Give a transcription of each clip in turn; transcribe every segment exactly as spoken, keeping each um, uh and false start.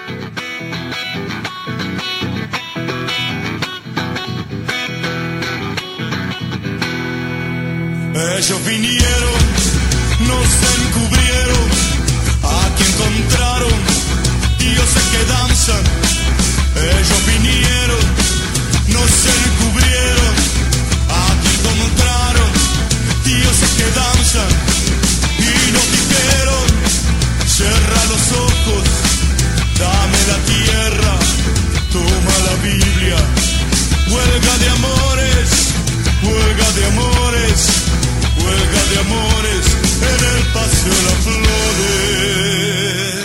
Ellos vinieron, nos encubrieron, aquí encontraron dioses que danzan. Ellos vinieron, nos encubrieron, aquí encontraron dioses que danzan. Y nos dijeron, cierra los ojos, dame la tierra, toma la Biblia. Huelga de amores, huelga de amores, huelga de amores en el Paseo de las Flores.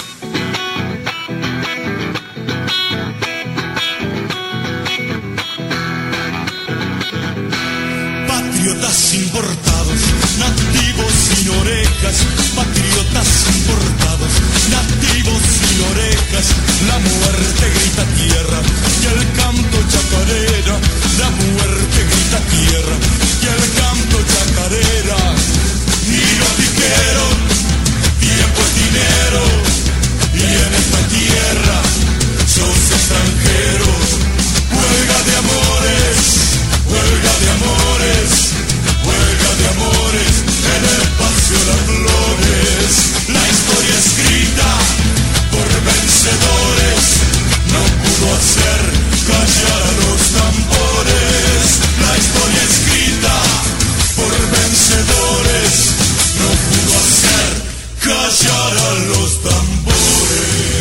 Patriotas importados, nativos sin orejas, patriotas importados, nativos sin orejas, la muerte grita tierra y el canto chacarera, la muerte grita tierra y el canto chacarera. Y nos dijeron, tiempo es dinero, y en esta tierra sos extranjero. Huelga de amores, huelga de amores, huelga de amores en el Paseo de las Flores. La historia escrita por vencedores no pudo hacer callar a los tambores. La historia escrita por vencedores no pudo hacer callar a los tambores.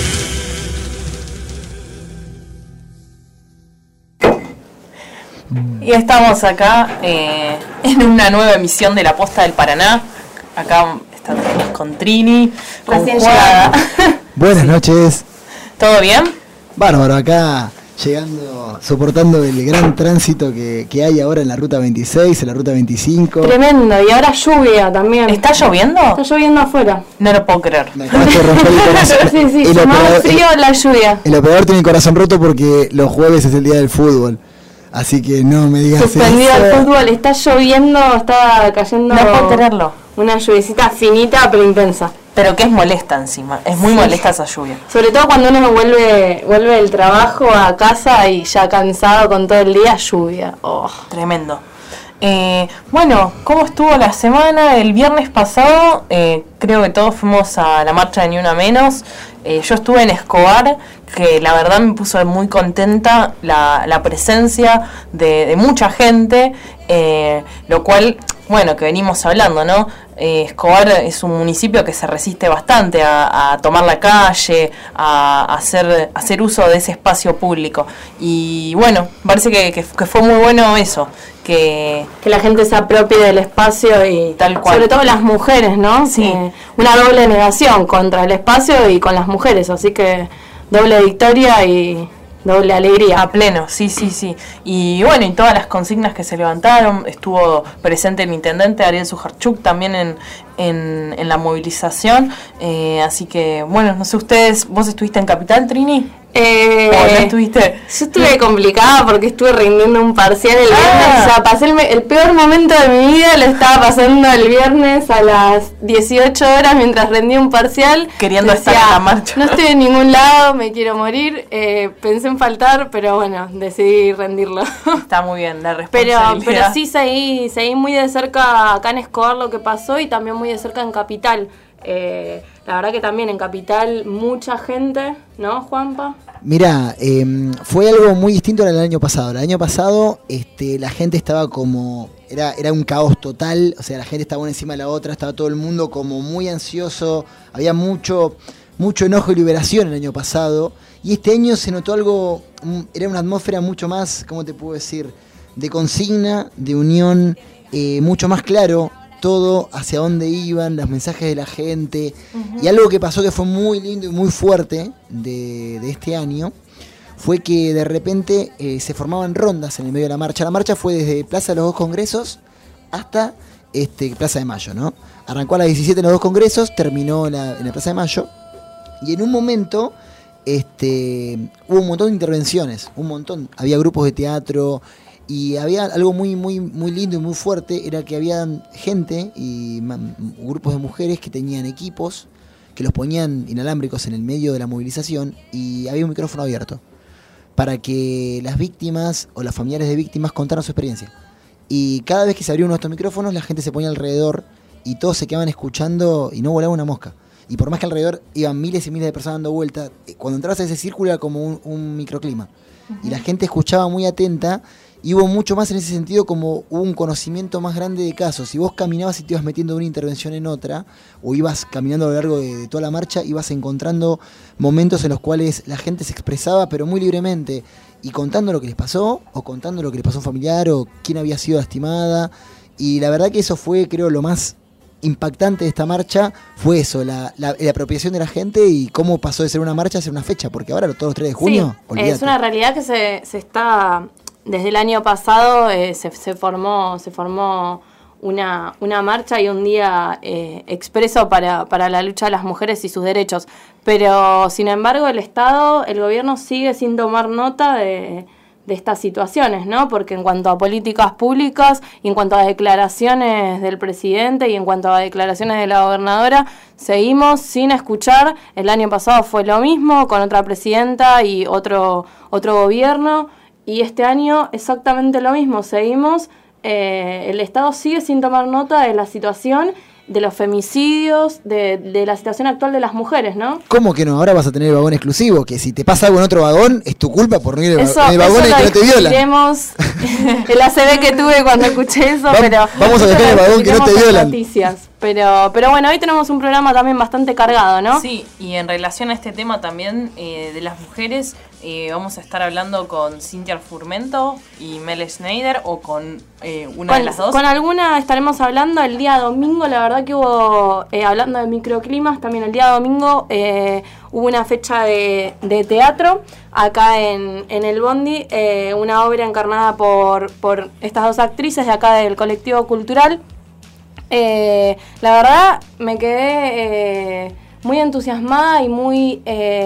Y estamos acá eh, en una nueva emisión de La Posta del Paraná. Acá estamos con Trini, con Juan. Buenas sí. noches. ¿Todo bien? Bárbaro, acá llegando, soportando el gran tránsito que, que hay ahora en la ruta veintiséis, en la ruta veinticinco. Tremendo, y ahora lluvia también. ¿Está lloviendo? Está lloviendo afuera. No lo puedo creer. Me acabaste de romper el corazón. Sí, sí, el más operador, frío el, la lluvia. El operador tiene el corazón roto porque los jueves es el día del fútbol. Así que no me digas eso. Suspendido el fútbol, está lloviendo, está cayendo. No puedo creerlo. Una lluviecita finita pero intensa. Pero que es molesta encima, es muy sí. molesta esa lluvia. Sobre todo cuando uno vuelve vuelve del trabajo a casa y ya cansado con todo el día, lluvia. Oh. Tremendo. Eh, bueno, ¿cómo estuvo la semana? El viernes pasado eh, creo que todos fuimos a la marcha de Ni Una Menos. Eh, yo estuve en Escobar, que la verdad me puso muy contenta la, la presencia de, de mucha gente, eh, lo cual, bueno, que venimos hablando, ¿no? Eh, Escobar es un municipio que se resiste bastante a, a tomar la calle, a, a, hacer, a hacer uso de ese espacio público. Y bueno, parece que, que, que fue muy bueno eso. Que, que la gente se apropie del espacio y tal cual. Sobre todo las mujeres, ¿no? Sí. Eh, una doble negación contra el espacio y con las mujeres, así que doble victoria y doble alegría. A pleno, sí, sí, sí. Y bueno, y todas las consignas que se levantaron, estuvo presente el intendente Ariel Sujarchuk también en, en, en la movilización, eh, así que bueno, no sé ustedes, ¿vos estuviste en Capital, Trini? Eh, ¿O no estuviste? Yo estuve complicada porque estuve rindiendo un parcial el viernes. Ah. O sea, pasé el, el peor momento de mi vida, lo estaba pasando el viernes a las dieciocho horas mientras rendía un parcial. Queriendo Decía, estar en la marcha. No estoy en ningún lado, me quiero morir. Eh, pensé en faltar, pero bueno, decidí rendirlo. Está muy bien, la responsabilidad. Pero, pero sí seguí, seguí muy de cerca acá en Escobar lo que pasó y también muy de cerca en Capital. Eh, la verdad que también en Capital mucha gente, ¿no, Juanpa? Mirá, eh, fue algo muy distinto al año pasado. El año pasado este, la gente estaba como... Era, era un caos total, o sea, la gente estaba una encima de la otra, estaba todo el mundo como muy ansioso, había mucho, mucho enojo y liberación el año pasado. Y este año se notó algo, era una atmósfera mucho más, ¿cómo te puedo decir? De consigna, de unión, eh, mucho más claro. Todo hacia dónde iban, los mensajes de la gente. Uh-huh. Y algo que pasó que fue muy lindo y muy fuerte de, de este año fue que de repente eh, se formaban rondas en el medio de la marcha. La marcha fue desde Plaza de los Dos Congresos hasta este, Plaza de Mayo, ¿no? Arrancó a las diecisiete en los dos congresos, terminó en la, en la Plaza de Mayo. Y en un momento este, hubo un montón de intervenciones, un montón. Había grupos de teatro. Y había algo muy muy muy lindo y muy fuerte, era que había gente y ma- grupos de mujeres que tenían equipos, que los ponían inalámbricos en el medio de la movilización y había un micrófono abierto para que las víctimas o los familiares de víctimas contaran su experiencia. Y cada vez que se abrió uno de estos micrófonos, la gente se ponía alrededor y todos se quedaban escuchando y no volaba una mosca. Y por más que alrededor iban miles y miles de personas dando vueltas, cuando entrabas a ese círculo era como un, un microclima. Uh-huh. Y la gente escuchaba muy atenta y hubo mucho más en ese sentido, como hubo un conocimiento más grande de casos. Si vos caminabas y te ibas metiendo de una intervención en otra, o ibas caminando a lo largo de, de toda la marcha, ibas encontrando momentos en los cuales la gente se expresaba, pero muy libremente, y contando lo que les pasó, o contando lo que les pasó a un familiar, o quién había sido lastimada. Y la verdad que eso fue, creo, lo más impactante de esta marcha, fue eso, la, la, la apropiación de la gente y cómo pasó de ser una marcha a ser una fecha, porque ahora todos los tres de junio, sí, olvídate. Es una realidad que se, se está, desde el año pasado eh, se, se formó, se formó una, una marcha y un día eh, expreso para, para la lucha de las mujeres y sus derechos, pero sin embargo el Estado, el gobierno sigue sin tomar nota de de estas situaciones, ¿no? Porque en cuanto a políticas públicas y en cuanto a declaraciones del presidente y en cuanto a declaraciones de la gobernadora, seguimos sin escuchar. El año pasado fue lo mismo con otra presidenta y otro, otro gobierno, y este año exactamente lo mismo. Seguimos, eh, el Estado sigue sin tomar nota de la situación, de los femicidios, de, de la situación actual de las mujeres, ¿no? ¿Cómo que no? Ahora vas a tener el vagón exclusivo, que si te pasa algo en otro vagón, es tu culpa por no ir eso, en el vagón y que no te violan. Diremos el A C V que tuve cuando escuché eso, Va, pero... Vamos a dejar el vagón que no te violan. Noticias. Pero, pero bueno, hoy tenemos un programa también bastante cargado, ¿no? Sí, y en relación a este tema también eh, de las mujeres, eh, vamos a estar hablando con Cintia Furmento y Mel Schneider, o con eh, una con, de las dos. Con alguna estaremos hablando el día domingo. La verdad que hubo, eh, hablando de microclimas, también el día domingo eh, hubo una fecha de, de teatro acá en, en el Bondi, eh, una obra encarnada por, por estas dos actrices de acá del colectivo cultural. Eh, la verdad me quedé eh, muy entusiasmada y muy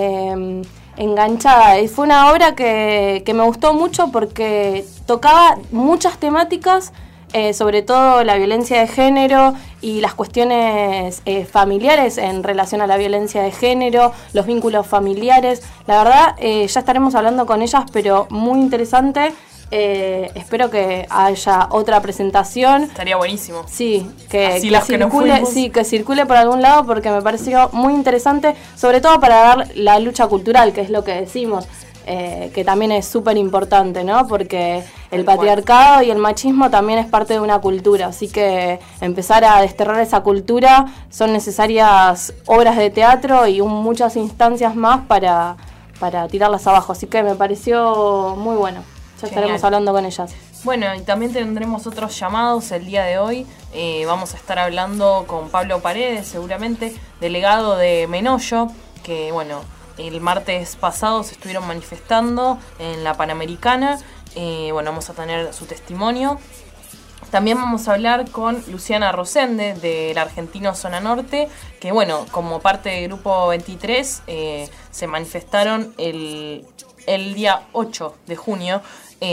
eh, enganchada. Y fue una obra que, que me gustó mucho porque tocaba muchas temáticas, eh, sobre todo la violencia de género y las cuestiones eh, familiares en relación a la violencia de género, los vínculos familiares. La verdad, eh, ya estaremos hablando con ellas, pero muy interesante. Eh, espero que haya otra presentación. Estaría buenísimo. Sí, que, Así que las que circule, no sí, que circule por algún lado, porque me pareció muy interesante, sobre todo para dar la lucha cultural, que es lo que decimos, eh, que también es súper importante, ¿no? Porque el patriarcado y el machismo también es parte de una cultura, así que empezar a desterrar esa cultura, son necesarias obras de teatro y un, muchas instancias más para, para tirarlas abajo, así que me pareció muy bueno. Ya estaremos Genial. Hablando con ellas. Bueno, y también tendremos otros llamados el día de hoy. Eh, vamos a estar hablando con Pablo Paredes, seguramente, delegado de Menollo, que bueno, el martes pasado se estuvieron manifestando en la Panamericana. Eh, bueno, vamos a tener su testimonio. También vamos a hablar con Luciana Rosende, del Argentino Zona Norte, que bueno, como parte del Grupo veintitrés, eh, se manifestaron el, el día ocho de junio,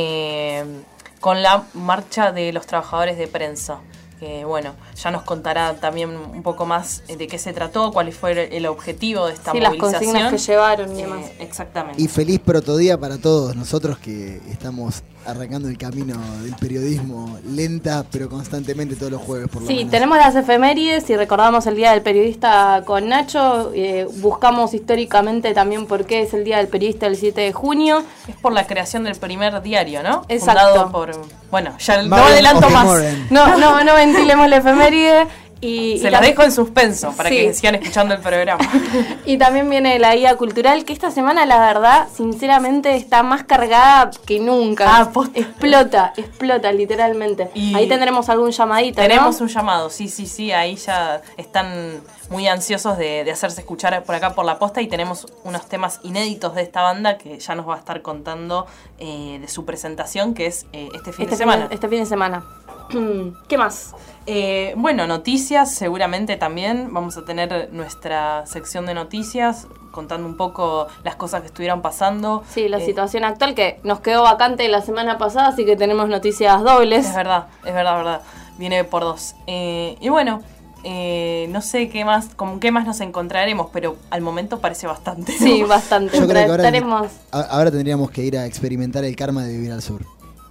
Eh, con la marcha de los trabajadores de prensa. Que bueno, ya nos contará también un poco más de qué se trató, cuál fue el objetivo de esta sí, movilización. Las consignas que llevaron y eh, demás. Exactamente. Y feliz protodía para todos nosotros que estamos arrancando el camino del periodismo lenta, pero constantemente todos los jueves por lo Sí, menos. tenemos las efemérides y recordamos el Día del Periodista con Nacho. Eh, buscamos históricamente también por qué es el Día del Periodista el siete de junio. Es por la creación del primer diario, ¿no? Exacto. Fundado por... Bueno, ya no Marlon adelanto más. No, no, no ventilemos la efeméride. Y, Se y las tam- dejo en suspenso para Sí. que sigan escuchando el programa. Y también viene la guía cultural, que esta semana, la verdad, sinceramente, está más cargada que nunca. Ah, posta. Explota, explota, literalmente. Y ahí tendremos algún llamadito, Tenemos ¿no? un llamado, sí, sí, sí. Ahí ya están muy ansiosos de, de hacerse escuchar por acá por la posta, y tenemos unos temas inéditos de esta banda que ya nos va a estar contando eh, de su presentación, que es eh, este fin Este de semana. Fin, este fin de semana. ¿Qué más? Eh, bueno, noticias, seguramente también vamos a tener nuestra sección de noticias, contando un poco las cosas que estuvieron pasando. Sí, la Eh, situación actual, que nos quedó vacante la semana pasada, así que tenemos noticias dobles. Es verdad, es verdad, verdad. Viene por dos. Eh, y bueno, Eh, no sé qué más, con qué más nos encontraremos, pero al momento parece bastante. ¿No? Sí, bastante. Yo creo que ahora, Estaremos... ahora tendríamos que ir a experimentar el karma de vivir al sur.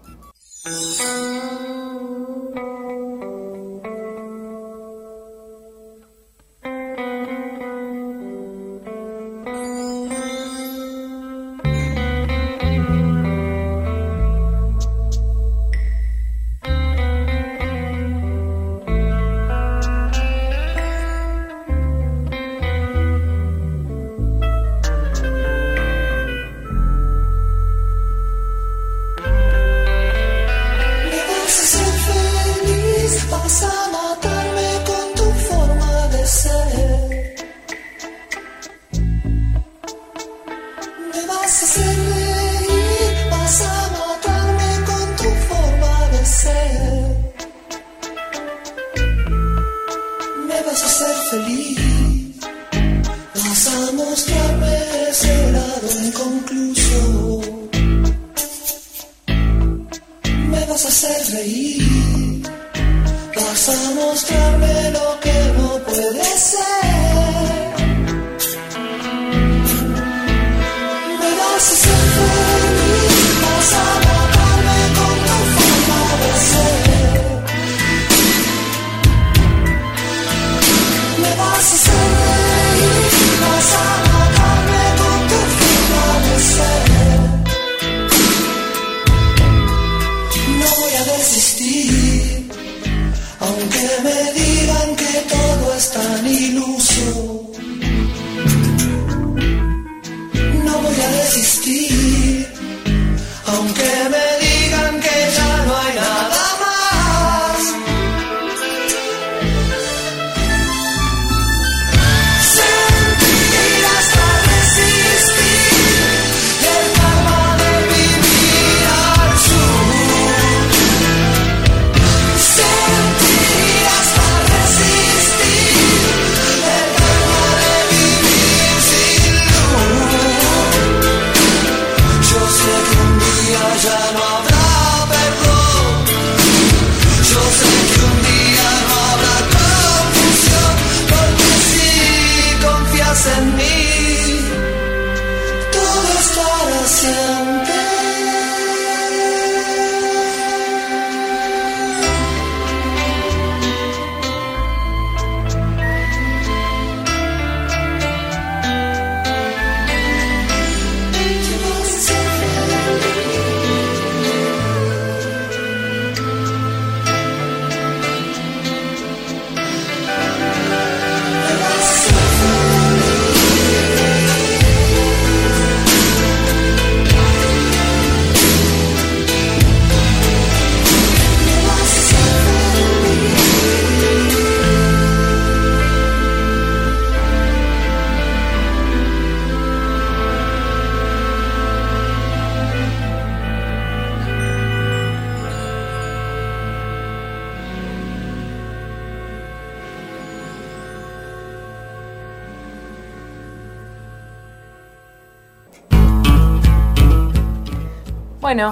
Bueno,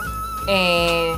eh,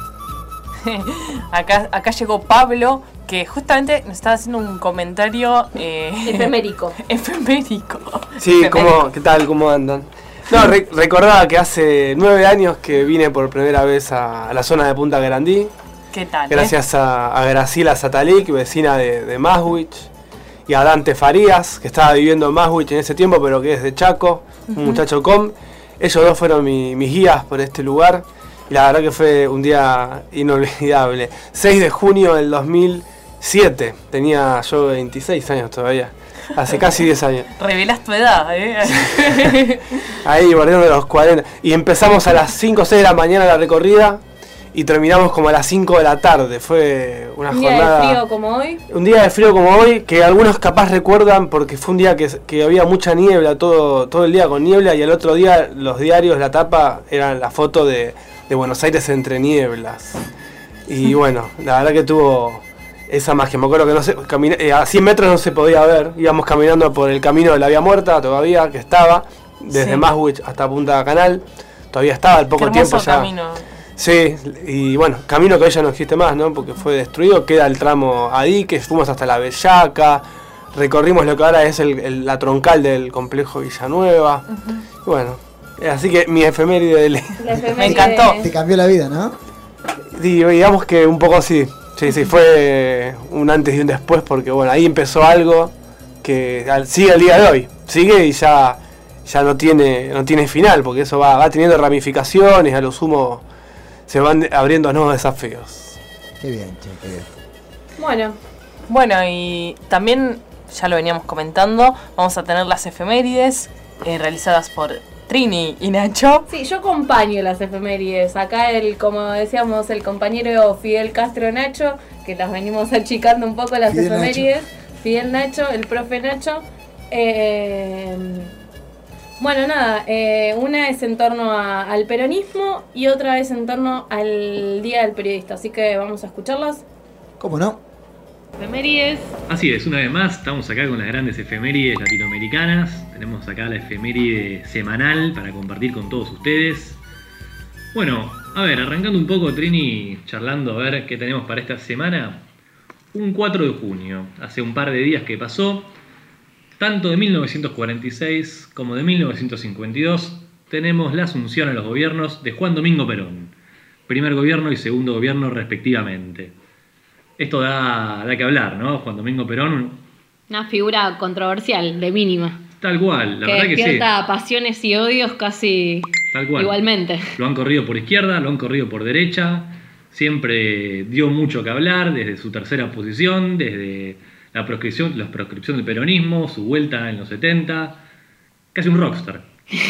acá, acá llegó Pablo, que justamente nos estaba haciendo un comentario eh, efemérico. efemérico. Sí, ¿cómo, ¿qué tal? ¿Cómo andan? No, re- recordaba que hace nueve años que vine por primera vez a, a la zona de Punta Grandí. ¿Qué tal? Gracias eh? a, a Graciela Satalik, vecina de, de Maswich, y a Dante Farías, que estaba viviendo en Maswich en ese tiempo, pero que es de Chaco, uh-huh. un muchacho com. Ellos dos fueron mi, mis guías por este lugar. Y la verdad que fue un día inolvidable. seis de junio del dos mil siete. Tenía yo veintiséis años todavía. Hace casi diez años. Revelás tu edad, ¿eh? Ahí, bordeando los cuarenta. Y empezamos a las cinco o seis de la mañana la recorrida. Y terminamos como a las cinco de la tarde. Fue una un jornada... ¿Un día de frío como hoy? Un día de frío como hoy, que algunos capaz recuerdan porque fue un día que, que había mucha niebla, todo, todo el día con niebla, y el otro día los diarios, la tapa, eran la foto de, de Buenos Aires entre nieblas. Y bueno, la verdad que tuvo esa magia. Me acuerdo que no se, camina, eh, a cien metros no se podía ver. Íbamos caminando por el camino de la Vía Muerta todavía, que estaba, desde sí. Maswich hasta Punta Canal. Todavía estaba, al poco tiempo ya... Camino. Sí, y bueno, camino que hoy ya no existe más, ¿no? Porque fue destruido, queda el tramo a diques, fuimos hasta la Bellaca, recorrimos lo que ahora es el, el, la troncal del complejo Villanueva. Uh-huh. Y bueno, así que mi efeméride de... Me encantó. Te cambió la vida, ¿no? Sí, digamos que un poco sí. Sí, sí, fue un antes y un después, porque bueno, ahí empezó algo que sigue al día de hoy. Sigue y ya, ya no tiene, no tiene final, porque eso va, va teniendo ramificaciones, a lo sumo se van abriendo nuevos desafíos. Qué bien, che, qué bien. Bueno, bueno, y también ya lo veníamos comentando, vamos a tener las efemérides eh, realizadas por Trini y Nacho. Sí, yo acompaño las efemérides. Acá, el, como decíamos, el compañero Fidel Castro Nacho, que las venimos achicando un poco las Fidel efemérides. Nacho. Fidel Nacho, el profe Nacho. Eh, bueno, nada, eh, una es en torno a, al peronismo y otra es en torno al Día del Periodista. Así que vamos a escucharlas. ¿Cómo no? Efemérides. Así es, una vez más, estamos acá con las grandes efemérides latinoamericanas. Tenemos acá la efeméride semanal para compartir con todos ustedes. Bueno, a ver, arrancando un poco, Trini, charlando a ver qué tenemos para esta semana. Un cuatro de junio, hace un par de días que pasó, tanto de mil novecientos cuarenta y seis como de mil novecientos cincuenta y dos, tenemos la asunción a los gobiernos de Juan Domingo Perón, primer gobierno y segundo gobierno respectivamente. Esto da, da que hablar, ¿no? Juan Domingo Perón. Una figura controversial, de mínima. Tal cual, la que verdad que sí. Que despierta pasiones y odios casi Tal cual. Igualmente. Lo han corrido por izquierda, lo han corrido por derecha. Siempre dio mucho que hablar desde su tercera posición, desde la proscripción, la proscripción del peronismo, su vuelta en los setenta. Casi un rockstar.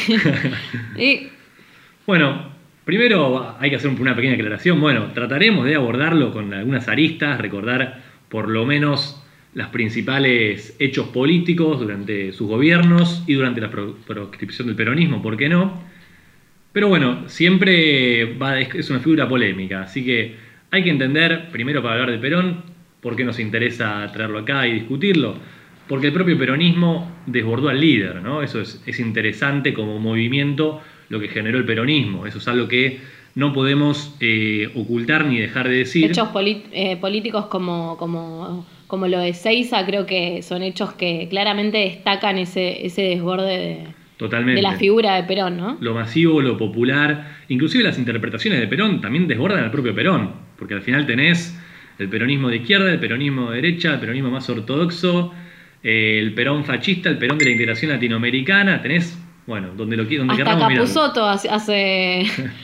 y... Bueno, primero hay que hacer una pequeña aclaración. Bueno, trataremos de abordarlo con algunas aristas, recordar por lo menos los principales hechos políticos durante sus gobiernos y durante la pro- proscripción del peronismo, ¿por qué no? Pero bueno, siempre va, es una figura polémica, así que hay que entender, primero para hablar de Perón, por qué nos interesa traerlo acá y discutirlo. Porque el propio peronismo desbordó al líder, ¿no? Eso es, es interesante como movimiento lo que generó el peronismo. Eso es algo que no podemos eh, ocultar ni dejar de decir. Hechos polit- eh, políticos como, como, como lo de Seiza, creo que son hechos que claramente destacan ese, ese desborde de, Totalmente. de la figura de Perón, ¿no? Lo masivo, lo popular, inclusive las interpretaciones de Perón también desbordan al propio Perón, porque al final tenés el peronismo de izquierda, el peronismo de derecha, el peronismo más ortodoxo, eh, el Perón fascista, el Perón de la integración latinoamericana, tenés, bueno, donde lo donde hasta queramos mirar. Hasta Capusotto hace... hace...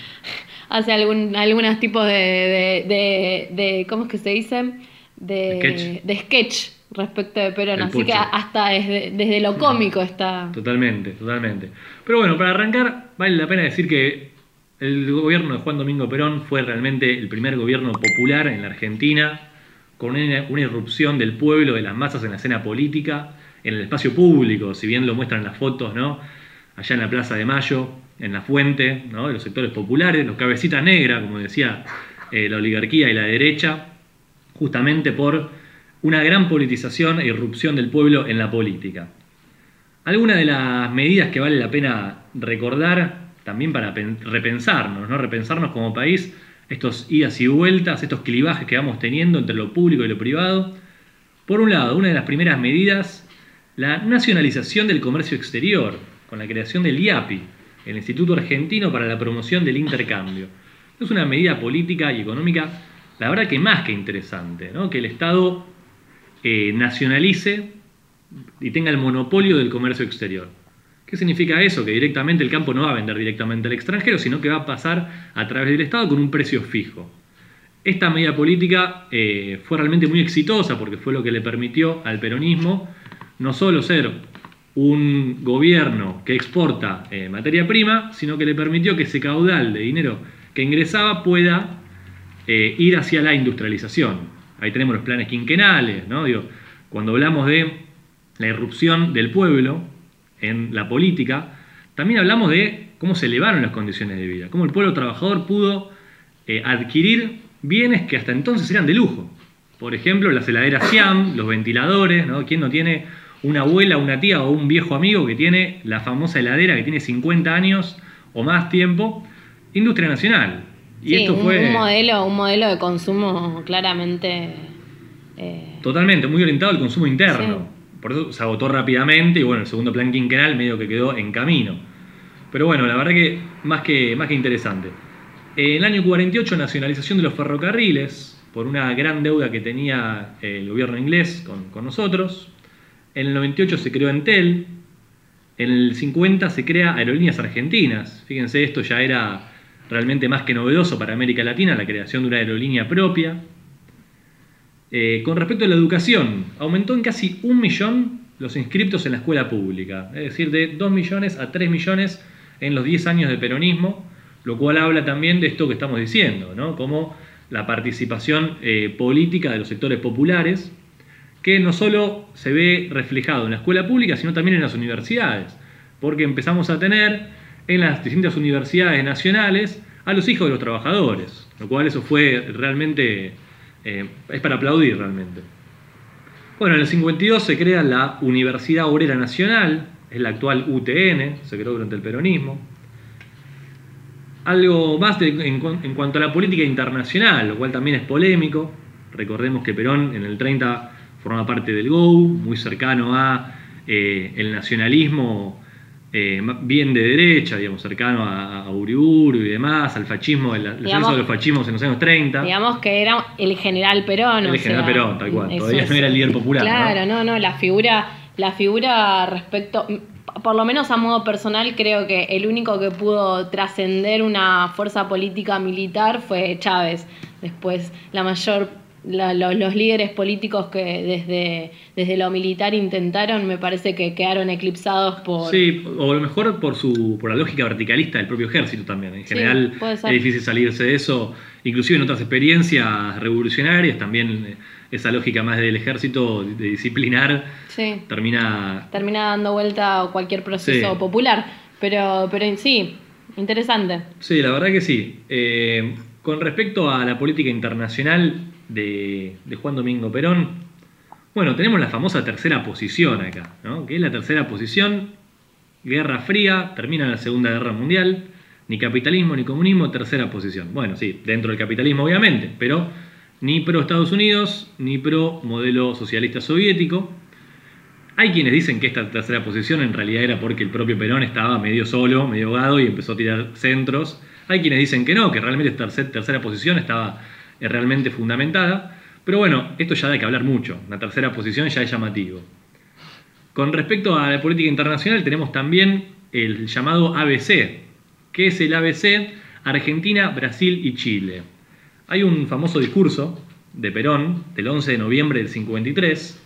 hace algún, algunos tipos de, de, de, de, ¿cómo es que se dice? De sketch, de sketch respecto de Perón, el así pucho. que hasta desde, desde lo cómico está. Totalmente, totalmente. Pero bueno, para arrancar, vale la pena decir que el gobierno de Juan Domingo Perón fue realmente el primer gobierno popular en la Argentina, con una, una irrupción del pueblo, de las masas en la escena política, en el espacio público, si bien lo muestran las fotos, ¿no? Allá en la Plaza de Mayo, en la Fuente, ¿no? De los sectores populares, los cabecitas negras, como decía eh, la oligarquía y la derecha, justamente por una gran politización e irrupción del pueblo en la política. Algunas de las medidas que vale la pena recordar, también para pen- repensarnos, ¿no? Repensarnos como país, estos idas y vueltas, estos clivajes que vamos teniendo entre lo público y lo privado. Por un lado, una de las primeras medidas, la nacionalización del comercio exterior, con la creación del I A P I, el Instituto Argentino para la Promoción del Intercambio. Es una medida política y económica, la verdad que más que interesante, ¿no? Que el Estado eh, nacionalice y tenga el monopolio del comercio exterior. ¿Qué significa eso? Que directamente el campo no va a vender directamente al extranjero, sino que va a pasar a través del Estado con un precio fijo. Esta medida política eh, fue realmente muy exitosa porque fue lo que le permitió al peronismo no solo ser un gobierno que exporta eh, materia prima, sino que le permitió que ese caudal de dinero que ingresaba pueda eh, ir hacia la industrialización. Ahí tenemos los planes quinquenales, ¿no? Digo, cuando hablamos de la irrupción del pueblo en la política, también hablamos de cómo se elevaron las condiciones de vida, cómo el pueblo trabajador pudo eh, adquirir bienes que hasta entonces eran de lujo. Por ejemplo, las heladeras Siam, los ventiladores, ¿no? ¿Quién no tiene una abuela, una tía o un viejo amigo que tiene la famosa heladera que tiene cincuenta años o más tiempo? Industria nacional. Y sí, esto un, fue un modelo, un modelo de consumo claramente... Eh, totalmente muy orientado al consumo interno. Sí. Por eso se agotó rápidamente y bueno, el segundo plan quinquenal medio que quedó en camino. Pero bueno, la verdad que más que, más que interesante. En el año cuarenta y ocho, nacionalización de los ferrocarriles por una gran deuda que tenía el gobierno inglés con, con nosotros. En el noventa y ocho se creó Entel. En el cincuenta se crea Aerolíneas Argentinas. Fíjense, esto ya era realmente más que novedoso para América Latina, la creación de una aerolínea propia. Eh, con respecto a la educación, aumentó en casi un millón los inscriptos en la escuela pública, es decir, de dos millones a tres millones en los diez años de peronismo, lo cual habla también de esto que estamos diciendo, ¿no? Como la participación eh, política de los sectores populares, que no solo se ve reflejado en la escuela pública, sino también en las universidades, porque empezamos a tener en las distintas universidades nacionales a los hijos de los trabajadores, lo cual eso fue realmente... Eh, es para aplaudir realmente. Bueno, en el cincuenta y dos se crea la Universidad Obrera Nacional, es la actual U T N, se creó durante el peronismo. Algo más de, en, en cuanto a la política internacional, lo cual también es polémico. Recordemos que Perón en el treinta forma parte del G O U, muy cercano a eh, el nacionalismo eh, bien de derecha, digamos, cercano a, a Uriburu y demás, al fascismo, el, el ascenso de los fascismos en los años treinta. Digamos que era el general Perón. El o general sea, Perón, tal cual. Todavía es, no era el líder popular. Claro, no, no, no, la figura, la figura respecto, por lo menos a modo personal, creo que el único que pudo trascender una fuerza política militar fue Chávez. Después, la mayor, la, lo, los líderes políticos que desde, desde lo militar intentaron, me parece que quedaron eclipsados por... Sí, o a lo mejor por su por la lógica verticalista del propio ejército también. En general sí, puede ser. Es difícil salirse de eso, inclusive en otras experiencias revolucionarias también esa lógica más del ejército de disciplinar sí. termina... termina dando vuelta a cualquier proceso sí. popular, pero, pero en sí, interesante. Sí, la verdad que sí. Eh, con respecto a la política internacional de, de Juan Domingo Perón, bueno, tenemos la famosa tercera posición acá, ¿no? Que es la tercera posición, Guerra Fría, termina la Segunda Guerra Mundial, ni capitalismo ni comunismo, tercera posición. Bueno, sí, dentro del capitalismo obviamente, pero ni pro Estados Unidos, ni pro modelo socialista soviético. Hay quienes dicen que esta tercera posición en realidad era porque el propio Perón estaba medio solo, medio ahogado y empezó a tirar centros. Hay quienes dicen que no, que realmente esta tercera, tercera posición estaba realmente fundamentada. Pero bueno, esto ya da que hablar mucho. La tercera posición ya es llamativo. Con respecto a la política internacional tenemos también el llamado A B C. ¿Qué es el A B C? Argentina, Brasil y Chile. Hay un famoso discurso de Perón del once de noviembre del cincuenta y tres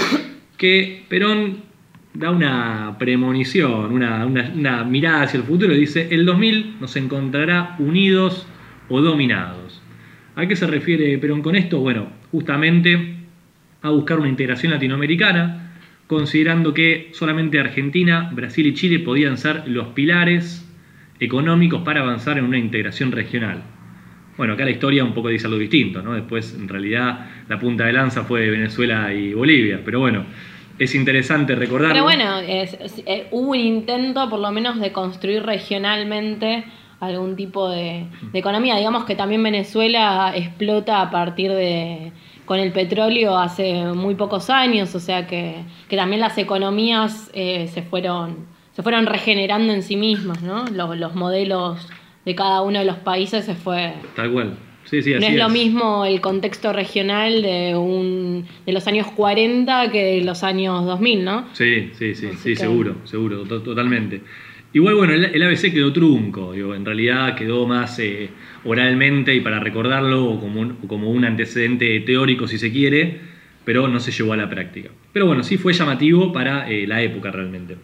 que Perón da una premonición, una, una, una mirada hacia el futuro y dice: el dos mil nos encontrará unidos o dominados. ¿A qué se refiere Perón con esto? Bueno, justamente a buscar una integración latinoamericana, considerando que solamente Argentina, Brasil y Chile podían ser los pilares económicos para avanzar en una integración regional. Bueno, acá la historia un poco dice algo distinto, ¿no? Después, en realidad, la punta de lanza fue Venezuela y Bolivia, pero bueno, es interesante recordarlo. Pero bueno, es, es, eh, hubo un intento, por lo menos, de construir regionalmente algún tipo de, de economía. Digamos que también Venezuela explota a partir de... con el petróleo hace muy pocos años, o sea que, que también las economías eh, se fueron se fueron regenerando en sí mismas, ¿no? Los, los modelos de cada uno de los países se fue... Tal cual. Sí, sí, así no es, es lo mismo el contexto regional de un de los años cuarenta que de los años dos mil, ¿no? Sí, sí, sí, Así sí, que... seguro, seguro, to- totalmente. Igual, bueno, el, el A B C quedó trunco, digo, en realidad quedó más eh, oralmente y para recordarlo o como, un, como un antecedente teórico si se quiere, pero no se llevó a la práctica. Pero bueno, sí fue llamativo para eh, la época realmente.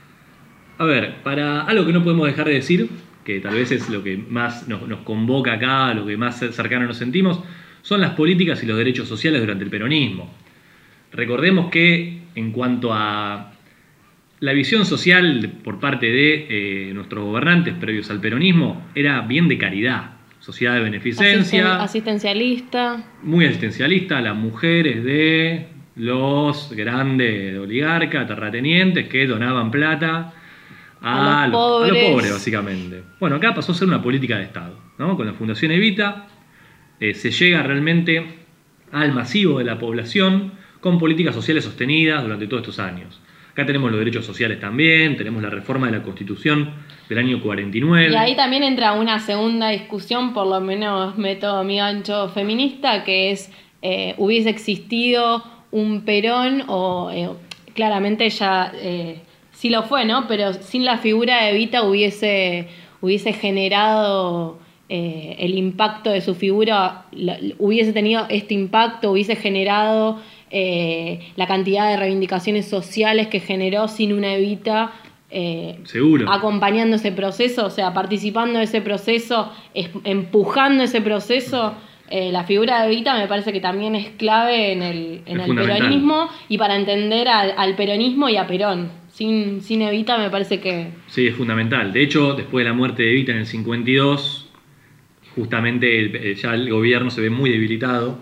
A ver, para algo que no podemos dejar de decir, que tal vez es lo que más nos, nos convoca acá, lo que más cercano nos sentimos, son las políticas y los derechos sociales durante el peronismo. Recordemos que en cuanto a la visión social por parte de eh, nuestros gobernantes previos al peronismo era bien de caridad, sociedad de beneficencia, Asisten- asistencialista. muy asistencialista, las mujeres de los grandes oligarcas, terratenientes que donaban plata a, a, los lo- pobres. a los pobres, básicamente. Bueno, acá pasó a ser una política de Estado, ¿no? Con la Fundación Evita eh, se llega realmente al masivo de la población con políticas sociales sostenidas durante todos estos años. Acá tenemos los derechos sociales también, tenemos la reforma de la Constitución del año cuarenta y nueve. Y ahí también entra una segunda discusión, por lo menos meto mi gancho feminista, que es, eh, hubiese existido un Perón, o eh, claramente ya eh, sí lo fue, ¿no? Pero sin la figura de Evita hubiese, hubiese generado eh, el impacto de su figura, la- hubiese tenido este impacto, hubiese generado eh, la cantidad de reivindicaciones sociales que generó sin una Evita. Eh, Seguro. acompañando ese proceso, o sea, participando de ese proceso, es- empujando ese proceso. Eh, la figura de Evita me parece que también es clave en el, en Es el fundamental. peronismo y para entender al, al peronismo y a Perón. Sin, sin Evita me parece que... Sí, es fundamental. De hecho, después de la muerte de Evita en el cincuenta y dos, justamente el- eh, ya el gobierno se ve muy debilitado.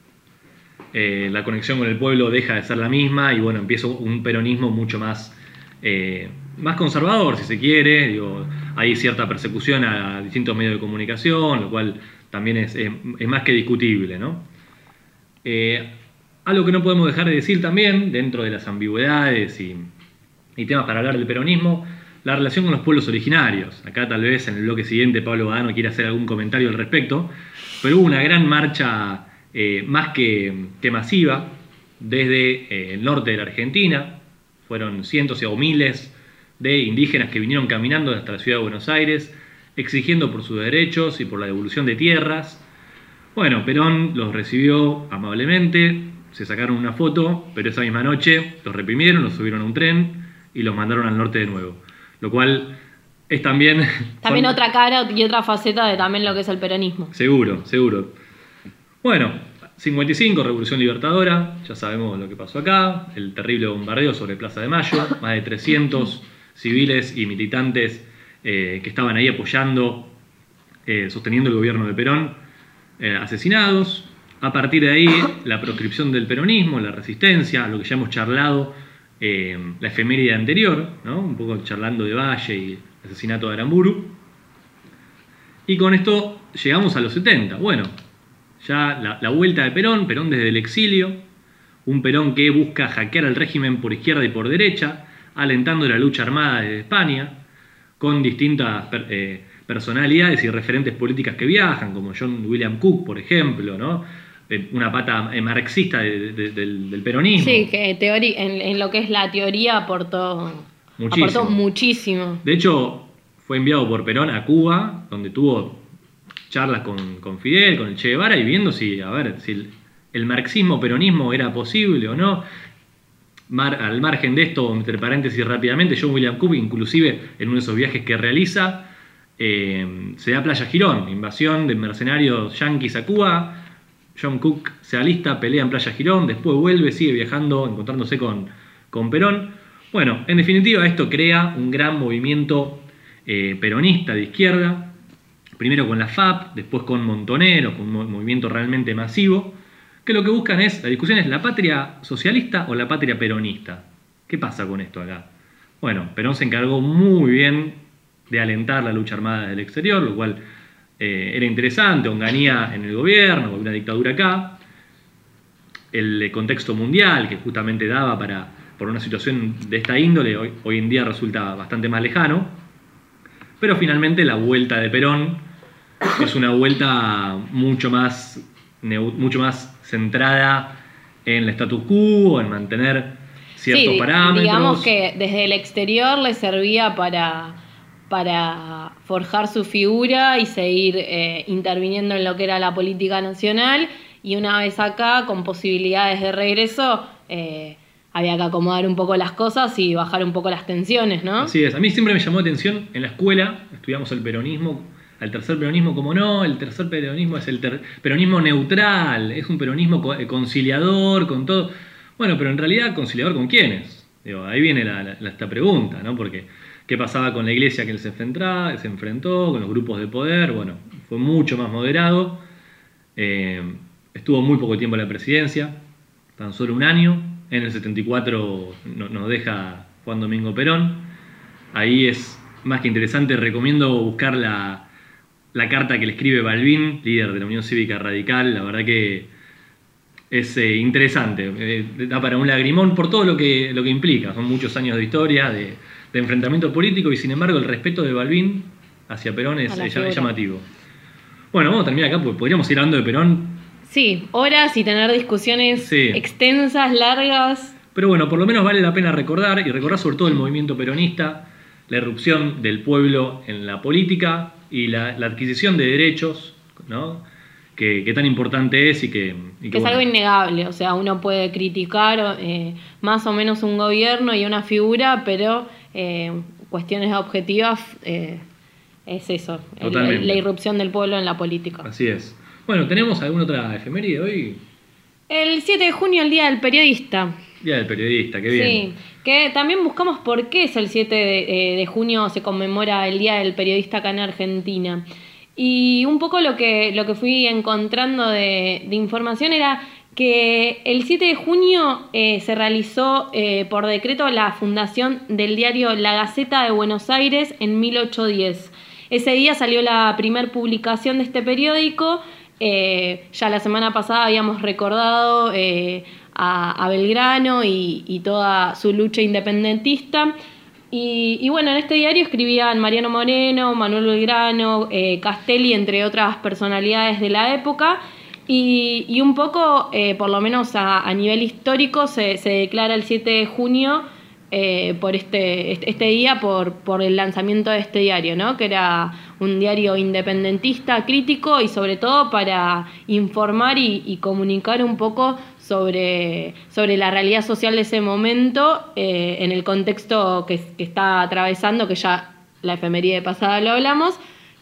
Eh, la conexión con el pueblo deja de ser la misma y bueno, empieza un peronismo mucho más, eh, más conservador, si se quiere. Digo, hay cierta persecución a distintos medios de comunicación, lo cual también es, es- es más que discutible, ¿no? Eh, algo que no podemos dejar de decir también, dentro de las ambigüedades y, y temas para hablar del peronismo, la relación con los pueblos originarios. Acá tal vez en el bloque siguiente Pablo Badano quiere hacer algún comentario al respecto, pero hubo una gran marcha eh, más que, que masiva desde eh, el norte de la Argentina. Fueron cientos o miles de indígenas que vinieron caminando hasta la ciudad de Buenos Aires, exigiendo por sus derechos y por la devolución de tierras. Bueno, Perón los recibió amablemente, se sacaron una foto, pero esa misma noche los reprimieron, los subieron a un tren y los mandaron al norte de nuevo. Lo cual es también... También son- otra cara y otra faceta de también lo que es el peronismo. Seguro, seguro. Bueno, cincuenta y cinco, Revolución Libertadora, ya sabemos lo que pasó acá, el terrible bombardeo sobre Plaza de Mayo, más de trescientos civiles y militantes eh, que estaban ahí apoyando, eh, sosteniendo el gobierno de Perón, eh, asesinados. A partir de ahí, la proscripción del peronismo, la resistencia, lo que ya hemos charlado, eh, la efeméride anterior, ¿no? Un poco charlando de Valle y el asesinato de Aramburu. Y con esto llegamos a los setenta. Bueno, ya la, la vuelta de Perón, Perón desde el exilio, un Perón que busca hackear al régimen por izquierda y por derecha, alentando la lucha armada desde España, con distintas per- eh, personalidades y referentes políticas que viajan, como John William Cook, por ejemplo, ¿no? Eh, una pata eh, marxista de- de- del, del peronismo. Sí, que teori- en, en lo que es la teoría aportó Muchísimo. aportó muchísimo. De hecho, fue enviado por Perón a Cuba, donde tuvo charlas con, con Fidel, con el Che Guevara, y viendo si, a ver, si el, el marxismo-peronismo era posible o no. Mar, al margen de esto, entre paréntesis rápidamente, John William Cook, inclusive en uno de esos viajes que realiza, eh, se da a Playa Girón, invasión de mercenarios yanquis a Cuba. John Cook se alista, pelea en Playa Girón, después vuelve, sigue viajando, encontrándose con, con Perón. Bueno, en definitiva, esto crea un gran movimiento eh, peronista de izquierda, primero con la F A P, después con Montonero, con un mo- movimiento realmente masivo, que lo que buscan es, la discusión es la patria socialista o la patria peronista. ¿Qué pasa con esto acá? Bueno, Perón se encargó muy bien de alentar la lucha armada del exterior, lo cual eh, era interesante, Onganía en el gobierno, una dictadura acá, el eh, contexto mundial que justamente daba para, por una situación de esta índole, hoy, hoy en día resulta bastante más lejano, pero finalmente la vuelta de Perón es una vuelta mucho más, neu- mucho más centrada en el status quo, en mantener ciertos Sí, parámetros. digamos que desde el exterior le servía para, para forjar su figura y seguir eh, interviniendo en lo que era la política nacional, y una vez acá, con posibilidades de regreso, eh, había que acomodar un poco las cosas y bajar un poco las tensiones, ¿no? Así es, a mí siempre me llamó la atención en la escuela, estudiamos el peronismo, al tercer peronismo, como no, el tercer peronismo es el ter- peronismo neutral, es un peronismo co- conciliador con todo. Bueno, pero en realidad, ¿conciliador con quiénes? Digo, ahí viene la, la- la- esta pregunta, ¿no? Porque, ¿qué pasaba con la iglesia que él se, enfrentaba, se enfrentó, con los grupos de poder? Bueno, fue mucho más moderado, eh, estuvo muy poco tiempo en la presidencia, tan solo un año. En el setenta y cuatro no- nos deja Juan Domingo Perón. ahí es más que interesante. Recomiendo buscar la, la carta que le escribe Balbín, líder de la Unión Cívica Radical. La verdad que es eh, interesante, eh, da para un lagrimón por todo lo que, lo que implica. Son muchos años de historia, de, de enfrentamiento político, y sin embargo el respeto de Balbín hacia Perón es, es, es llamativo. Bueno, vamos a terminar acá porque podríamos ir hablando de Perón. Sí, horas y tener discusiones sí. extensas, largas. Pero bueno, por lo menos vale la pena recordar, y recordar sobre todo el movimiento peronista, la irrupción del pueblo en la política y la, la adquisición de derechos, ¿no? Que, que tan importante es y que... Y que, que es bueno. algo innegable, o sea, uno puede criticar eh, más o menos un gobierno y una figura, pero eh, cuestiones objetivas eh, es eso, el, la irrupción del pueblo en la política. Así es. Bueno, ¿tenemos alguna otra efeméride hoy? El siete de junio, el Día del Periodista. Día del Periodista, qué bien. Sí, que también buscamos por qué es el siete de, de junio, se conmemora el Día del Periodista acá en Argentina. Y un poco lo que, lo que fui encontrando de, de información era que el siete de junio eh, se realizó eh, por decreto la fundación del diario La Gaceta de Buenos Aires en mil ochocientos diez. Ese día salió la primer publicación de este periódico. Eh, ya la semana pasada habíamos recordado eh, a, a Belgrano y, y toda su lucha independentista. Y, y bueno, en este diario escribían Mariano Moreno, Manuel Belgrano, eh, Castelli, entre otras personalidades de la época. Y, y un poco, eh, por lo menos a, a nivel histórico, se, se declara el siete de junio eh, por este, este, este día, por, por el lanzamiento de este diario, ¿no? Que era un diario independentista, crítico y sobre todo para informar y, y comunicar un poco sobre, sobre la realidad social de ese momento eh, en el contexto que, que está atravesando, que ya la efeméride pasada lo hablamos.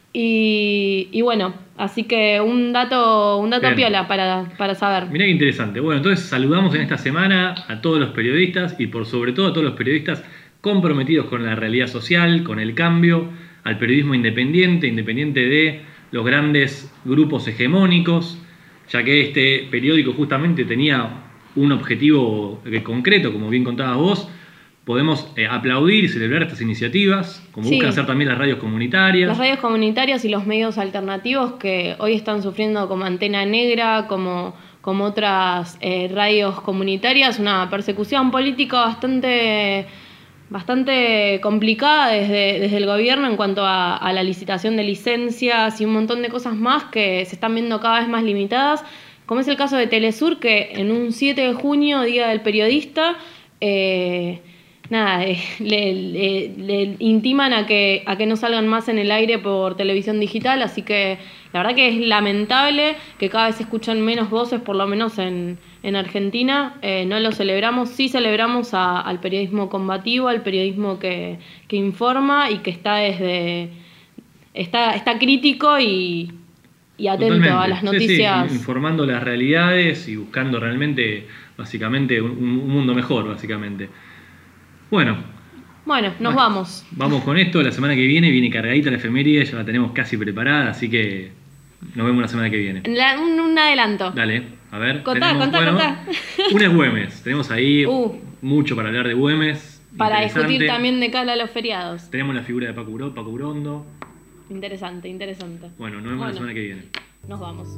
Y, y bueno, así que un dato, un dato piola para, para saber. Mirá qué interesante. Bueno, entonces saludamos en esta semana a todos los periodistas y por sobre todo a todos los periodistas comprometidos con la realidad social, con el cambio, al periodismo independiente, independiente de los grandes grupos hegemónicos, ya que este periódico justamente tenía un objetivo concreto, como bien contabas vos. Podemos eh, aplaudir y celebrar estas iniciativas, como sí. buscan hacer también las radios comunitarias. Las radios comunitarias y los medios alternativos que hoy están sufriendo como Antena Negra, como, como otras eh, radios comunitarias, una persecución política bastante, bastante complicada desde, desde el gobierno en cuanto a, a la licitación de licencias y un montón de cosas más que se están viendo cada vez más limitadas, como es el caso de Telesur, que en un siete de junio, Día del Periodista, eh, Nada, eh, le, le, le intiman a que, a que no salgan más en el aire por televisión digital, así que la verdad que es lamentable que cada vez se escuchan menos voces, por lo menos en, en Argentina. Eh, no lo celebramos, sí celebramos a, al periodismo combativo, al periodismo que, que informa y que está desde está, está crítico y, y atento Totalmente. a las noticias. Sí, sí, informando las realidades y buscando realmente, básicamente, un, un mundo mejor, básicamente. Bueno, bueno, nos bueno, vamos. Vamos con esto. La semana que viene viene cargadita la efeméride, ya la tenemos casi preparada, así que nos vemos la semana que viene. La, un, un adelanto. Dale, a ver. Contá, tenemos, contá, bueno, contá. Un es Güemes. Tenemos ahí uh, mucho para hablar de Güemes. Para discutir también de cara a los feriados. Tenemos la figura de Paco, Uro, Paco Urondo. Interesante, interesante. Bueno, nos vemos bueno, la semana que viene. Nos vamos.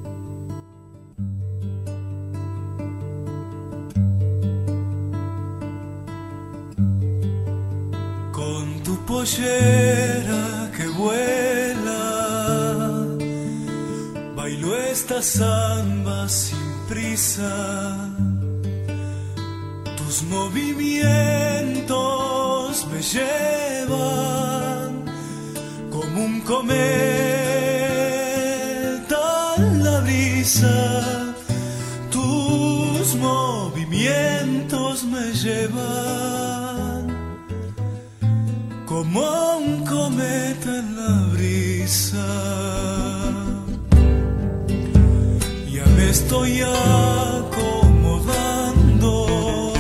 Con tu pollera que vuela, bailo esta samba sin prisa. Tus movimientos me llevan como un cometa en la brisa. Tus movimientos me llevan como un cometa en la brisa. Ya me estoy acomodando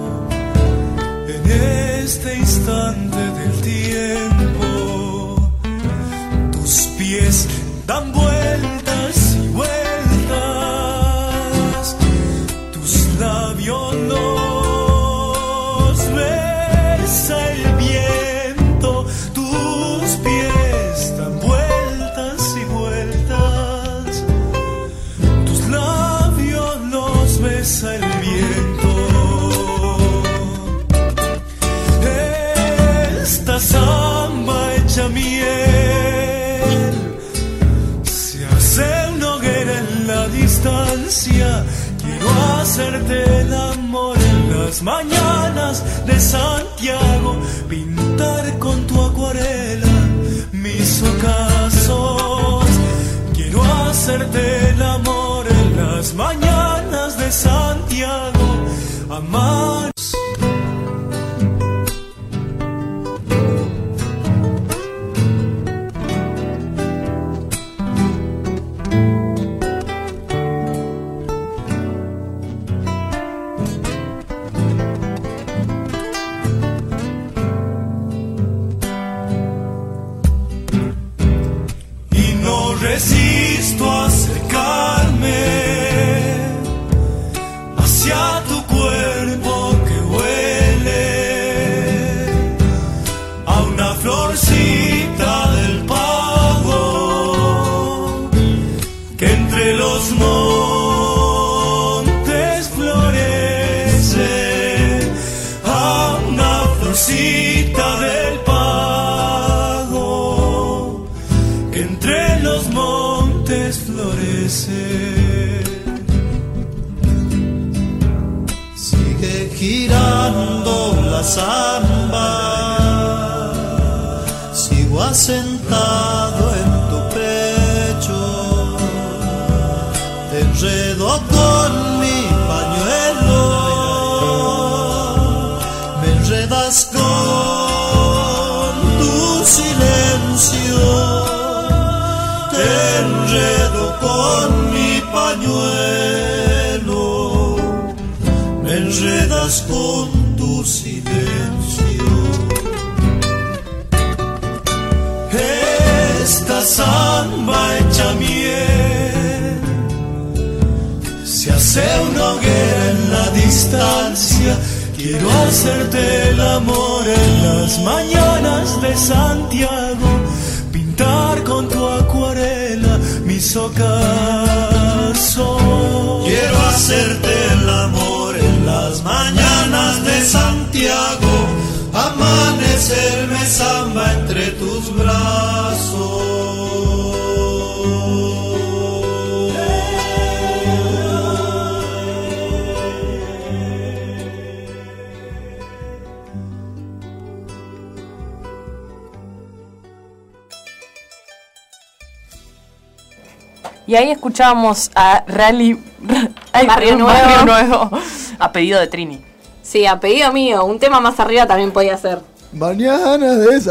en este instante del tiempo. Tus pies dan vueltas y vueltas, tus labios los besa el viento. las mañanas de Santiago, pintar con tu acuarela mis ocasos. Quiero hacerte el amor en las mañanas de Santiago, amar. Resisto a acercarme hacia tu cuerpo que huele a una florcita del pago que entre los montes florece, a una florcita del pago que entre los montes florece. Sigue girando la samba, sigo asentado en tu pecho, te enredo con mi pañuelo, me enredas con tu silencio. Te enredo con mi pañuelo, me enredas con tu silencio. Esta samba hecha miel se hace una hoguera en la distancia. Quiero hacerte el amor en las mañanas de Santiago, pintar con tu acuarela mis ocasos. Quiero hacerte el amor en las mañanas de Santiago, amanecerme samba entre tus brazos. Y ahí escuchábamos a Rally ay, Barrio perdón, Nuevo. Barrio Nuevo, a pedido de Trini. Sí, a pedido mío, un tema más arriba también podía ser. Mañana de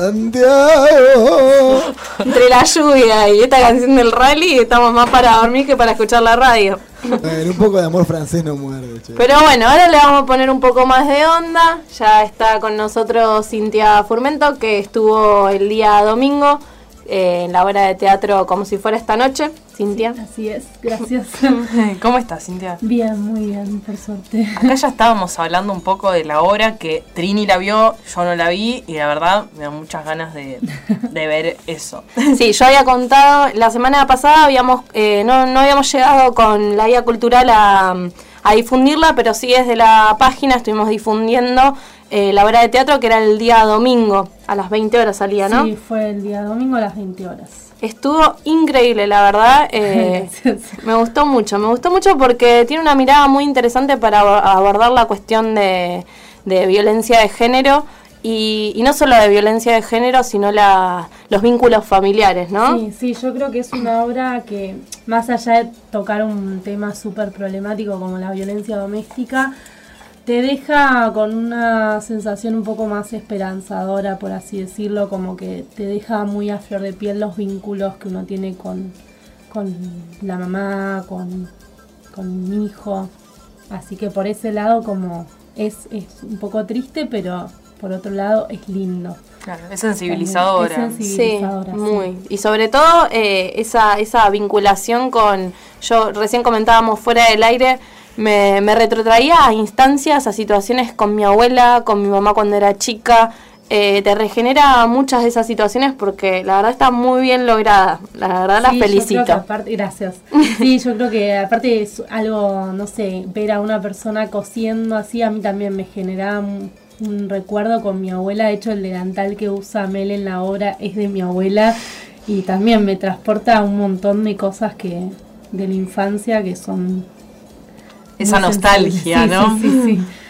Santiago. Entre la lluvia y esta canción del Rally estamos más para dormir que para escuchar la radio. Bueno, un poco de amor francés no muerde, che. Pero bueno, ahora le vamos a poner un poco más de onda. Ya está con nosotros Cintia Furmento, que estuvo el día domingo eh, en la obra de teatro Como si fuera esta noche. Cintia. Así es, gracias. ¿Cómo estás, Cintia? Bien, muy bien, por suerte. Acá ya estábamos hablando un poco de la obra, que Trini la vio, yo no la vi, y la verdad me da muchas ganas de, de ver eso. Sí, yo había contado, la semana pasada habíamos eh, no, no habíamos llegado con la guía cultural a, a difundirla, pero sí desde la página estuvimos difundiendo eh, la obra de teatro, que era el día domingo, a las veinte horas salía, ¿no? Sí, fue el día domingo a las veinte horas. Estuvo increíble, la verdad. Eh, me gustó mucho, me gustó mucho porque tiene una mirada muy interesante para abordar la cuestión de, de violencia de género y, y no solo de violencia de género, sino la, los vínculos familiares, ¿no? Sí, sí, yo creo que es una obra que, más allá de tocar un tema súper problemático como la violencia doméstica, te deja con una sensación un poco más esperanzadora, por así decirlo, como que te deja muy a flor de piel los vínculos que uno tiene con, con la mamá, con, con mi hijo. Así que por ese lado como es, es un poco triste, pero por otro lado es lindo. Claro, es sensibilizadora. Es sensibilizadora, sí, muy. Y sobre todo eh, esa, esa vinculación con, yo recién comentábamos fuera del aire, Me, me retrotraía a instancias, a situaciones con mi abuela, con mi mamá cuando era chica. Eh, te regenera muchas de esas situaciones porque la verdad está muy bien lograda. La verdad la sí, felicito. Yo creo que aparte, gracias. Sí, yo creo que aparte es algo, no sé, ver a una persona cosiendo así, a mí también me generaba un, un recuerdo con mi abuela. De hecho, el delantal que usa Mel en la obra es de mi abuela y también me transporta a un montón de cosas que de la infancia que son... Esa nostalgia, sí, ¿no? Sí, sí, sí.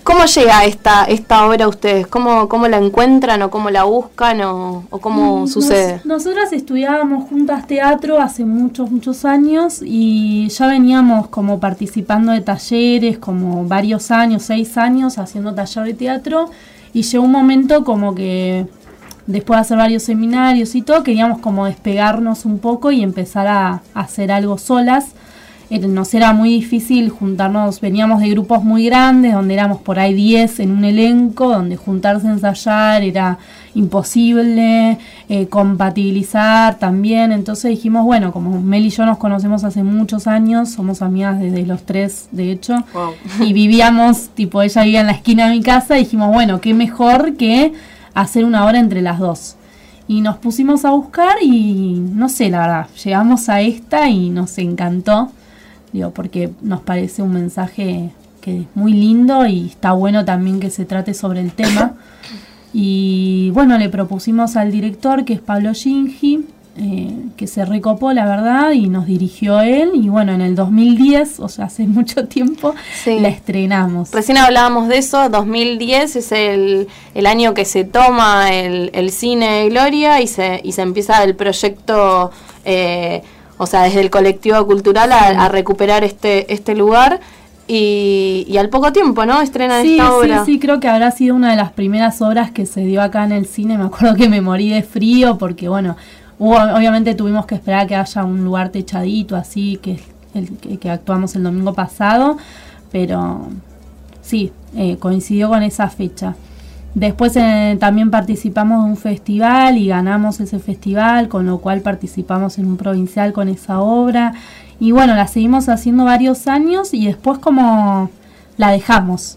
¿Cómo llega esta, esta obra a ustedes? ¿Cómo, cómo la encuentran o cómo la buscan o, o cómo Nos, sucede? Nosotras estudiábamos juntas teatro hace muchos, muchos años y ya veníamos como participando de talleres, como varios años, seis años haciendo taller de teatro, y llegó un momento como que después de hacer varios seminarios y todo, queríamos como despegarnos un poco y empezar a, a hacer algo solas. Nos era muy difícil juntarnos, veníamos de grupos muy grandes, donde éramos por ahí diez en un elenco, donde juntarse a ensayar era imposible, eh, compatibilizar también. Entonces dijimos, bueno, como Mel y yo nos conocemos hace muchos años, somos amigas desde los tres, de hecho, wow. Y vivíamos, tipo, ella vivía en la esquina de mi casa, y dijimos, bueno, qué mejor que hacer una obra entre las dos. Y nos pusimos a buscar y, no sé, la verdad, llegamos a esta y nos encantó. Digo, porque nos parece un mensaje que es muy lindo y está bueno también que se trate sobre el tema. Y bueno, le propusimos al director, que es Pablo Gingi, eh, que se recopó, la verdad, y nos dirigió él. Y bueno, en el dos mil diez, o sea, hace mucho tiempo, sí, la estrenamos. Recién hablábamos de eso, dos mil diez es el, el año que se toma el, el cine Gloria y se, y se empieza el proyecto... Eh, O sea, desde el colectivo cultural a, a recuperar este este lugar y, y al poco tiempo, ¿no? Estrenan sí, esta obra. Sí, sí, creo que habrá sido una de las primeras obras que se dio acá en el cine. Me acuerdo que me morí de frío porque, bueno, hubo, obviamente tuvimos que esperar a que haya un lugar techadito, así, que, el, que, que actuamos el domingo pasado, pero sí, eh, coincidió con esa fecha. Después eh, también participamos de un festival y ganamos ese festival, con lo cual participamos en un provincial con esa obra. Y bueno, la seguimos haciendo varios años y después como la dejamos.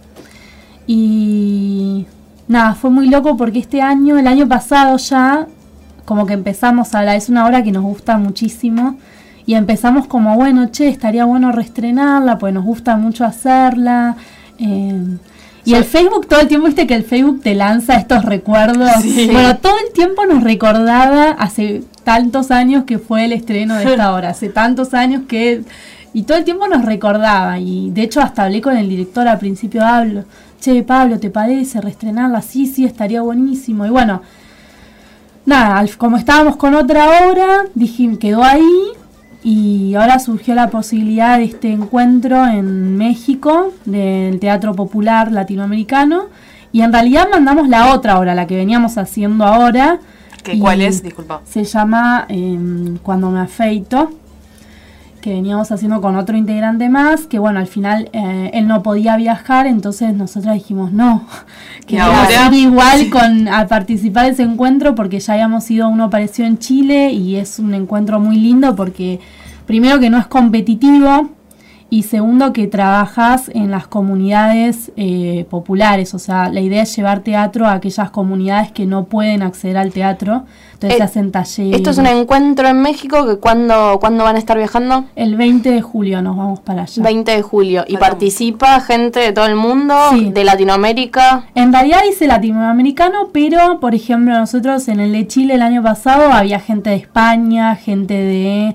Y nada, fue muy loco porque este año, el año pasado ya, como que empezamos a hablar, es una obra que nos gusta muchísimo. Y empezamos como, bueno, che, estaría bueno reestrenarla, pues nos gusta mucho hacerla. Eh, Y el Facebook, todo el tiempo, viste que el Facebook te lanza estos recuerdos. Sí. Bueno, todo el tiempo nos recordaba hace tantos años que fue el estreno de esta obra, hace tantos años que... Y todo el tiempo nos recordaba, y de hecho hasta hablé con el director al principio, hablo, che, Pablo, ¿te parece reestrenarla? Sí, sí, estaría buenísimo. Y bueno, nada, como estábamos con otra obra, dije, quedó ahí. Y ahora surgió la posibilidad de este encuentro en México del Teatro Popular Latinoamericano, y en realidad mandamos la otra obra, la que veníamos haciendo ahora. ¿Qué, ¿Cuál es? Disculpa. Se llama eh, Cuando me afeito, que veníamos haciendo con otro integrante más, que bueno, al final eh, él no podía viajar, entonces nosotras dijimos no, que iba a ir igual sí. con, a participar de ese encuentro, porque ya habíamos ido a uno parecido en Chile y es un encuentro muy lindo porque primero que no es competitivo y segundo que trabajas en las comunidades eh, populares, o sea, la idea es llevar teatro a aquellas comunidades que no pueden acceder al teatro, entonces eh, se hacen talleres. ¿Esto es un encuentro en México? Que ¿cuándo, ¿Cuándo van a estar viajando? El veinte de julio nos vamos para allá. veinte de julio. ¿Y participa gente de todo el mundo? Sí. ¿De Latinoamérica? En realidad dice latinoamericano, pero por ejemplo nosotros en el de Chile el año pasado había gente de España, gente de...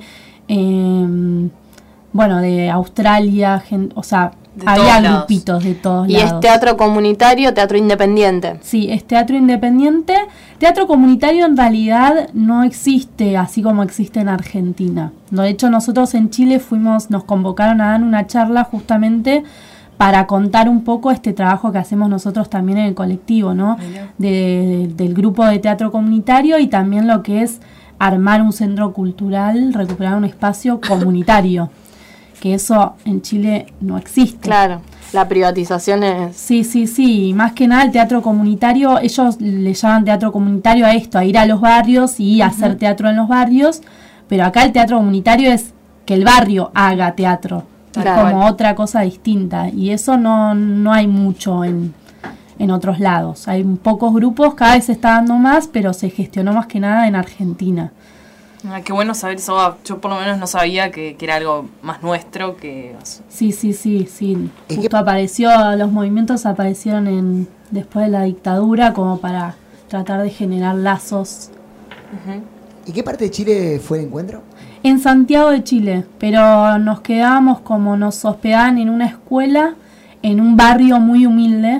Eh, bueno, de Australia, gente, o sea, de había grupitos de todos ¿Y lados. ¿Y es teatro comunitario, teatro independiente? Sí, es teatro independiente. Teatro comunitario en realidad no existe así como existe en Argentina. De hecho, nosotros en Chile fuimos, nos convocaron a dar una charla justamente para contar un poco este trabajo que hacemos nosotros también en el colectivo, ¿no? De, de, del grupo de teatro comunitario y también lo que es armar un centro cultural, recuperar un espacio comunitario. Que eso en Chile no existe. Claro, la privatización es... Sí, sí, sí, más que nada el teatro comunitario, ellos le llaman teatro comunitario a esto, a ir a los barrios y uh-huh. hacer teatro en los barrios, pero acá el teatro comunitario es que el barrio haga teatro, claro. Es como otra cosa distinta, y eso no, no hay mucho en, en otros lados, hay pocos grupos, cada vez se está dando más, pero se gestionó más que nada en Argentina. Ah, qué bueno saber eso. Yo por lo menos no sabía que, que era algo más nuestro que... Sí, sí, sí, sí. Justo apareció, los movimientos aparecieron en después de la dictadura como para tratar de generar lazos. Uh-huh. ¿Y qué parte de Chile fue el encuentro? En Santiago de Chile, pero nos quedamos como nos hospedaban en una escuela en un barrio muy humilde.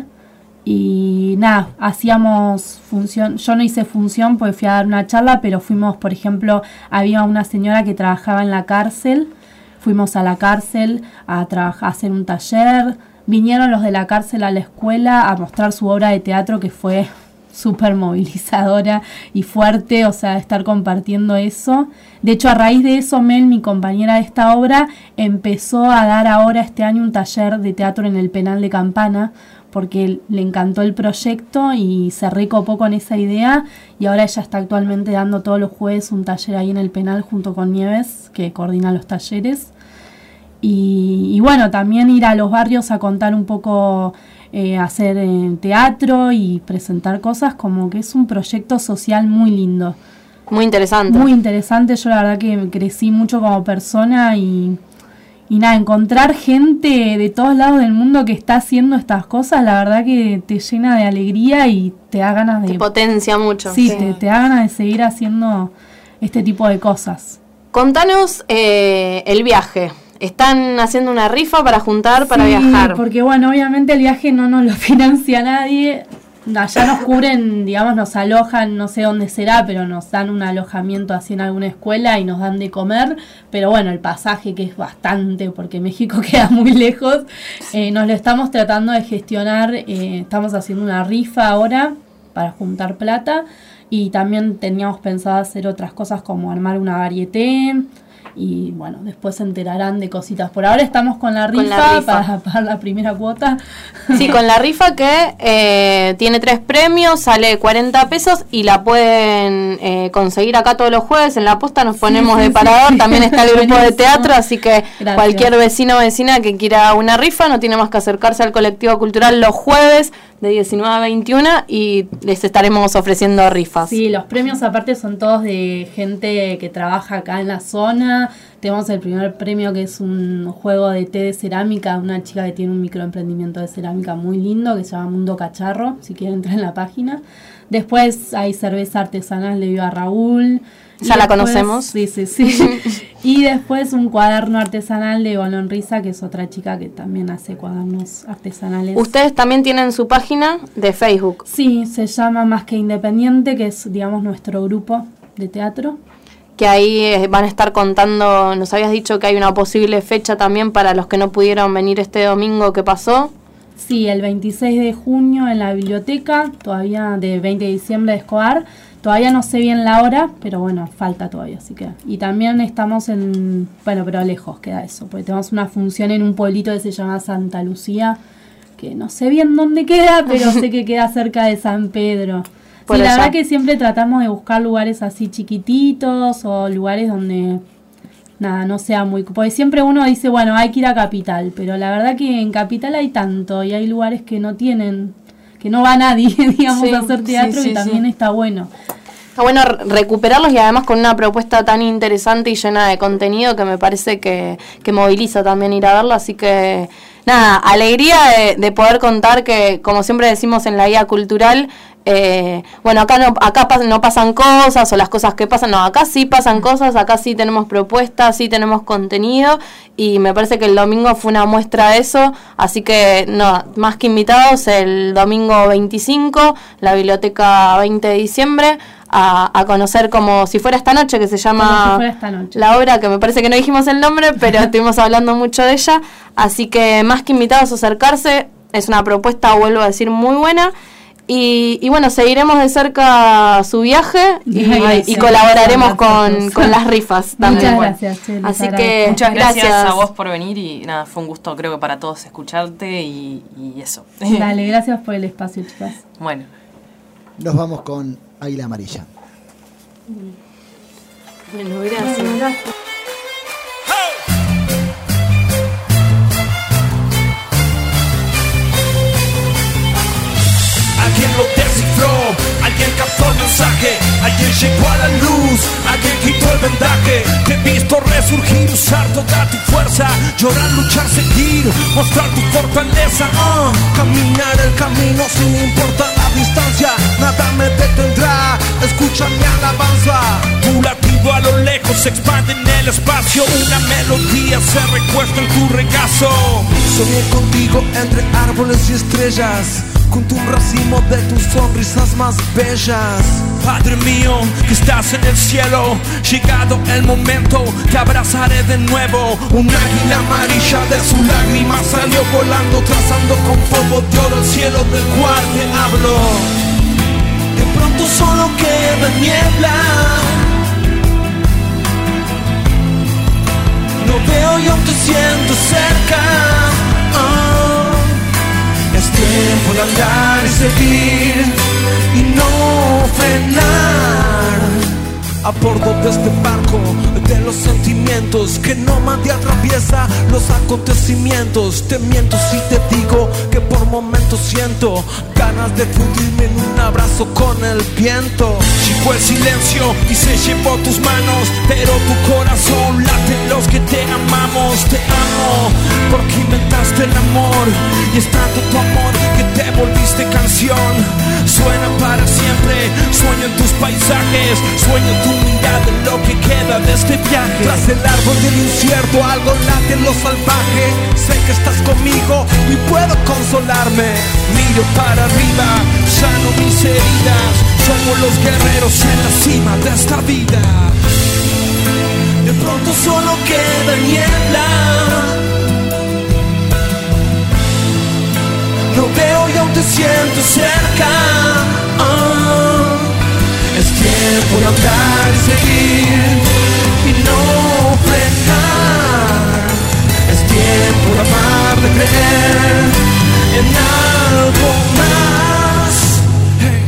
Y nada, hacíamos función, yo no hice función porque fui a dar una charla, pero fuimos, por ejemplo, había una señora que trabajaba en la cárcel, fuimos a la cárcel a trabajar, a hacer un taller, vinieron los de la cárcel a la escuela a mostrar su obra de teatro que fue súper movilizadora y fuerte, o sea, estar compartiendo eso. De hecho, a raíz de eso, Mel, mi compañera de esta obra, empezó a dar ahora este año un taller de teatro en el penal de Campana, porque le encantó el proyecto y se recopó con esa idea, y ahora ella está actualmente dando todos los jueves un taller ahí en el penal junto con Nieves, que coordina los talleres. Y, y bueno, también ir a los barrios a contar un poco, eh, hacer eh, teatro y presentar cosas, como que es un proyecto social muy lindo. Muy interesante. Muy interesante, yo la verdad que crecí mucho como persona y... Y nada, encontrar gente de todos lados del mundo que está haciendo estas cosas, la verdad que te llena de alegría y te da ganas de... Te potencia mucho. Sí, sí. Te, te da ganas de seguir haciendo este tipo de cosas. Contanos eh, el viaje. Están haciendo una rifa para juntar, para Sí, viajar. porque bueno, obviamente el viaje no nos lo financia nadie. Allá nos cubren, digamos, nos alojan, no sé dónde será, pero nos dan un alojamiento así en alguna escuela y nos dan de comer. Pero bueno, el pasaje, que es bastante, porque México queda muy lejos, eh, nos lo estamos tratando de gestionar. Eh, estamos haciendo una rifa ahora para juntar plata. Y también teníamos pensado hacer otras cosas como armar una varieté. Y bueno, después se enterarán de cositas. Por ahora estamos con la rifa, Con la rifa. para pagar la primera cuota. Sí, con la rifa que eh, tiene tres premios, sale cuarenta pesos y la pueden eh, conseguir acá todos los jueves. En la posta nos ponemos sí, de sí, parador. sí. También está el grupo de Buenísimo. teatro, así que Gracias. cualquier vecino o vecina que quiera una rifa no tiene más que acercarse al colectivo cultural los jueves de diecinueve a veintiuno y les estaremos ofreciendo rifas. Sí, los premios aparte son todos de gente que trabaja acá en la zona. Tenemos el primer premio, que es un juego de té de cerámica, una chica que tiene un microemprendimiento de cerámica muy lindo que se llama Mundo Cacharro, si quieren entrar en la página. Después hay cerveza artesanal de Viva Raúl. Ya Y la después- conocemos. Sí, sí, sí. Y después un cuaderno artesanal de Bolón Risa, que es otra chica que también hace cuadernos artesanales. Ustedes también tienen su página de Facebook. Sí, se llama Más que Independiente, que es, digamos, nuestro grupo de teatro. Que ahí eh, van a estar contando, nos habías dicho que hay una posible fecha también para los que no pudieron venir este domingo. ¿Qué pasó? Sí, el veintiséis de junio en la biblioteca, todavía de veinte de diciembre de Escobar. Todavía no sé bien la hora, pero bueno, falta todavía, así que... Y también estamos en... Bueno, pero lejos queda eso, porque tenemos una función en un pueblito que se llama Santa Lucía, que no sé bien dónde queda, pero sé que queda cerca de San Pedro. Por Sí, la allá. verdad que siempre tratamos de buscar lugares así chiquititos o lugares donde... Nada, no sea muy... Porque siempre uno dice, bueno, hay que ir a Capital, pero la verdad que en Capital hay tanto y hay lugares que no tienen... Que no va nadie, digamos, Sí, a hacer teatro, sí, sí, y también sí. está bueno. Está bueno re- recuperarlos y además con una propuesta tan interesante y llena de contenido que me parece que, que moviliza también ir a verlo. Así que, nada, alegría de, de poder contar que, como siempre decimos en la guía cultural, eh, bueno, acá no acá pas- no pasan cosas o las cosas que pasan, no, acá sí pasan cosas, acá sí tenemos propuestas, sí tenemos contenido y me parece que el domingo fue una muestra de eso, así que no, más que invitados el domingo veinticinco, la biblioteca veinte de diciembre, a, a conocer como si fuera esta noche, que se Como si llama fuera esta noche. la obra, que me parece que no dijimos el nombre, pero estuvimos hablando mucho de ella, así que más que invitados a acercarse, es una propuesta, vuelvo a decir, muy buena. Y, y bueno, seguiremos de cerca su viaje y, Gracias. y colaboraremos Muchas con, gracias. con las rifas también. Muchas bueno. gracias, Che, les Así agradezco. que Muchas gracias, gracias a vos por venir y nada, fue un gusto creo que para todos escucharte y, y eso. Dale, gracias por el espacio, chicas. Bueno, Nos vamos con Águila Amarilla. Bueno, gracias. Alguien lo descifró, alguien captó el mensaje, alguien llegó a la luz, alguien quitó el vendaje. Te he visto resurgir, usar toda tu fuerza, llorar, luchar, seguir, mostrar tu fortaleza. Uh, caminar el camino sin importar la distancia, nada me detendrá, escucha mi alabanza. Tu latido a lo lejos se expande en el el espacio, una melodía se recuesta en tu regazo. Soñé contigo entre árboles y estrellas, junto a un racimo de tus sonrisas más bellas. Padre mío, que estás en el cielo, llegado el momento, te abrazaré de nuevo. Un águila amarilla de sus lágrimas salió volando, trazando con polvo de oro el cielo del cual te hablo. De pronto solo queda niebla, no veo y aún te siento cerca. Oh, es tiempo de andar y seguir y no frenar. A bordo de este barco de los sentimientos que nómade atraviesa los acontecimientos. Te miento si te digo que por momentos siento ganas de fundirme en un abrazo con el viento. Llegó el silencio y se llevó tus manos, pero tu corazón late los que te amamos. Te amo porque inventaste el amor y es tanto tu amor que te volviste canción. Suena para siempre, sueño en tus paisajes, sueño tu mirada en lo que queda de este viaje. Tras el árbol del incierto algo late en lo salvaje. Sé que estás conmigo y puedo consolarme. Miro para arriba, sano mis heridas. Somos los guerreros en la cima de esta vida. De pronto solo queda niebla, no veo y aún te siento cerca. Oh, es tiempo de andar y seguir y no frenar. Es tiempo de amar, de creer en algo más. Hey.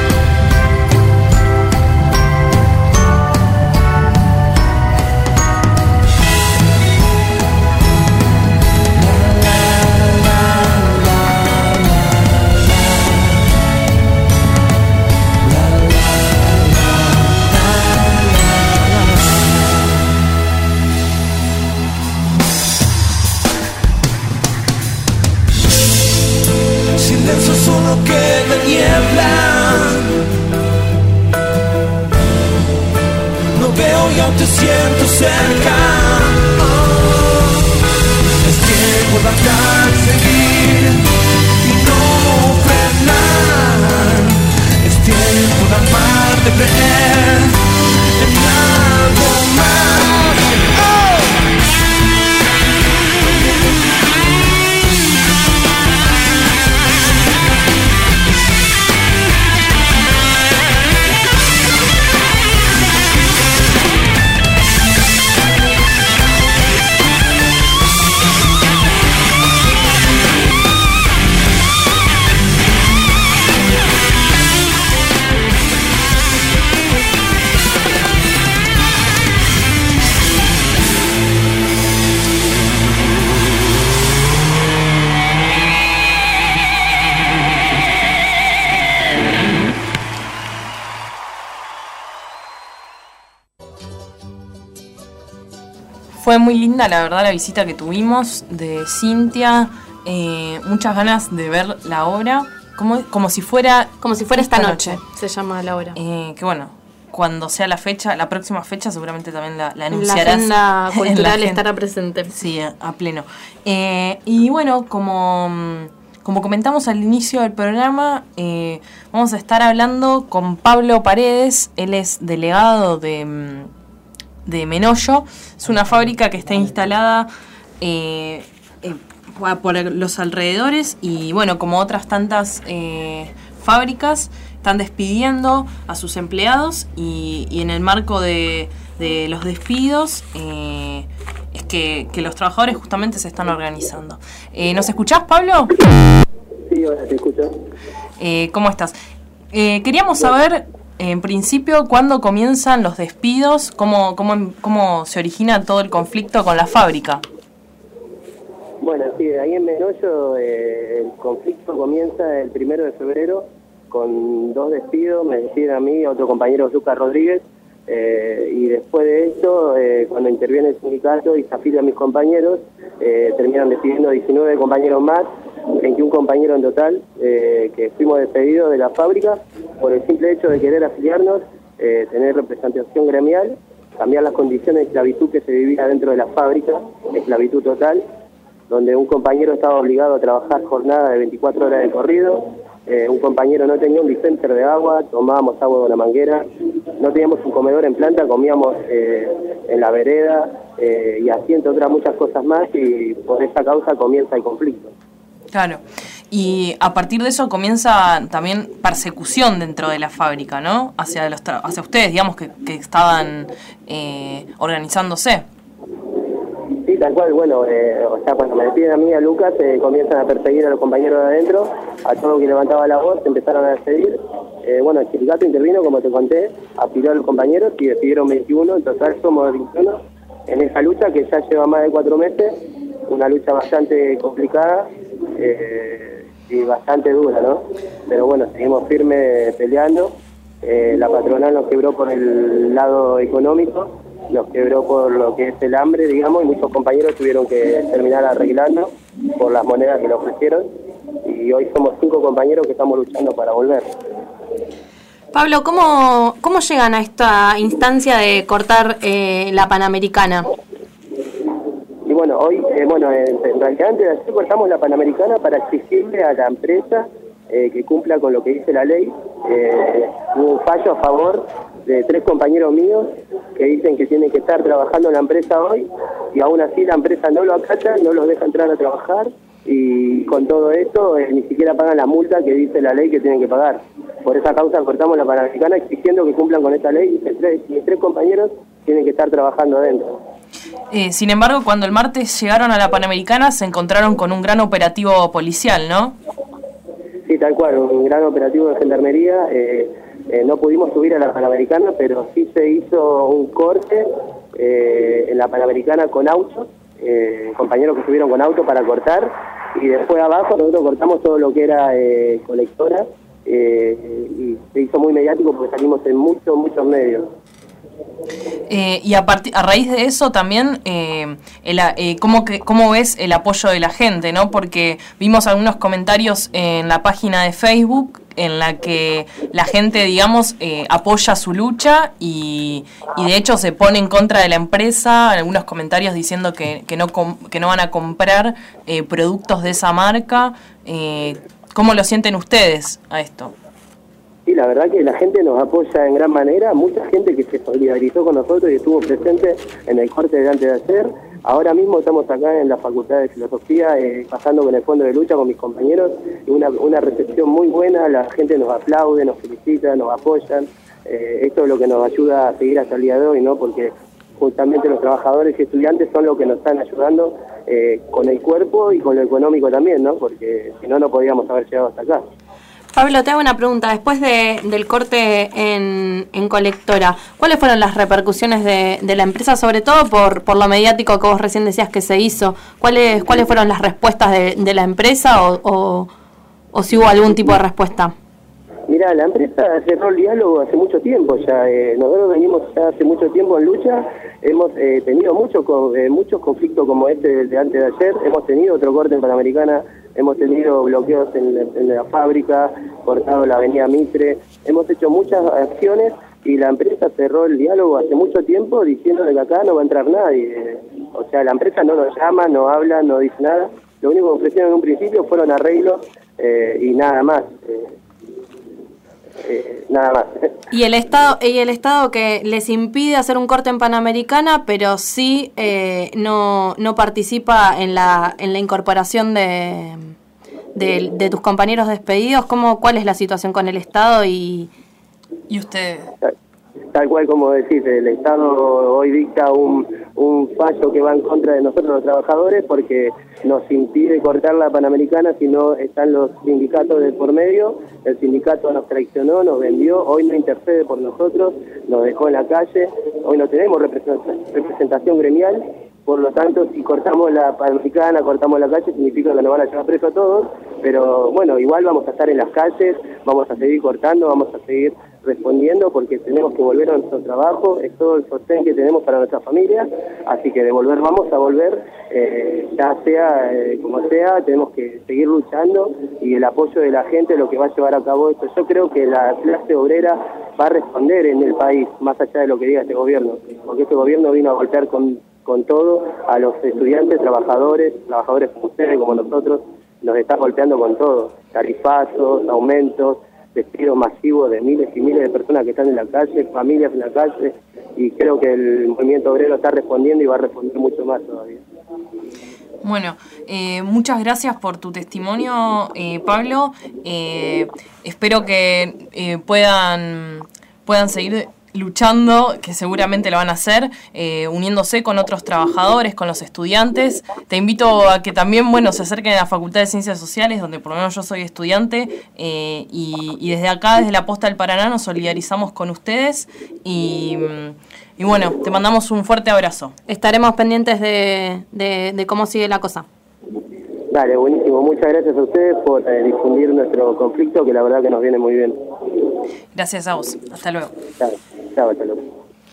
Solo queda niebla, no veo y aún te siento cerca. Oh, es tiempo de andar, seguir y no frenar. Es tiempo de amar, de creer en algo más. Oh. Fue muy linda, la verdad, la visita que tuvimos de Cintia. Eh, muchas ganas de ver la obra, como, como si fuera como si fuera esta, esta noche, noche. Se llama la obra. Eh, que bueno, cuando sea la fecha, la próxima fecha, seguramente también la, la anunciarás. La agenda cultural la agenda. Estará presente. Sí, a pleno. Eh, y bueno, como, como comentamos al inicio del programa, eh, vamos a estar hablando con Pablo Paredes. Él es delegado de... de Menollo. Es una fábrica que está instalada eh, eh, por los alrededores y bueno, como otras tantas eh, fábricas, están despidiendo a sus empleados y, y en el marco de, de los despidos eh, es que, que los trabajadores justamente se están organizando. Eh, ¿Nos escuchás, Pablo? Sí, ahora te escucho. Eh, ¿Cómo estás? Eh, queríamos saber... En principio, ¿cuándo comienzan los despidos? ¿Cómo, cómo, cómo se origina todo el conflicto con la fábrica? Bueno, sí, ahí en Menollo eh, el conflicto comienza el primero de febrero con dos despidos. Me despiden a mí y a otro compañero, Lucas Rodríguez, eh, y después de esto, eh, cuando interviene el sindicato y se afilia a mis compañeros, eh, terminan despidiendo diecinueve compañeros más, veintiún compañeros en total, eh, que fuimos despedidos de la fábrica por el simple hecho de querer afiliarnos, eh, tener representación gremial cambiar las condiciones de esclavitud que se vivía dentro de la fábrica, esclavitud total, donde un compañero estaba obligado a trabajar jornada de veinticuatro horas de corrido, eh, un compañero no tenía un dispenser de agua, tomábamos agua de una manguera, no teníamos un comedor en planta, comíamos eh, en la vereda, eh, y así entre otras muchas cosas más, y por esa causa comienza el conflicto. Claro, y a partir de eso comienza también persecución dentro de la fábrica, ¿no? Hacia los tra- hacia ustedes, digamos, que, que estaban eh, organizándose. Sí, tal cual, bueno, eh, o sea, cuando me despiden a mí y a Lucas, eh, comienzan a perseguir a los compañeros de adentro, a todo que levantaba la voz, empezaron a despedir. Eh, bueno, el sindicato intervino, como te conté, afilió a los compañeros y despidieron veintiuno, en total somos veintiuno en esa lucha que ya lleva más de cuatro meses, una lucha bastante complicada eh, y bastante dura, ¿no? Pero bueno, seguimos firmes peleando. Eh, la patronal nos quebró por el lado económico, nos quebró por lo que es el hambre, digamos, y muchos compañeros tuvieron que terminar arreglando por las monedas que le ofrecieron, y hoy somos cinco compañeros que estamos luchando para volver. Pablo, ¿cómo, cómo llegan a esta instancia de cortar eh, la Panamericana? Y bueno, hoy, eh, bueno, en, en realidad antes de ayer cortamos la Panamericana para exigirle a la empresa eh, que cumpla con lo que dice la ley. Eh, hubo un fallo a favor de tres compañeros míos que dicen que tienen que estar trabajando en la empresa hoy, y aún así la empresa no lo acata, no los deja entrar a trabajar, y con todo esto eh, ni siquiera pagan la multa que dice la ley que tienen que pagar. Por esa causa cortamos la Panamericana exigiendo que cumplan con esta ley, y tres, mis tres compañeros tienen que estar trabajando adentro. Eh, sin embargo, cuando el martes llegaron a la Panamericana se encontraron con un gran operativo policial, ¿no? Sí, tal cual, un gran operativo de gendarmería. Eh, eh, no pudimos subir a la Panamericana, pero sí se hizo un corte eh, en la Panamericana con autos, eh, compañeros que subieron con auto para cortar, y después abajo nosotros cortamos todo lo que era eh, colectora, eh, y se hizo muy mediático porque salimos en muchos, muchos medios. Eh, y a, part- a raíz de eso también, eh, el, eh, ¿cómo, que, ¿cómo ves el apoyo de la gente, no? Porque vimos algunos comentarios en la página de Facebook en la que la gente, digamos, eh, apoya su lucha y, y de hecho se pone en contra de la empresa, algunos comentarios diciendo que, que, no, com- que no van a comprar eh, productos de esa marca. Eh, ¿Cómo lo sienten ustedes a esto? Sí, la verdad que la gente nos apoya en gran manera, mucha gente que se solidarizó con nosotros y estuvo presente en el corte de antes de ayer. Ahora mismo estamos acá en la Facultad de Filosofía, eh, pasando con el fondo de lucha con mis compañeros, y una, una recepción muy buena, la gente nos aplaude, nos felicita, nos apoyan. Eh, esto es lo que nos ayuda a seguir hasta el día de hoy, ¿no? Porque justamente los trabajadores y estudiantes son los que nos están ayudando eh, con el cuerpo y con lo económico también, ¿no? Porque si no, no podríamos haber llegado hasta acá. Pablo, te hago una pregunta. Después de, del corte en, en colectora, ¿cuáles fueron las repercusiones de, de la empresa, sobre todo por, por lo mediático que vos recién decías que se hizo? ¿Cuáles, cuáles fueron las respuestas de, de la empresa o, o, o si hubo algún tipo de respuesta? Mira, la empresa cerró el diálogo hace mucho tiempo ya. Eh, nosotros venimos ya hace mucho tiempo en lucha. Hemos eh, tenido mucho, eh, muchos conflictos como este de, de antes de ayer. Hemos tenido otro corte en Panamericana. Hemos tenido bloqueos en, en la fábrica, cortado la avenida Mitre. Hemos hecho muchas acciones y la empresa cerró el diálogo hace mucho tiempo diciendo que acá no va a entrar nadie. O sea, la empresa no nos llama, no habla, no dice nada. Lo único que ofrecieron en un principio fueron arreglos eh, y nada más. Eh, Eh, nada más. Y el estado y el estado que les impide hacer un corte en Panamericana, pero sí eh, no no participa en la en la incorporación de de, de tus compañeros despedidos. ¿Cómo cuál es la situación con el Estado y y ustedes? Tal, tal cual como decís, el Estado hoy dicta un un fallo que va en contra de nosotros los trabajadores porque nos impide cortar la Panamericana si no están los sindicatos de por medio. El sindicato nos traicionó, nos vendió, hoy no intercede por nosotros, nos dejó en la calle, hoy no tenemos representación gremial, por lo tanto si cortamos la Panamericana, cortamos la calle, significa que nos van a llevar preso a todos, pero bueno, igual vamos a estar en las calles, vamos a seguir cortando, vamos a seguir respondiendo porque tenemos que volver a nuestro trabajo, es todo el sostén que tenemos para nuestra familia, así que de volver vamos a volver, eh, ya sea eh, como sea, tenemos que seguir luchando y el apoyo de la gente es lo que va a llevar a cabo esto. Yo creo que la clase obrera va a responder en el país, más allá de lo que diga este gobierno, porque este gobierno vino a golpear con, con todo a los estudiantes, trabajadores, trabajadores como ustedes, como nosotros, nos está golpeando con todo, tarifazos, aumentos, despidos masivos de miles y miles de personas que están en la calle, familias en la calle, y creo que el movimiento obrero está respondiendo y va a responder mucho más todavía. Bueno, eh, muchas gracias por tu testimonio, eh, Pablo. Eh, espero que eh, puedan, puedan seguir luchando, que seguramente lo van a hacer, eh, uniéndose con otros trabajadores, con los estudiantes. Te invito a que también, bueno, se acerquen a la Facultad de Ciencias Sociales, donde por lo menos yo soy estudiante, eh, y, y desde acá, desde la Posta del Paraná, nos solidarizamos con ustedes y... Y bueno, te mandamos un fuerte abrazo. Estaremos pendientes de, de, de cómo sigue la cosa. Dale, buenísimo. Muchas gracias a ustedes por eh, difundir nuestro conflicto, que la verdad que nos viene muy bien. Gracias a vos. Hasta luego. Chao, chao, hasta luego.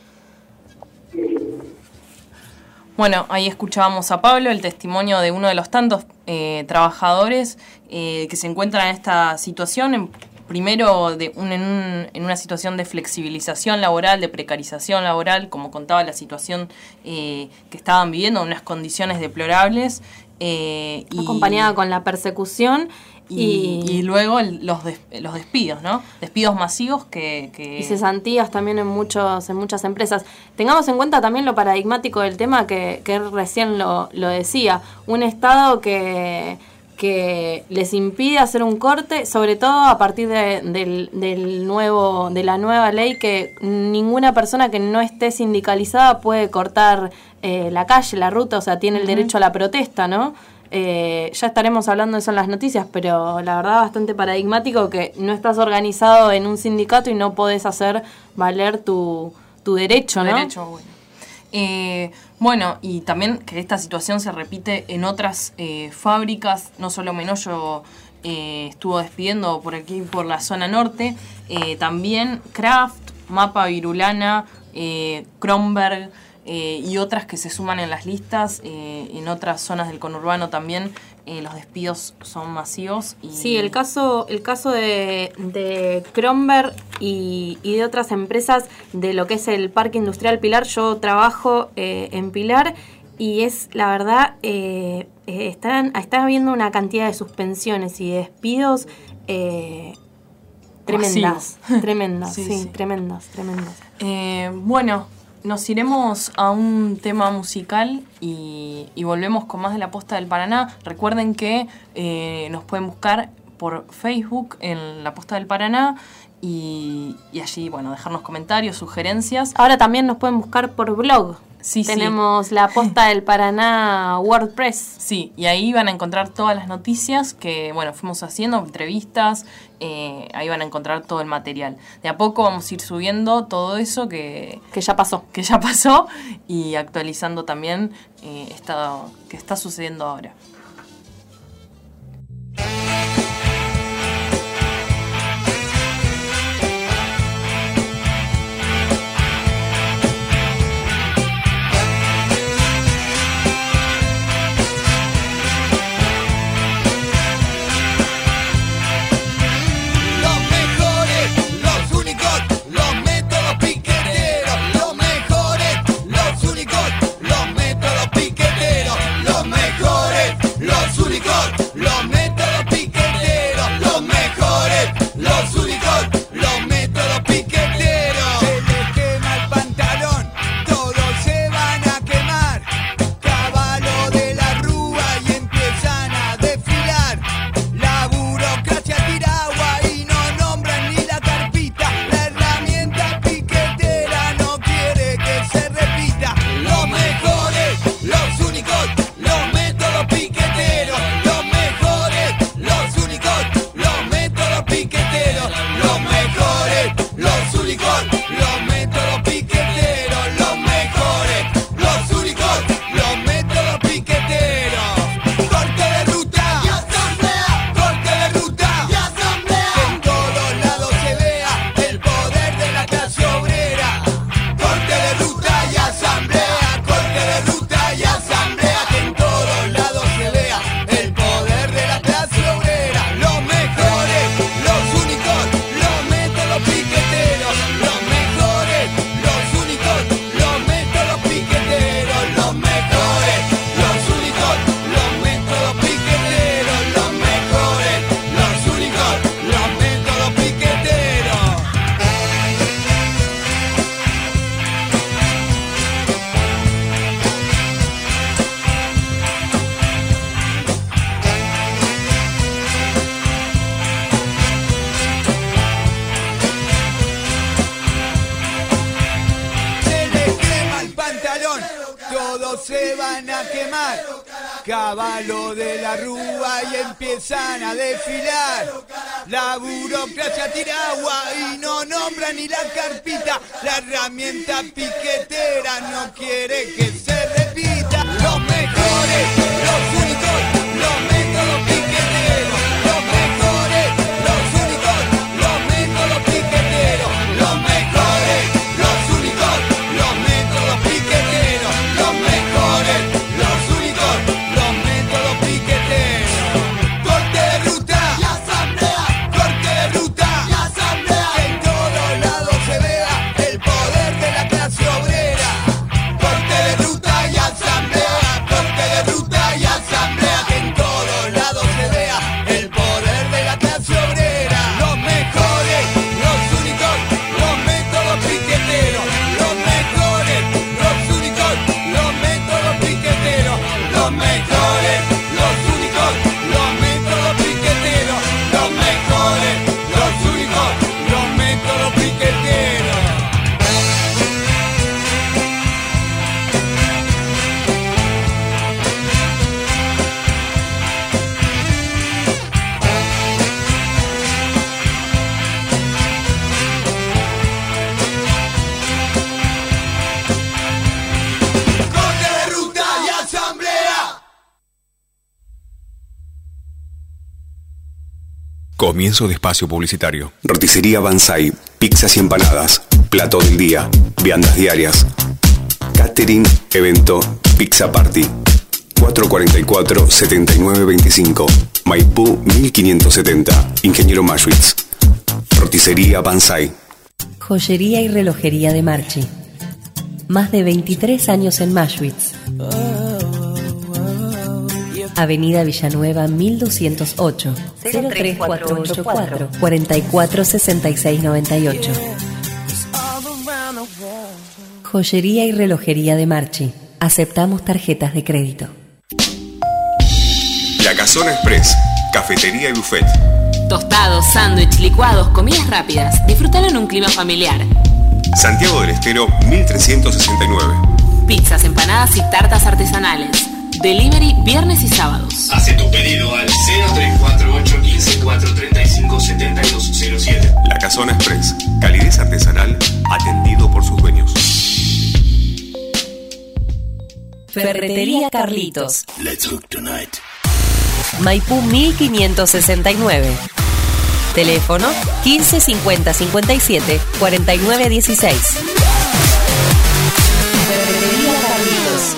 Bueno, ahí escuchábamos a Pablo, el testimonio de uno de los tantos eh, trabajadores eh, que se encuentran en esta situación, en primero de un, en, un, en una situación de flexibilización laboral, de precarización laboral, como contaba la situación eh, que estaban viviendo, en unas condiciones deplorables. Eh, y, acompañada con la persecución y, y, y luego el, los, des, los despidos, ¿no? Despidos masivos que, que... Y cesantías también en, muchos, en muchas empresas. Tengamos en cuenta también lo paradigmático del tema que, que recién lo, lo decía. Un Estado que... que les impide hacer un corte, sobre todo a partir de, del, del nuevo, de la nueva ley, que ninguna persona que no esté sindicalizada puede cortar eh, la calle, la ruta, o sea, tiene el derecho a la protesta, ¿no? Eh, ya estaremos hablando de eso en las noticias, pero la verdad bastante paradigmático que no estás organizado en un sindicato y no podés hacer valer tu, tu derecho, ¿no? Derecho, bueno. Eh, bueno, y también que esta situación se repite en otras eh, fábricas, no solo Menollo eh, estuvo despidiendo por aquí, por la zona norte, eh, también Kraft, Mapa Virulana, eh, Kronberg eh, y otras que se suman en las listas, eh, en otras zonas del conurbano también. Eh, los despidos son masivos. Y... Sí, el caso el caso de, de Kronberg y, y de otras empresas de lo que es el Parque Industrial Pilar. Yo trabajo eh, en Pilar y es, la verdad, eh, eh, están, está habiendo una cantidad de suspensiones y de despidos eh, tremendas. Tremendas, sí, sí, sí, tremendas, tremendas. Eh, bueno... Nos iremos a un tema musical y, y volvemos con más de la Posta del Paraná. Recuerden que eh, nos pueden buscar por Facebook en la Posta del Paraná y, y allí, bueno, dejarnos comentarios, sugerencias. Ahora también nos pueden buscar por blog. Sí, Tenemos sí. la Posta del Paraná WordPress. Sí, y ahí van a encontrar todas las noticias que, bueno, fuimos haciendo, entrevistas, eh, ahí van a encontrar todo el material. De a poco vamos a ir subiendo todo eso que, que ya pasó. Que ya pasó y actualizando también eh, esto que está sucediendo ahora. Los mejores, todos se van a quemar. Caballo de la rúa y empiezan a desfilar. La burocracia tira agua y no nombra ni la carpita. La herramienta piquetera no quiere que se repita. Los mejores, los únicos, los métodos piqueteros. Los mejores, los únicos, los métodos piqueteros. Los mejores, los únicos, los métodos piqueteros. Los mejores, los únicos, los métodos piqueteros. Corte de ruta y asamblea. Corte de ruta y asamblea. Que en todos lados se vea el poder de la clase obrera. Corte de ruta y asamblea. Corte de ruta y asamblea. Que en todos lados se vea el poder de la clase obrera. Los mejores, los únicos, los métodos piqueteros. Los mejores, los únicos, los métodos piqueteros. Los mejores, los únicos, los métodos piqueteros. Los mejores, los únicos, los métodos piqueteros. Corte de ruta y asamblea. Comienzo de espacio publicitario. Roticería Banzai, pizzas y empanadas, plato del día, viandas diarias, catering, evento, pizza party. cuatro cuarenta y cuatro, setenta y nueve veinticinco, Maipú mil quinientos setenta, Ingeniero Maschwitz. Roticería Banzai. Joyería y relojería de Marchi. Más de veintitrés años en Maschwitz. Avenida Villanueva mil doscientos ocho, cero tres cuatro ocho cuatro, cuatro cuatro seis seis nueve ocho. Joyería y relojería de Marchi. Aceptamos tarjetas de crédito. La Casona Express, cafetería y buffet. Tostados, sándwich, licuados, comidas rápidas. Disfrútalo en un clima familiar. Santiago del Estero mil trescientos sesenta y nueve. Pizzas, empanadas y tartas artesanales. Delivery viernes y sábados. Hace tu pedido al cero tres cuatro ocho uno cinco cuatro tres cinco siete dos cero siete. La Casona Express, calidez artesanal, atendido por sus dueños. Ferretería Carlitos. Let's hook tonight. Maipú mil quinientos sesenta y nueve. Teléfono quince cincuenta cincuenta y siete cuarenta y nueve dieciséis. Ferretería Carlitos.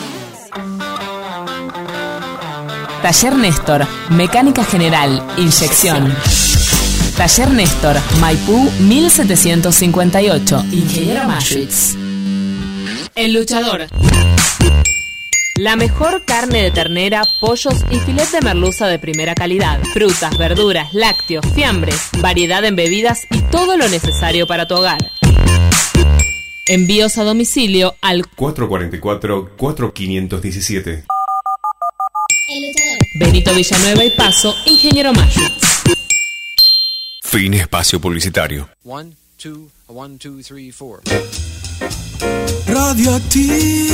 Taller Néstor, mecánica general, inyección. Taller Néstor, Maipú mil setecientos cincuenta y ocho, Ingeniero Maschwitz. El Luchador. La mejor carne de ternera, pollos y filet de merluza de primera calidad. Frutas, verduras, lácteos, fiambres, variedad en bebidas y todo lo necesario para tu hogar. Envíos a domicilio al cuatro cuarenta y cuatro, cuatro quinientos diecisiete. Benito Villanueva y Paso, Ingeniero Maschwitz. Fin espacio publicitario. One, two, one, two, three, four. Radioactiva.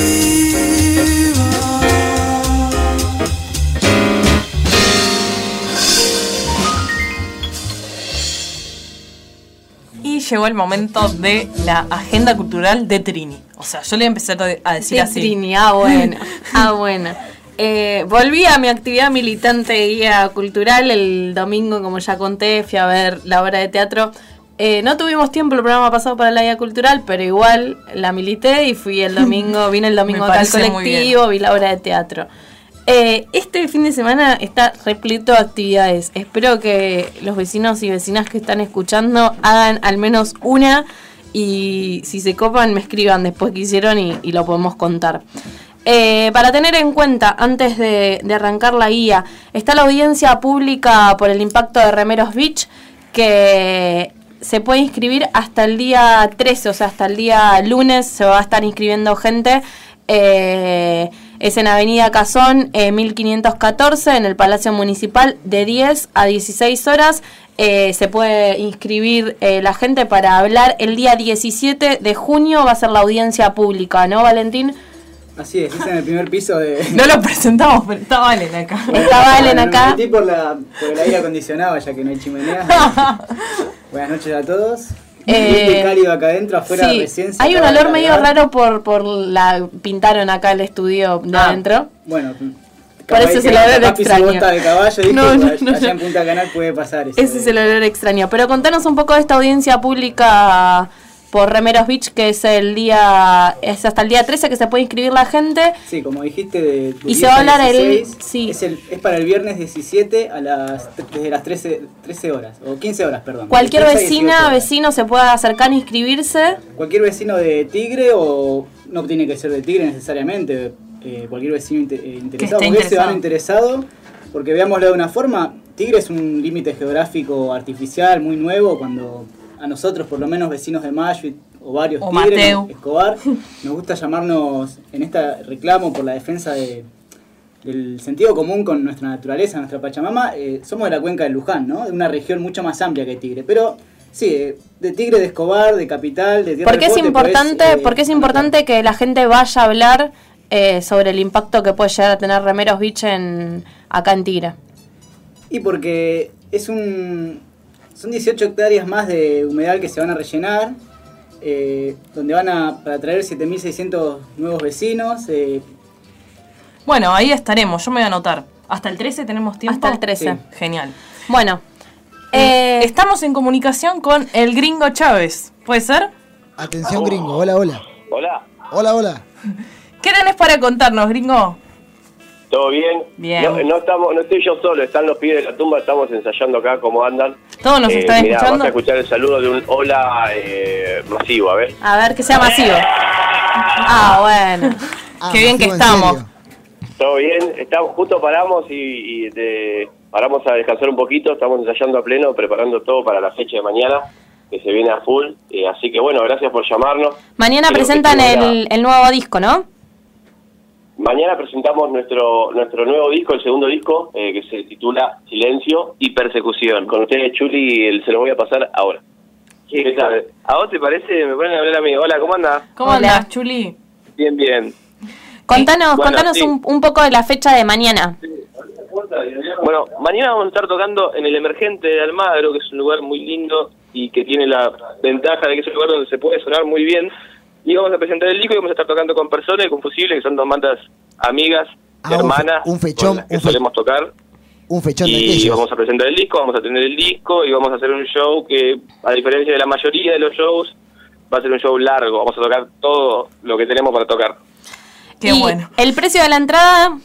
Y llegó el momento de la agenda cultural de Trini. O sea, yo le voy a empezar a decir de así. Trini, ah, bueno. Ah, bueno. Eh, volví a mi actividad militante de guía cultural el domingo, como ya conté, fui a ver la obra de teatro. Eh, no tuvimos tiempo el programa pasado para la guía cultural, pero igual la milité y fui el domingo, vine el domingo acá al colectivo, vi la obra de teatro. Eh, este fin de semana está repleto de actividades. Espero que los vecinos y vecinas que están escuchando hagan al menos una y si se copan me escriban después que hicieron y, y lo podemos contar. Eh, para tener en cuenta, antes de, de arrancar la guía, está la audiencia pública por el impacto de Remeros Beach, que se puede inscribir hasta el día trece, o sea, hasta el día lunes se va a estar inscribiendo gente. Eh, es en Avenida Cazón, eh, mil quinientos catorce, en el Palacio Municipal, de diez a dieciséis horas. Eh, se puede inscribir eh, la gente para hablar el día diecisiete de junio, va a ser la audiencia pública, ¿no, Valentín? Así es, es en el primer piso de... No lo presentamos, pero está Valen acá. Bueno, está Valen bueno, acá. Me metí por, la, por el aire acondicionado, ya que no hay chimenea. Buenas noches a todos. Eh, Este cálido acá adentro, afuera sí, recién se hay un acaba de olor medio largar. raro por, por la... Pintaron acá el estudio de Ah, adentro. Bueno, Por eso es el olor extraño. Bota de caballo, ¿viste? No, no, allá no, allá no. en Punta Canal puede pasar eso. Ese es el olor extraño. Pero contanos un poco de esta audiencia pública por Remeros Beach, que es el día, es hasta el día trece que se puede inscribir la gente. Sí, como dijiste, de, de Y se va a hablar el- sí. es, el, es para el viernes diecisiete a las, desde las trece, trece horas, o quince horas, perdón. Cualquier De quince a dieciocho vecina, horas. vecino se puede acercar a inscribirse. Cualquier vecino de Tigre, o no tiene que ser de Tigre necesariamente, eh, cualquier vecino inte- eh, interesado, esté porque se van interesado. interesado, porque veámoslo de una forma, Tigre es un límite geográfico artificial muy nuevo, cuando a nosotros, por lo menos vecinos de Mashuit, o varios O Tigre, Mateo. Escobar, nos gusta llamarnos en este reclamo por la defensa de, del sentido común con nuestra naturaleza, nuestra Pachamama, eh, somos de la cuenca de Luján, ¿no? De una región mucho más amplia que Tigre, pero sí, eh, de Tigre, de Escobar, de Capital, de Tierra Porque del es Fuerte, importante, podés, eh, porque es importante que la gente vaya a hablar eh, sobre el impacto que puede llegar a tener Remeros Beach en, acá en Tigre. Y porque es un son dieciocho hectáreas más de humedal que se van a rellenar, eh, donde van a para traer siete mil seiscientos nuevos vecinos. Eh, Bueno, ahí estaremos, yo me voy a anotar. ¿Hasta el trece tenemos tiempo? Hasta el trece. Sí, genial. Bueno, eh, estamos en comunicación con el Gringo Chávez, ¿puede ser? Atención, gringo. Hola, hola. Hola, Hola, hola. ¿Qué tenés para contarnos, Gringo? ¿todo bien? Bien. No, no estamos, no estoy yo solo, están los pibes de la tumba, estamos ensayando acá cómo andan. ¿Todos nos están mirá, escuchando? Vas a escuchar el saludo de un hola eh, masivo, a ver. a ver que sea masivo. Ah, bueno. Qué bien que masivo en estamos. serio. ¿Todo bien? Estamos, justo paramos y, y de- paramos a descansar un poquito, estamos ensayando a pleno, preparando todo para la fecha de mañana, que se viene a full. eh, así que bueno, gracias por llamarnos. Mañana Creo que presentan tengo el, el nuevo disco, ¿no? Mañana presentamos nuestro nuestro nuevo disco, el segundo disco, eh, que se titula Silencio y Persecución. Con ustedes, Chuli, el- se lo voy a pasar ahora. ¿Qué tal? ¿A vos te parece? Me ponen a hablar a mí. Hola, ¿cómo andás? ¿Cómo Hola. andás, Chuli? Bien, bien. Contanos, Bueno, contanos sí. un, un poco de la fecha de mañana. Bueno, mañana vamos a estar tocando en el Emergente de Almagro, que es un lugar muy lindo y que tiene la ventaja de que es un lugar donde se puede sonar muy bien. Y vamos a presentar el disco y vamos a estar tocando con Personas y con Fusible, que son dos bandas amigas, Ah, un fe- hermanas, un fechón, con las que un fe- solemos tocar. Un fechón de Y aquellos. vamos a presentar el disco, vamos a tener el disco y vamos a hacer un show que, a diferencia de la mayoría de los shows, va a ser un show largo. Vamos a tocar todo lo que tenemos para tocar. Qué y bueno. el precio de la entrada,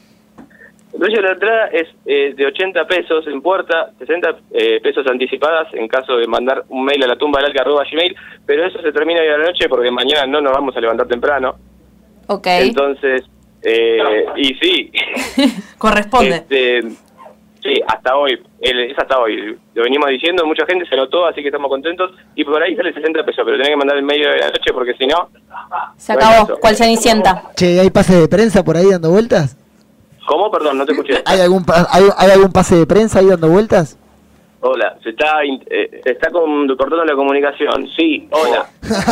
El precio de la entrada es eh, de ochenta pesos en puerta, sesenta eh, pesos anticipadas en caso de mandar un mail a la tumba del alca arroba gmail, pero eso se termina hoy a la noche porque mañana no nos vamos a levantar temprano. ok. Entonces, eh, y sí, Corresponde. este, sí, hasta hoy, el- es hasta hoy, lo venimos diciendo, mucha gente se anotó, así que estamos contentos, y por ahí sale sesenta pesos, pero tenés que mandar el mail de la noche porque si no... Se no hay acabó. caso. ¿Cuál Cenicienta? Che, ¿hay pase de prensa por ahí dando vueltas? ¿Cómo? Perdón, no te escuché. ¿Hay algún, pa- hay, hay algún pase de prensa ahí dando vueltas? Hola, se está in- eh, se está con- cortando la comunicación. Sí, hola.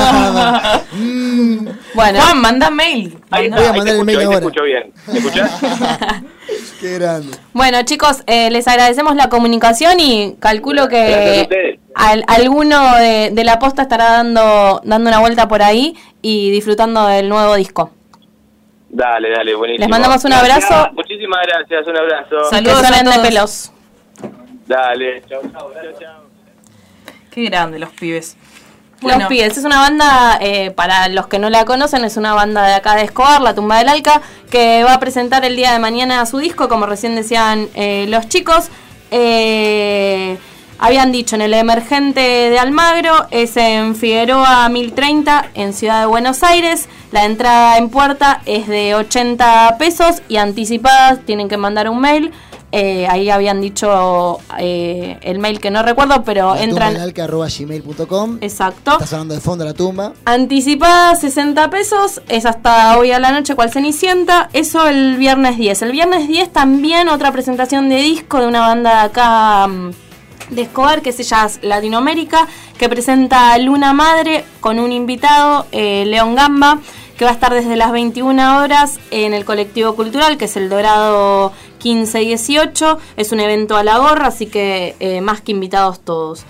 Bueno, Juan, manda mail. Ahí Voy a está, ahí mandar te el escucho, mail ahí te ahora. escucho bien. ¿Me escuchás? Qué grande. bueno chicos, eh, les agradecemos la comunicación y calculo Gracias a que ustedes. al- alguno de, de la posta estará dando, dando una vuelta por ahí y disfrutando del nuevo disco. Dale, dale, buenísimo. Les mandamos un Gracias, abrazo. Muchísimas gracias, un abrazo. Saludos que a suenen de todos. pelos. Dale, chau, chau, chau, chau. Qué grande los pibes. Los Bueno. Pibes es una banda, eh, para los que no la conocen, es una banda de acá de Escobar, La Tumba del Alca, que va a presentar el día de mañana su disco, como recién decían eh, los chicos. Eh, habían dicho en el Emergente de Almagro, es en Figueroa mil treinta, en Ciudad de Buenos Aires. La entrada en puerta es de ochenta pesos y anticipadas tienen que mandar un mail. Eh, ahí habían dicho eh, el mail que no recuerdo, pero La entran... tumba del alca arroba gmail punto com. Exacto. Está sonando de fondo la tumba. Anticipada sesenta pesos, es hasta hoy a la noche cual Cenicienta, eso el viernes diez. El viernes diez también otra presentación de disco de una banda de acá mm, de Escobar, que se llama Latinoamérica, que presenta Luna Madre con un invitado, eh, León Gamba, que va a estar desde las veintiuna horas en el colectivo cultural, que es el Dorado quince dieciocho. Es un evento a la gorra, así que eh, más que invitados todos.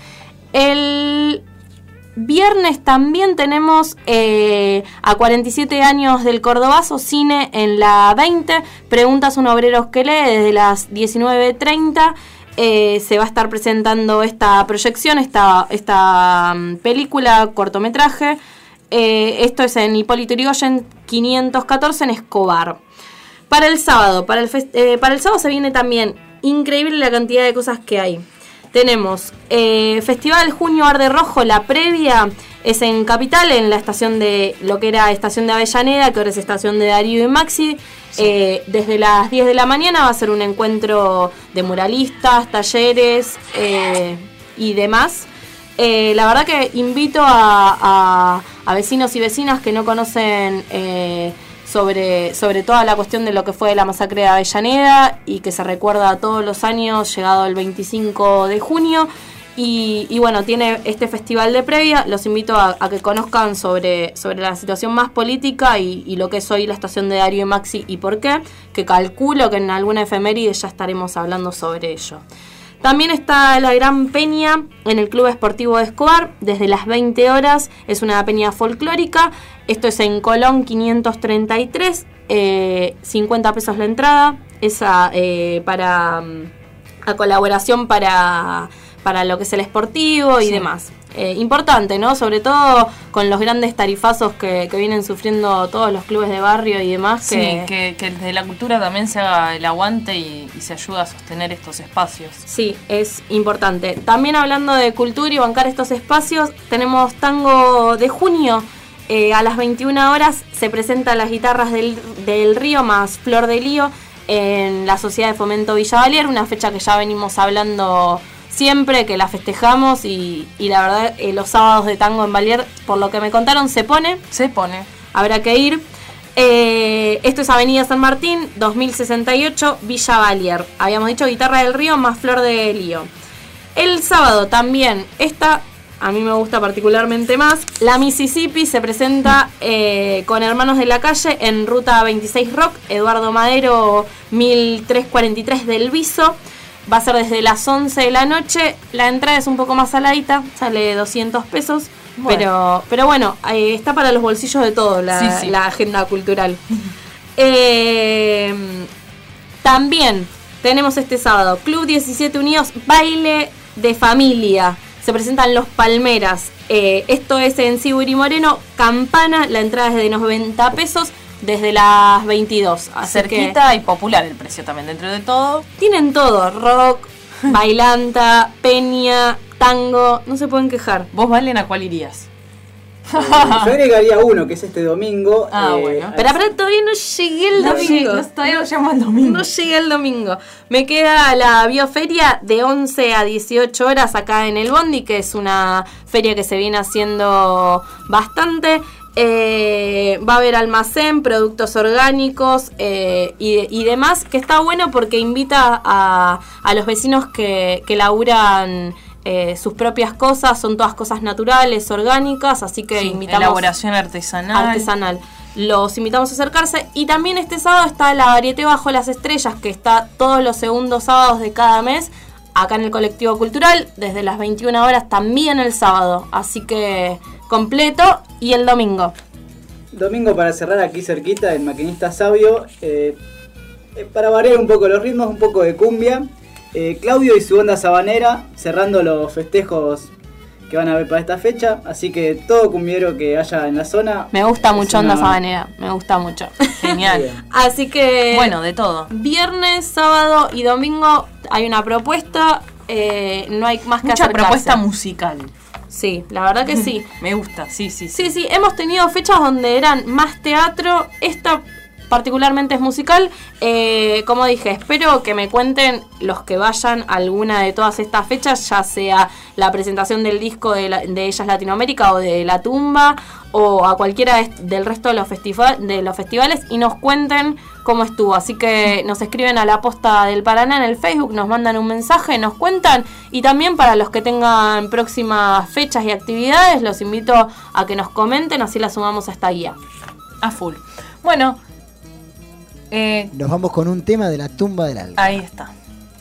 El viernes también tenemos eh, a cuarenta y siete años del Cordobazo, cine en la veinte. Preguntas un obrero que lee, desde las diecinueve treinta. Eh, se va a estar presentando esta proyección, esta, esta um, película, cortometraje. Eh, esto es en Hipólito Yrigoyen quinientos catorce en Escobar. Para el sábado, para el, fest- eh, para el sábado se viene también increíble la cantidad de cosas que hay. Tenemos eh, Festival Junio Arde Rojo, la previa es en Capital, en la estación de, lo que era estación de Avellaneda, que ahora es estación de Darío y Maxi. Sí. Eh, desde las diez de la mañana va a ser un encuentro de muralistas, talleres eh, y demás. Eh, la verdad que invito a, a, a vecinos y vecinas que no conocen eh, sobre, sobre toda la cuestión de lo que fue la masacre de Avellaneda y que se recuerda todos los años, llegado el veinticinco de junio. Y, y bueno, tiene este festival de previa. Los invito a, a que conozcan sobre, sobre la situación más política y, y lo que es hoy la estación de Darío y Maxi y por qué, que calculo que en alguna efeméride ya estaremos hablando sobre ello. También está la Gran Peña en el Club Esportivo de Escobar, desde las veinte horas. Es una peña folclórica. Esto es en Colón quinientos treinta y tres, eh, cincuenta pesos la entrada. Esa eh, para a colaboración para... para lo que es el esportivo y sí. demás. Eh, importante, ¿no? Sobre todo con los grandes tarifazos que, que vienen sufriendo todos los clubes de barrio y demás. Sí, que, que, que desde la cultura también se haga el aguante y, y se ayuda a sostener estos espacios. Sí, es importante. También hablando de cultura y bancar estos espacios, tenemos Tango de Junio. Eh, a las veintiuna horas se presentan las guitarras del, del Río más Flor de Lío en la Sociedad de Fomento Villa Valier, una fecha que ya venimos hablando siempre, que la festejamos y, y la verdad eh, los sábados de tango en Valier, por lo que me contaron, se pone. Se pone. Habrá que ir. Eh, esto es Avenida San Martín, dos mil sesenta y ocho, Villa Valier. Habíamos dicho Guitarra del Río más Flor de Lío. El sábado también, esta a mí me gusta particularmente más, la Mississippi se presenta eh, con Hermanos de la Calle en Ruta veintiséis Rock, Eduardo Madero mil trescientos cuarenta y tres del Viso. Va a ser desde las once de la noche. La entrada es un poco más saladita, sale doscientos pesos. Bueno. Pero, pero bueno, eh, está para los bolsillos de todo la, sí, sí. la agenda cultural. eh, también tenemos este sábado Club diecisiete Unidos, baile de familia. Se presentan Los Palmeras. Eh, esto es en Siburi Moreno, Campana. La entrada es de noventa pesos. Desde las veintidós. Cerquita y popular el precio también, dentro de todo. Tienen todo, rock, bailanta, peña, tango, no se pueden quejar. ¿Vos, Valen, a cuál irías? Eh, yo agregaría uno, que es este domingo. Ah, eh, bueno. Pero ahora todavía no llegué el no domingo. Llegué, no, todavía no llamo el domingo. No llegué el domingo. Me queda la bioferia de once a dieciocho horas acá en el Bondi, que es una feria que se viene haciendo bastante. Eh, va a haber almacén, productos orgánicos eh, y, y demás, que está bueno porque invita a, a los vecinos que, que laburan eh, sus propias cosas, son todas cosas naturales, orgánicas, así que sí, invitamos... Elaboración artesanal. Artesanal. Los invitamos a acercarse. Y también este sábado está la Varieté Bajo las Estrellas, que está todos los segundos sábados de cada mes, acá en el Colectivo Cultural, desde las veintiuna horas, también el sábado. Así que completo. Y el domingo. Domingo para cerrar aquí cerquita, el Maquinista Sabio. Eh, eh, para variar un poco los ritmos, un poco de cumbia. Eh, Claudio y su onda sabanera, cerrando los festejos que van a haber para esta fecha. Así que todo cumbiero que haya en la zona. Me gusta mucho una... onda sabanera, me gusta mucho. Genial. Así que... Bueno, de todo. Viernes, sábado y domingo hay una propuesta. Eh, no hay más que Mucha acercarse. propuesta musical. Sí, la verdad que sí. Me gusta, sí, sí, sí. Sí, sí, hemos tenido fechas donde eran más teatro. Esta particularmente es musical. Eh, como dije, espero que me cuenten los que vayan a alguna de todas estas fechas, ya sea la presentación del disco de, la, de Ellas Latinoamérica o de La Tumba, o a cualquiera de, del resto de los, festiva, de los festivales, y nos cuenten cómo estuvo. Así que nos escriben a La Posta del Paraná en el Facebook, nos mandan un mensaje, nos cuentan, y también para los que tengan próximas fechas y actividades, los invito a que nos comenten, así las sumamos a esta guía. A full. Bueno, eh, nos vamos con un tema de la tumba del Alca. Ahí está.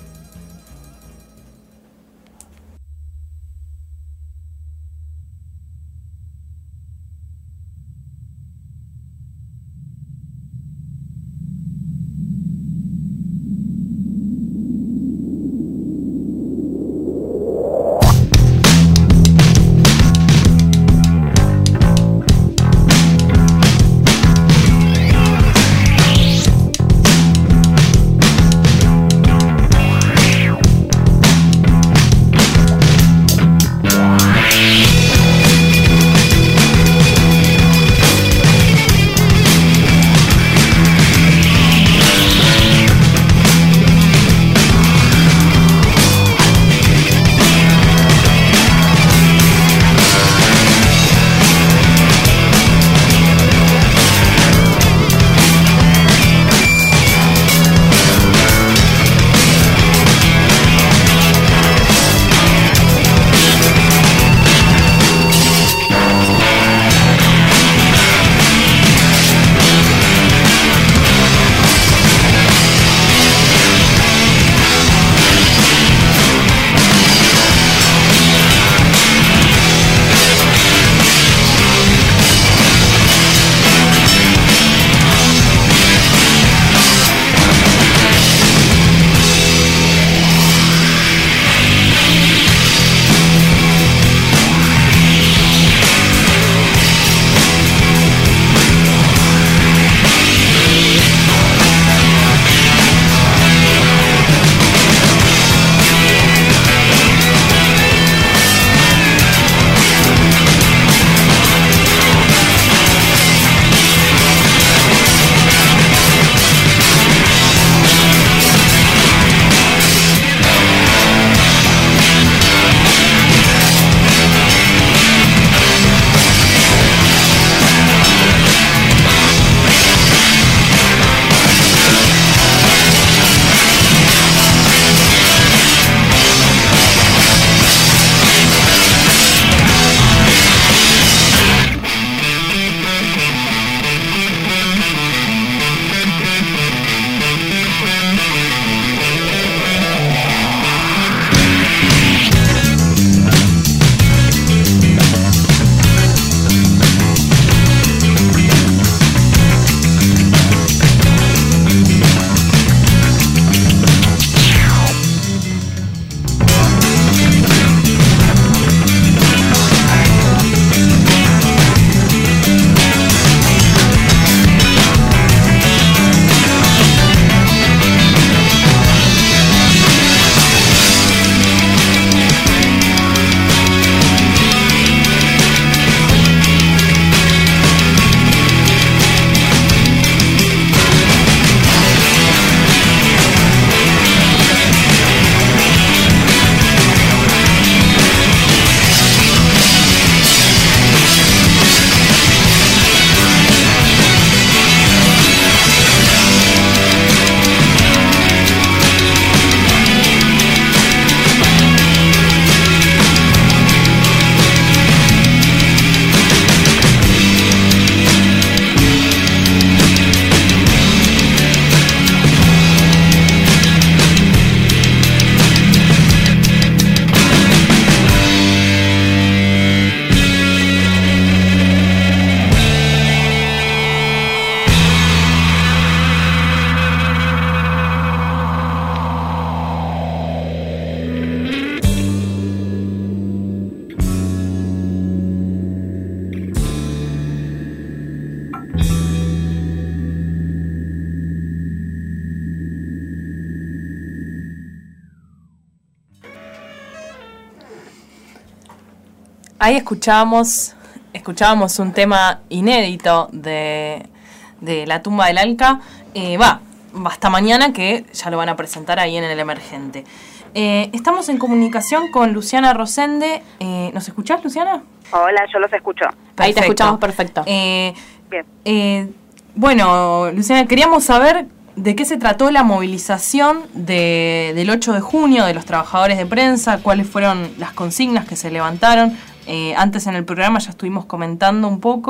Ahí escuchábamos, escuchábamos un tema inédito de, de La tumba del Alca. Eh, va, hasta mañana, que ya lo van a presentar ahí en el Emergente. Eh, estamos en comunicación con Luciana Rosende. Eh, ¿Nos escuchás, Luciana? Hola, yo los escucho. Perfecto. Ahí te escuchamos perfecto. Eh, Bien. Eh, bueno, Luciana, queríamos saber de qué se trató la movilización de, del ocho de junio de los trabajadores de prensa, cuáles fueron las consignas que se levantaron. Eh, antes en el programa ya estuvimos comentando un poco,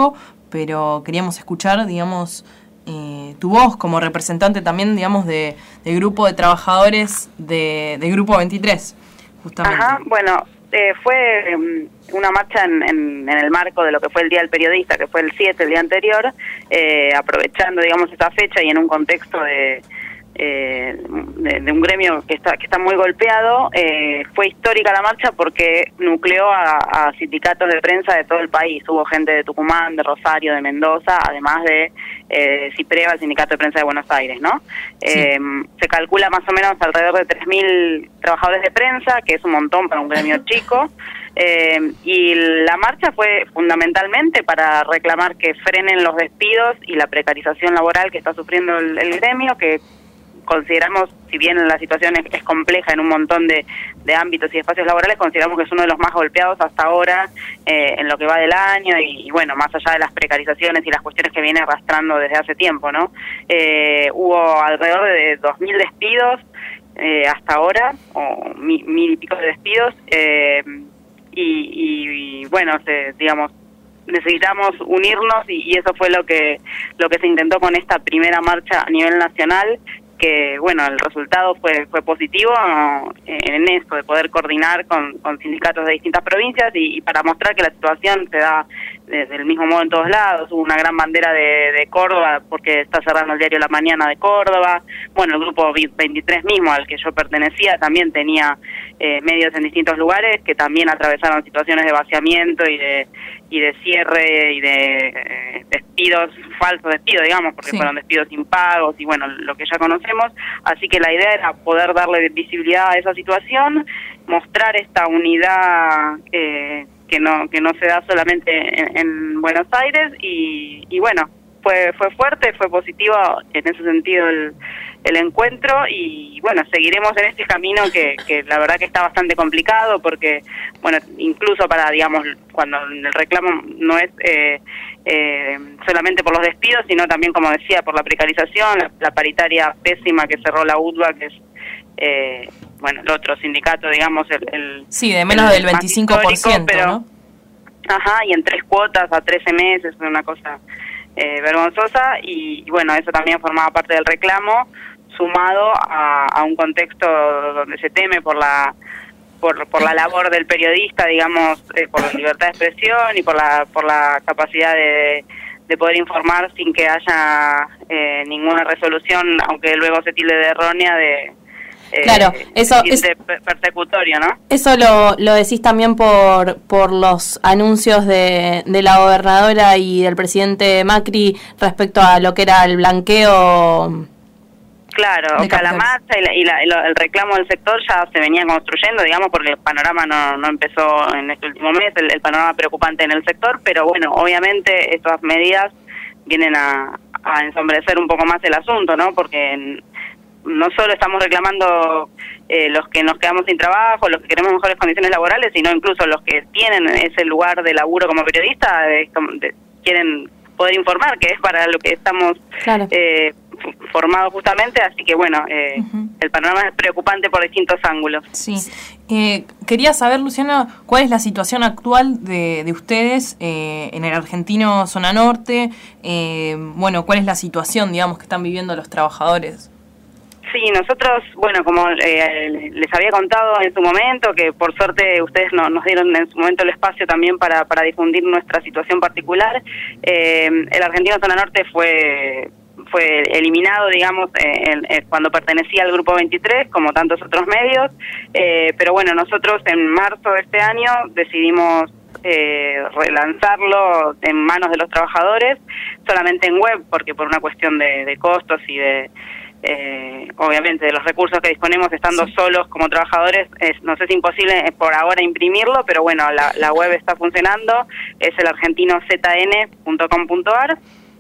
pero queríamos escuchar, digamos, eh, tu voz como representante también, digamos, de, del grupo de trabajadores de, de Grupo veintitrés, justamente. Ajá, bueno, eh, fue um, una marcha en, en, en el marco de lo que fue el Día del Periodista, que fue el siete, el día anterior, eh, aprovechando, digamos, esta fecha y en un contexto de... Eh, de, de un gremio que está que está muy golpeado. Eh, fue histórica la marcha porque nucleó a, a sindicatos de prensa de todo el país. Hubo gente de Tucumán, de Rosario, de Mendoza, además de eh, CIPREVA, el Sindicato de Prensa de Buenos Aires, ¿no? Sí. Eh, se calcula más o menos alrededor de tres mil trabajadores de prensa, que es un montón para un gremio chico. Eh, y la marcha fue fundamentalmente para reclamar que frenen los despidos y la precarización laboral que está sufriendo el, el gremio, que consideramos, si bien la situación es, es compleja en un montón de, de ámbitos y espacios laborales, consideramos que es uno de los más golpeados hasta ahora eh, en lo que va del año y, y bueno, más allá de las precarizaciones y las cuestiones que viene arrastrando desde hace tiempo, ¿no? Eh, hubo alrededor de dos mil despidos eh, hasta ahora, o mil, mil y pico de despidos, eh, y, y, y bueno, se, digamos, necesitamos unirnos y, y eso fue lo que lo que se intentó con esta primera marcha a nivel nacional, que bueno, el resultado fue fue positivo en esto de poder coordinar con, con sindicatos de distintas provincias y, y para mostrar que la situación se da desde el mismo modo en todos lados. Hubo una gran bandera de, de Córdoba porque está cerrando el diario La Mañana de Córdoba. Bueno, el grupo veintitrés mismo al que yo pertenecía también tenía eh, medios en distintos lugares que también atravesaron situaciones de vaciamiento y de y de cierre y de eh, despidos, falsos despidos, digamos, porque sí. fueron despidos impagos y bueno, lo que ya conocemos. Así que la idea era poder darle visibilidad a esa situación, mostrar esta unidad eh, que no que no se da solamente en, en Buenos Aires y, y bueno, fue fue fuerte, fue positivo en ese sentido el, el encuentro y bueno, seguiremos en este camino que, que la verdad que está bastante complicado porque, bueno, incluso para, digamos, cuando el reclamo no es eh, eh, solamente por los despidos, sino también, como decía, por la precarización, la, la paritaria pésima que cerró la U T B A, que es, eh, bueno, el otro sindicato, digamos, el... el sí, de menos del veinticinco por ciento, pero, ¿no? Ajá, y en tres cuotas a trece meses, una cosa... Eh, vergonzosa y, y bueno, eso también formaba parte del reclamo, sumado a, a un contexto donde se teme por la por, por la labor del periodista, digamos, eh, por la libertad de expresión y por la por la capacidad de, de poder informar sin que haya eh, ninguna resolución, aunque luego se tilde de errónea, de Eh, claro, eso es persecutorio, ¿no? Eso lo, lo decís también por por los anuncios de, de la gobernadora y del presidente Macri respecto a lo que era el blanqueo. Claro, o sea, la marcha y, la, y, la, y lo, el reclamo del sector ya se venía construyendo, digamos, porque el panorama no, no empezó en este último mes, el, el panorama preocupante en el sector, pero bueno, obviamente estas medidas vienen a, a ensombrecer un poco más el asunto, ¿no? Porque en, no solo estamos reclamando eh, los que nos quedamos sin trabajo, los que queremos mejores condiciones laborales, sino incluso los que tienen ese lugar de laburo como periodista, de, de, quieren poder informar, que es para lo que estamos claro. eh, formados justamente, así que bueno, eh, uh-huh. el panorama es preocupante por distintos ángulos. Sí, eh, quería saber, Luciana, ¿cuál es la situación actual de, de ustedes eh, en el argentino Zona Norte? Eh, bueno, ¿cuál es la situación, digamos, que están viviendo los trabajadores? Sí, nosotros, bueno, como eh, les había contado en su momento, que por suerte ustedes no, nos dieron en su momento el espacio también para, para difundir nuestra situación particular, eh, el Argentino Zona Norte fue fue eliminado, digamos, eh, en, en, cuando pertenecía al Grupo veintitrés, como tantos otros medios, eh, pero bueno, nosotros en marzo de este año decidimos eh, relanzarlo en manos de los trabajadores, solamente en web, porque por una cuestión de, de costos y de... Eh, obviamente de los recursos que disponemos estando sí. solos como trabajadores es, nos es imposible por ahora imprimirlo, pero bueno, la, la web está funcionando, es el argentino z n punto com punto a r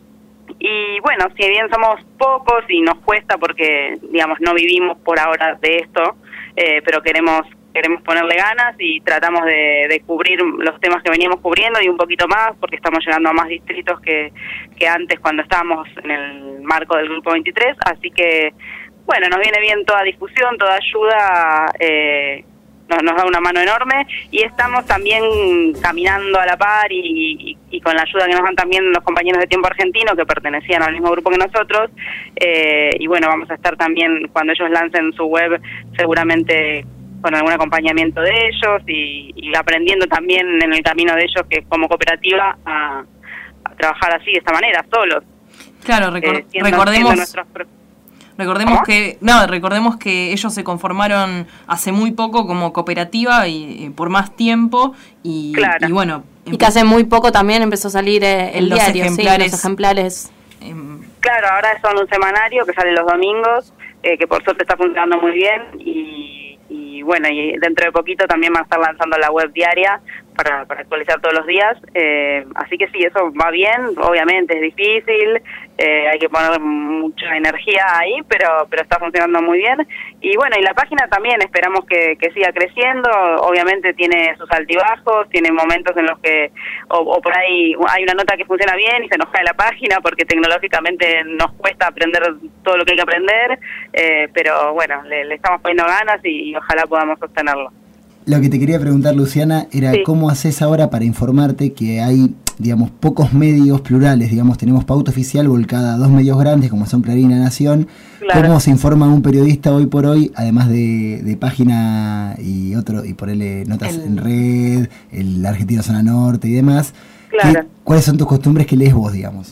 y bueno, si bien somos pocos y nos cuesta porque digamos no vivimos por ahora de esto, eh, pero queremos queremos ponerle ganas y tratamos de, de cubrir los temas que veníamos cubriendo y un poquito más, porque estamos llegando a más distritos que, que antes cuando estábamos en el marco del Grupo veintitrés, así que, bueno, nos viene bien toda discusión, toda ayuda, eh, nos, nos da una mano enorme, y estamos también caminando a la par y, y, y con la ayuda que nos dan también los compañeros de Tiempo Argentino que pertenecían al mismo grupo que nosotros, eh, y bueno, vamos a estar también cuando ellos lancen su web seguramente con algún acompañamiento de ellos y, y aprendiendo también en el camino de ellos, que como cooperativa a, a trabajar así, de esta manera, solos. Claro, recor eh, siendo, recordemos siendo nuestros recordemos ¿Cómo? que no recordemos que ellos se conformaron hace muy poco como cooperativa y, y por más tiempo y, Claro. y bueno, Y que hace muy poco también empezó a salir eh, el Los diario, ejemplares. sí, los ejemplares. Claro, ahora son un semanario que sale los domingos, eh, que por suerte está funcionando muy bien, y, y bueno, y dentro de poquito también van a estar lanzando la web diaria para, para actualizar todos los días, eh, así que sí, eso va bien, obviamente es difícil, eh, hay que poner mucha energía ahí, pero pero está funcionando muy bien, y bueno, y la página también esperamos que, que siga creciendo, obviamente tiene sus altibajos, tiene momentos en los que, o, o por ahí hay una nota que funciona bien y se nos cae la página porque tecnológicamente nos cuesta aprender todo lo que hay que aprender, eh, pero bueno, le, le estamos poniendo ganas y, y ojalá podamos sostenerlo. Lo que te quería preguntar, Luciana, era Sí. cómo haces ahora para informarte que hay, digamos, pocos medios plurales, digamos, tenemos Pauta Oficial volcada a dos medios grandes como son Clarín y La Nación. Claro. ¿Cómo se informa un periodista hoy por hoy, además de, de página y otro, y ponerle notas El- en red, el Argentino Zona Norte y demás? Claro. ¿Qué- ¿Cuáles son tus costumbres que lees vos, digamos?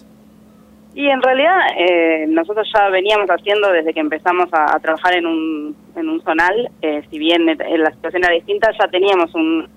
Y en realidad eh, nosotros ya veníamos haciendo desde que empezamos a, a trabajar en un, en un zonal, eh, si bien eh, la situación era distinta, ya teníamos un,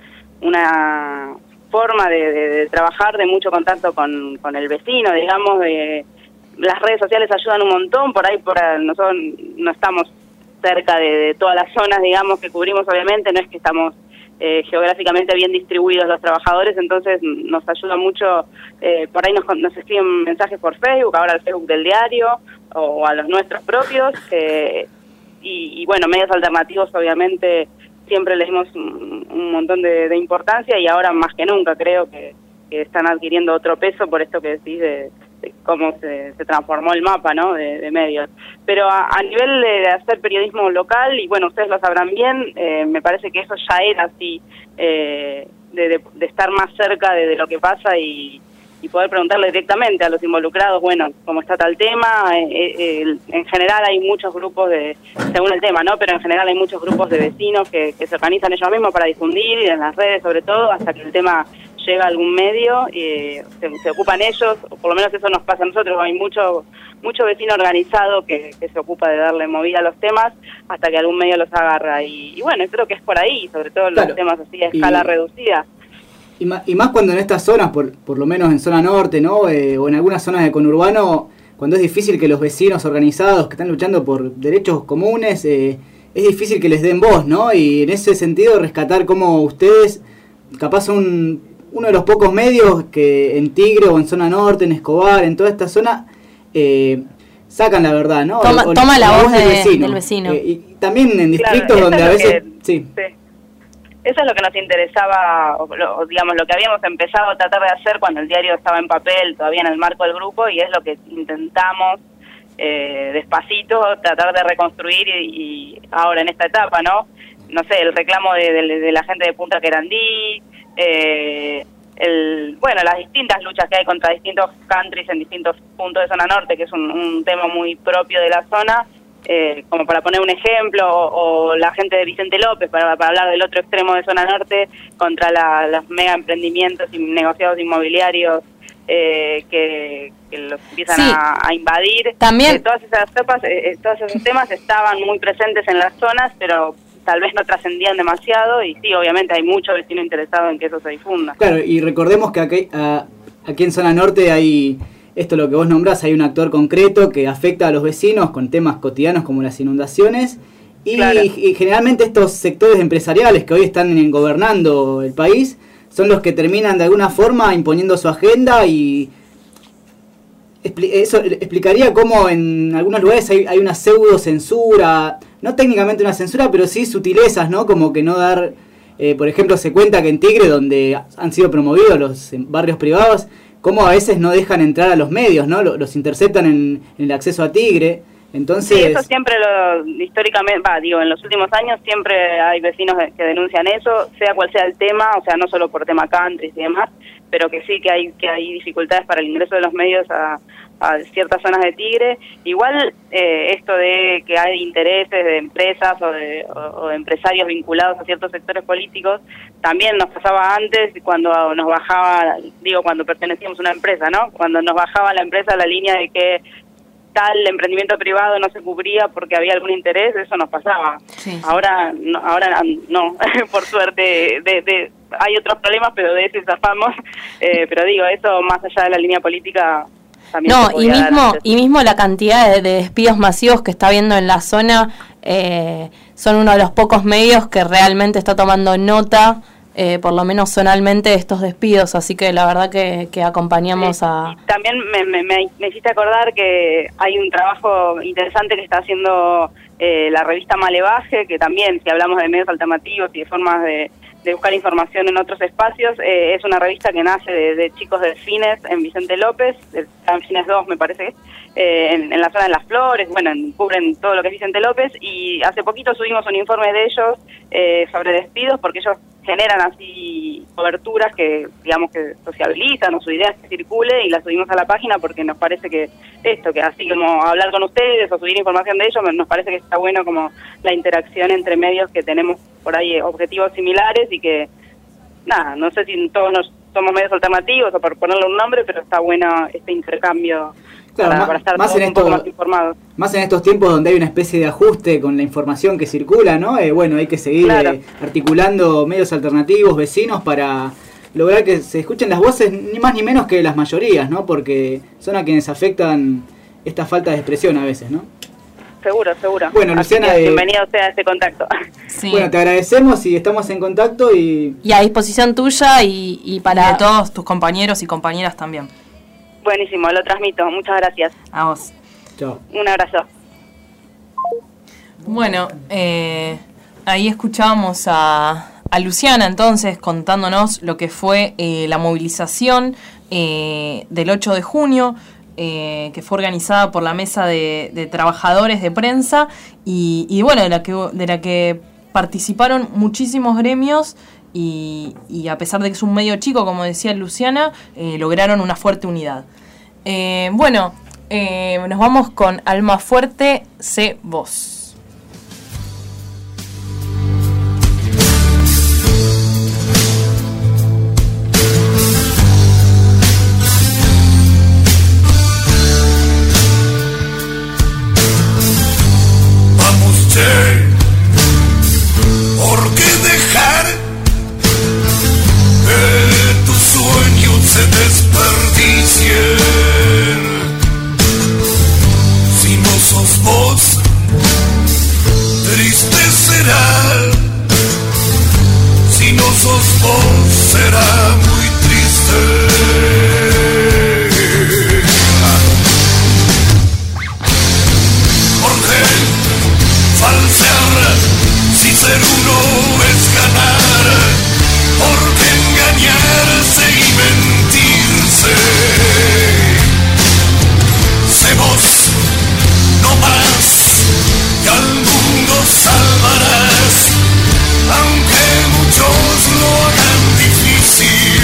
una forma de, de, de trabajar, de mucho contacto con, con el vecino, digamos, de, las redes sociales ayudan un montón, por ahí por nosotros no estamos cerca de, de todas las zonas, digamos, que cubrimos, obviamente, no es que estamos eh, geográficamente bien distribuidos los trabajadores, entonces nos ayuda mucho, eh, por ahí nos, nos escriben mensajes por Facebook, ahora al Facebook del diario, o a los nuestros propios, eh, y, y bueno, medios alternativos obviamente siempre le dimos un, un montón de, de importancia, y ahora más que nunca creo que, que están adquiriendo otro peso por esto que decís de, de cómo se, se transformó el mapa, ¿no?, de, de medios. Pero a, a nivel de hacer periodismo local, y bueno, ustedes lo sabrán bien, eh, me parece que eso ya era así, eh, de, de, de estar más cerca de, de lo que pasa y, y poder preguntarle directamente a los involucrados, bueno, cómo está tal tema. Eh, eh, en general hay muchos grupos de, según el tema, ¿no?, pero en general hay muchos grupos de vecinos que, que se organizan ellos mismos para difundir, y en las redes sobre todo, hasta que el tema llega a algún medio, eh, se, se ocupan ellos, o por lo menos eso nos pasa a nosotros. Hay mucho mucho vecino organizado que, que se ocupa de darle movida a los temas hasta que algún medio los agarra, y, y bueno, creo que es por ahí, sobre todo los Claro. temas así a escala Y- reducida. Y más, y más cuando en estas zonas, por, por lo menos en zona norte, ¿no? Eh, o en algunas zonas de conurbano, cuando es difícil que los vecinos organizados que están luchando por derechos comunes, eh, es difícil que les den voz, ¿no? Y en ese sentido rescatar cómo ustedes, capaz son uno de los pocos medios que en Tigre o en zona norte, en Escobar, en toda esta zona, eh, sacan la verdad, ¿no? Toma, O- o toma la voz del de- vecino. del vecino. Eh, y también en Claro, distritos eso donde es a lo veces... que- sí. sí. Eso es lo que nos interesaba, o lo- o digamos, lo que habíamos empezado a tratar de hacer cuando el diario estaba en papel, todavía en el marco del grupo, y es lo que intentamos eh, despacito tratar de reconstruir y, y ahora en esta etapa, ¿no? No sé, el reclamo de, de- de la gente de Punta Querandí, eh, el, bueno, las distintas luchas que hay contra distintos countries en distintos puntos de zona norte, que es un, un tema muy propio de la zona. Eh, como para poner un ejemplo, o, o la gente de Vicente López, para, para hablar del otro extremo de zona norte, contra la, los mega emprendimientos y negociados inmobiliarios eh, que, que los empiezan Sí. a, a invadir. También- Eh, todas esas temas, eh, todos esos temas estaban muy presentes en las zonas, pero tal vez no trascendían demasiado, y sí, obviamente hay mucho vecino interesado en que eso se difunda. Claro, y recordemos que aquí, a- aquí en zona norte hay, esto lo que vos nombrás, hay un actor concreto que afecta a los vecinos con temas cotidianos como las inundaciones, y, Claro. y generalmente estos sectores empresariales que hoy están en- gobernando el país son los que terminan de alguna forma imponiendo su agenda, y expli- eso explicaría cómo en algunos lugares hay, hay una pseudo censura, no técnicamente una censura, pero sí sutilezas, ¿no? Como que no dar, eh, por ejemplo, se cuenta que en Tigre, donde han sido promovidos los en barrios privados, cómo a veces no dejan entrar a los medios, ¿no? Los, los interceptan en, en el acceso a Tigre. Entonces, sí, eso siempre lo, históricamente, va, digo, en los últimos años siempre hay vecinos que denuncian eso, sea cual sea el tema, o sea, no solo por tema country y demás, pero que sí que hay que hay dificultades para el ingreso de los medios a, a ciertas zonas de Tigre. Igual eh, esto de que hay intereses de empresas o de, o, o de empresarios vinculados a ciertos sectores políticos, también nos pasaba antes cuando nos bajaba, digo, cuando pertenecíamos a una empresa, ¿no? Cuando nos bajaba la empresa la línea de que tal emprendimiento privado no se cubría porque había algún interés, eso nos pasaba. Sí. Ahora no, ahora no, por suerte de, de, hay otros problemas, pero de ese zafamos. Eh, pero digo, eso más allá de la línea política también. No, y mismo, y mismo la cantidad de, de despidos masivos que está habiendo en la zona, eh, son uno de los pocos medios que realmente está tomando nota, Eh, por lo menos zonalmente, estos despidos, así que la verdad que, que acompañamos sí. a... También me, me, me hiciste acordar que hay un trabajo interesante que está haciendo eh, la revista Malevaje, que también, si hablamos de medios alternativos y de formas de, de buscar información en otros espacios, eh, es una revista que nace de, de chicos delfines en Vicente López, de Delfines dos me parece que es, eh, en, en la zona de Las Flores, bueno, en, cubren todo lo que es Vicente López, y hace poquito subimos un informe de ellos eh, sobre despidos, porque ellos generan así coberturas que, digamos, que sociabilizan o su idea es que circule, y las subimos a la página porque nos parece que esto, que así como hablar con ustedes o subir información de ellos, nos parece que está bueno como la interacción entre medios que tenemos por ahí objetivos similares y que, nada, no sé si todos nos somos medios alternativos o por ponerle un nombre, pero está bueno este intercambio. Claro, para, para estar más todos en un poco esto, más informados. Más en estos tiempos donde hay una especie de ajuste con la información que circula, ¿no? Eh, bueno, hay que seguir claro. eh, articulando medios alternativos, vecinos, para lograr que se escuchen las voces, ni más ni menos que las mayorías, ¿no? Porque son a quienes afectan esta falta de expresión a veces, ¿no? Seguro, seguro. Bueno, Luciana, Así que eh, bienvenido sea a este contacto. Sí. Bueno, te agradecemos y estamos en contacto y... Y a disposición tuya y, y para... Y de todos tus compañeros y compañeras también. Buenísimo, lo transmito. Muchas gracias. A vos. Chao. Un abrazo. Bueno, eh, ahí escuchábamos a, a Luciana entonces contándonos lo que fue eh, la movilización eh, del ocho de junio, eh, que fue organizada por la Mesa de, de Trabajadores de Prensa y, y bueno, de la que, de la que participaron muchísimos gremios. Y, y a pesar de que es un medio chico, como decía Luciana, eh, lograron una fuerte unidad. Eh, bueno, eh, nos vamos con Alma Fuerte, sé vos. Vamos, che, ¿por qué dejar que tus sueños se desperdicien? Si no sos vos, triste será. Si no sos vos, será muy triste. ¿Por qué falsear si ser uno es ganar? ¿Por qué engañarse y mentirse? Sé vos, no más, que al mundo salvarás, aunque muchos lo hagan difícil.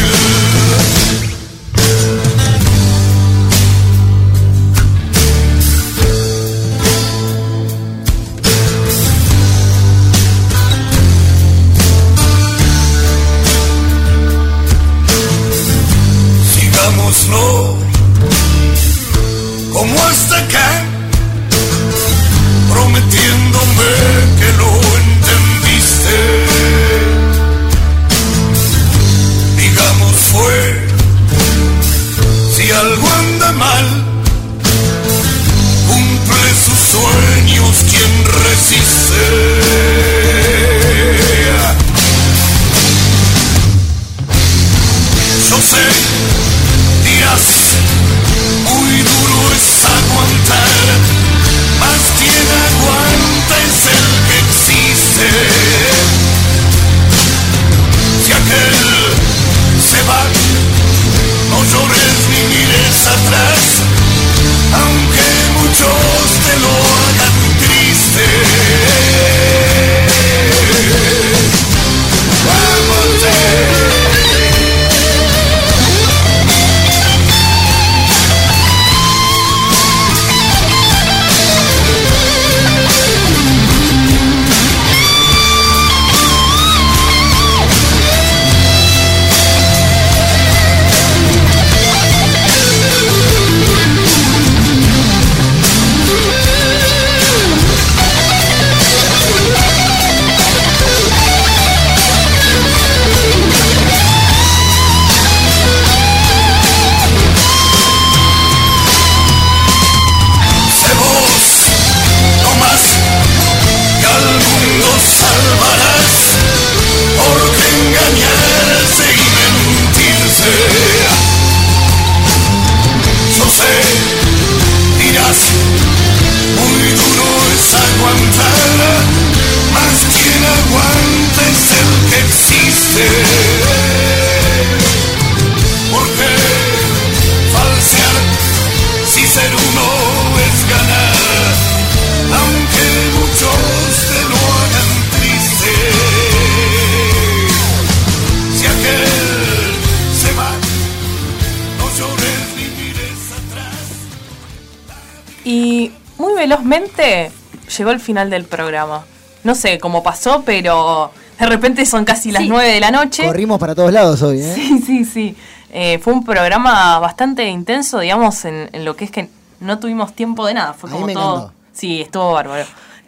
velozmente llegó el final del programa. No sé cómo pasó, pero de repente son casi las Sí. nueve de la noche. Corrimos para todos lados hoy, ¿eh? Sí, sí, sí. Eh, fue un programa bastante intenso, digamos, en, en lo que es que no tuvimos tiempo de nada. Fue A mí como me todo. encantó. Sí, estuvo bárbaro.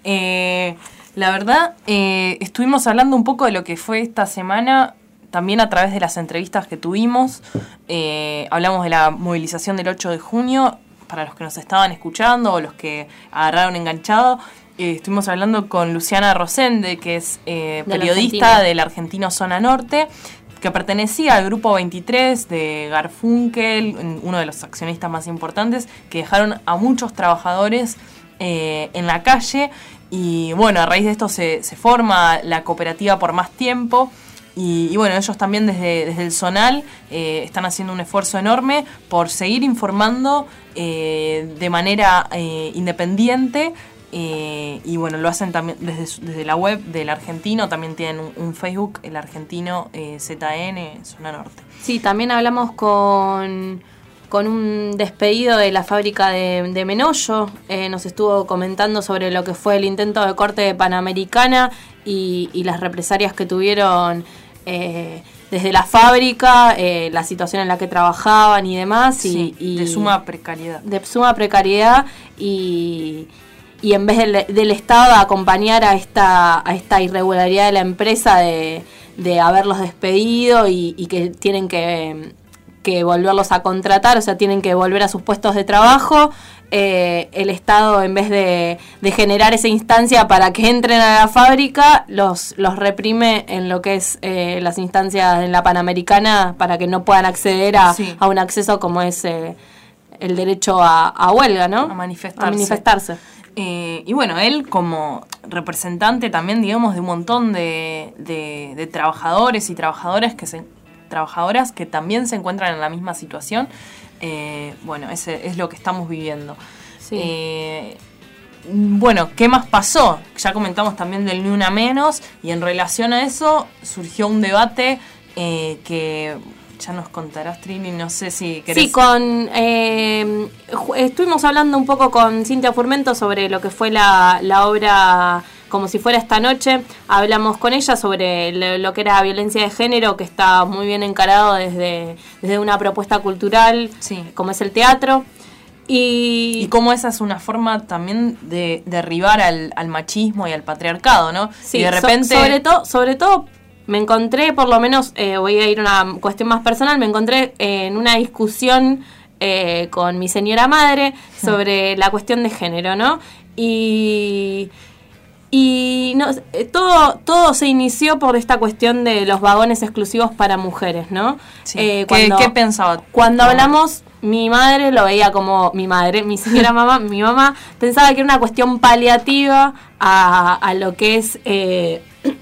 Eh, la verdad, eh, estuvimos hablando un poco de lo que fue esta semana, también a través de las entrevistas que tuvimos. Eh, hablamos de la movilización del ocho de junio, para los que nos estaban escuchando o los que agarraron enganchado. Eh, estuvimos hablando con Luciana Rosende, que es eh, Del periodista Argentino. del Argentino Zona Norte, que pertenecía al grupo veintitrés de Garfunkel, uno de los accionistas más importantes, que dejaron a muchos trabajadores eh, en la calle. Y bueno, a raíz de esto se, se forma la cooperativa Por Más Tiempo. Y, y bueno, ellos también desde, desde el Zonal eh, están haciendo un esfuerzo enorme por seguir informando eh, de manera eh, independiente. Eh, y bueno, lo hacen también desde, su- desde la web del Argentino. También tienen un, un Facebook, el Argentino eh, Z N, Zona Norte. Sí, también hablamos con, con un despedido de la fábrica de, de Menollo. Eh, nos estuvo comentando sobre lo que fue el intento de corte de Panamericana y, y las represalias que tuvieron eh, desde la fábrica, eh, la situación en la que trabajaban y demás. Y, Sí, y de suma precariedad. De suma precariedad y... y en vez del, del Estado acompañar a esta a esta irregularidad de la empresa de, de haberlos despedido y, y que tienen que, que volverlos a contratar, o sea, tienen que volver a sus puestos de trabajo, eh, el Estado, en vez de, de generar esa instancia para que entren a la fábrica, los, los reprime en lo que es eh, las instancias en la Panamericana para que no puedan acceder a, Sí. a un acceso como es eh, el derecho a, a huelga, ¿no? A manifestarse. A manifestarse. Eh, y bueno, él como representante también, digamos, de un montón de, de, de trabajadores y trabajadoras que se, trabajadoras que también se encuentran en la misma situación. Eh, bueno, ese es lo que estamos viviendo. Sí. Eh, bueno, ¿qué más pasó? Ya comentamos también del Ni Una Menos, y en relación a eso surgió un debate eh, que ya nos contarás, Trini, no sé si querés... Sí, con eh, ju- estuvimos hablando un poco con Cintia Furmento sobre lo que fue la, la obra Como si fuera esta noche. Hablamos con ella sobre lo, lo que era violencia de género, que está muy bien encarado desde, desde una propuesta cultural, Sí. como es el teatro. Y, Y cómo esa es una forma también de derribar al, al machismo y al patriarcado, ¿no? Sí, y de so- repente... sobre todo, sobre todo me encontré, por lo menos, eh, voy a ir a una cuestión más personal, me encontré eh, en una discusión eh, con mi señora madre sobre la cuestión de género, ¿no? Y... Y no, eh, todo, todo se inició por esta cuestión de los vagones exclusivos para mujeres, ¿no? Sí. Eh, ¿Qué- cuando- qué pensaba? Cuando No. hablamos, mi madre lo veía como mi madre, mi señora mamá, mi mamá pensaba que era una cuestión paliativa a, a lo que es eh,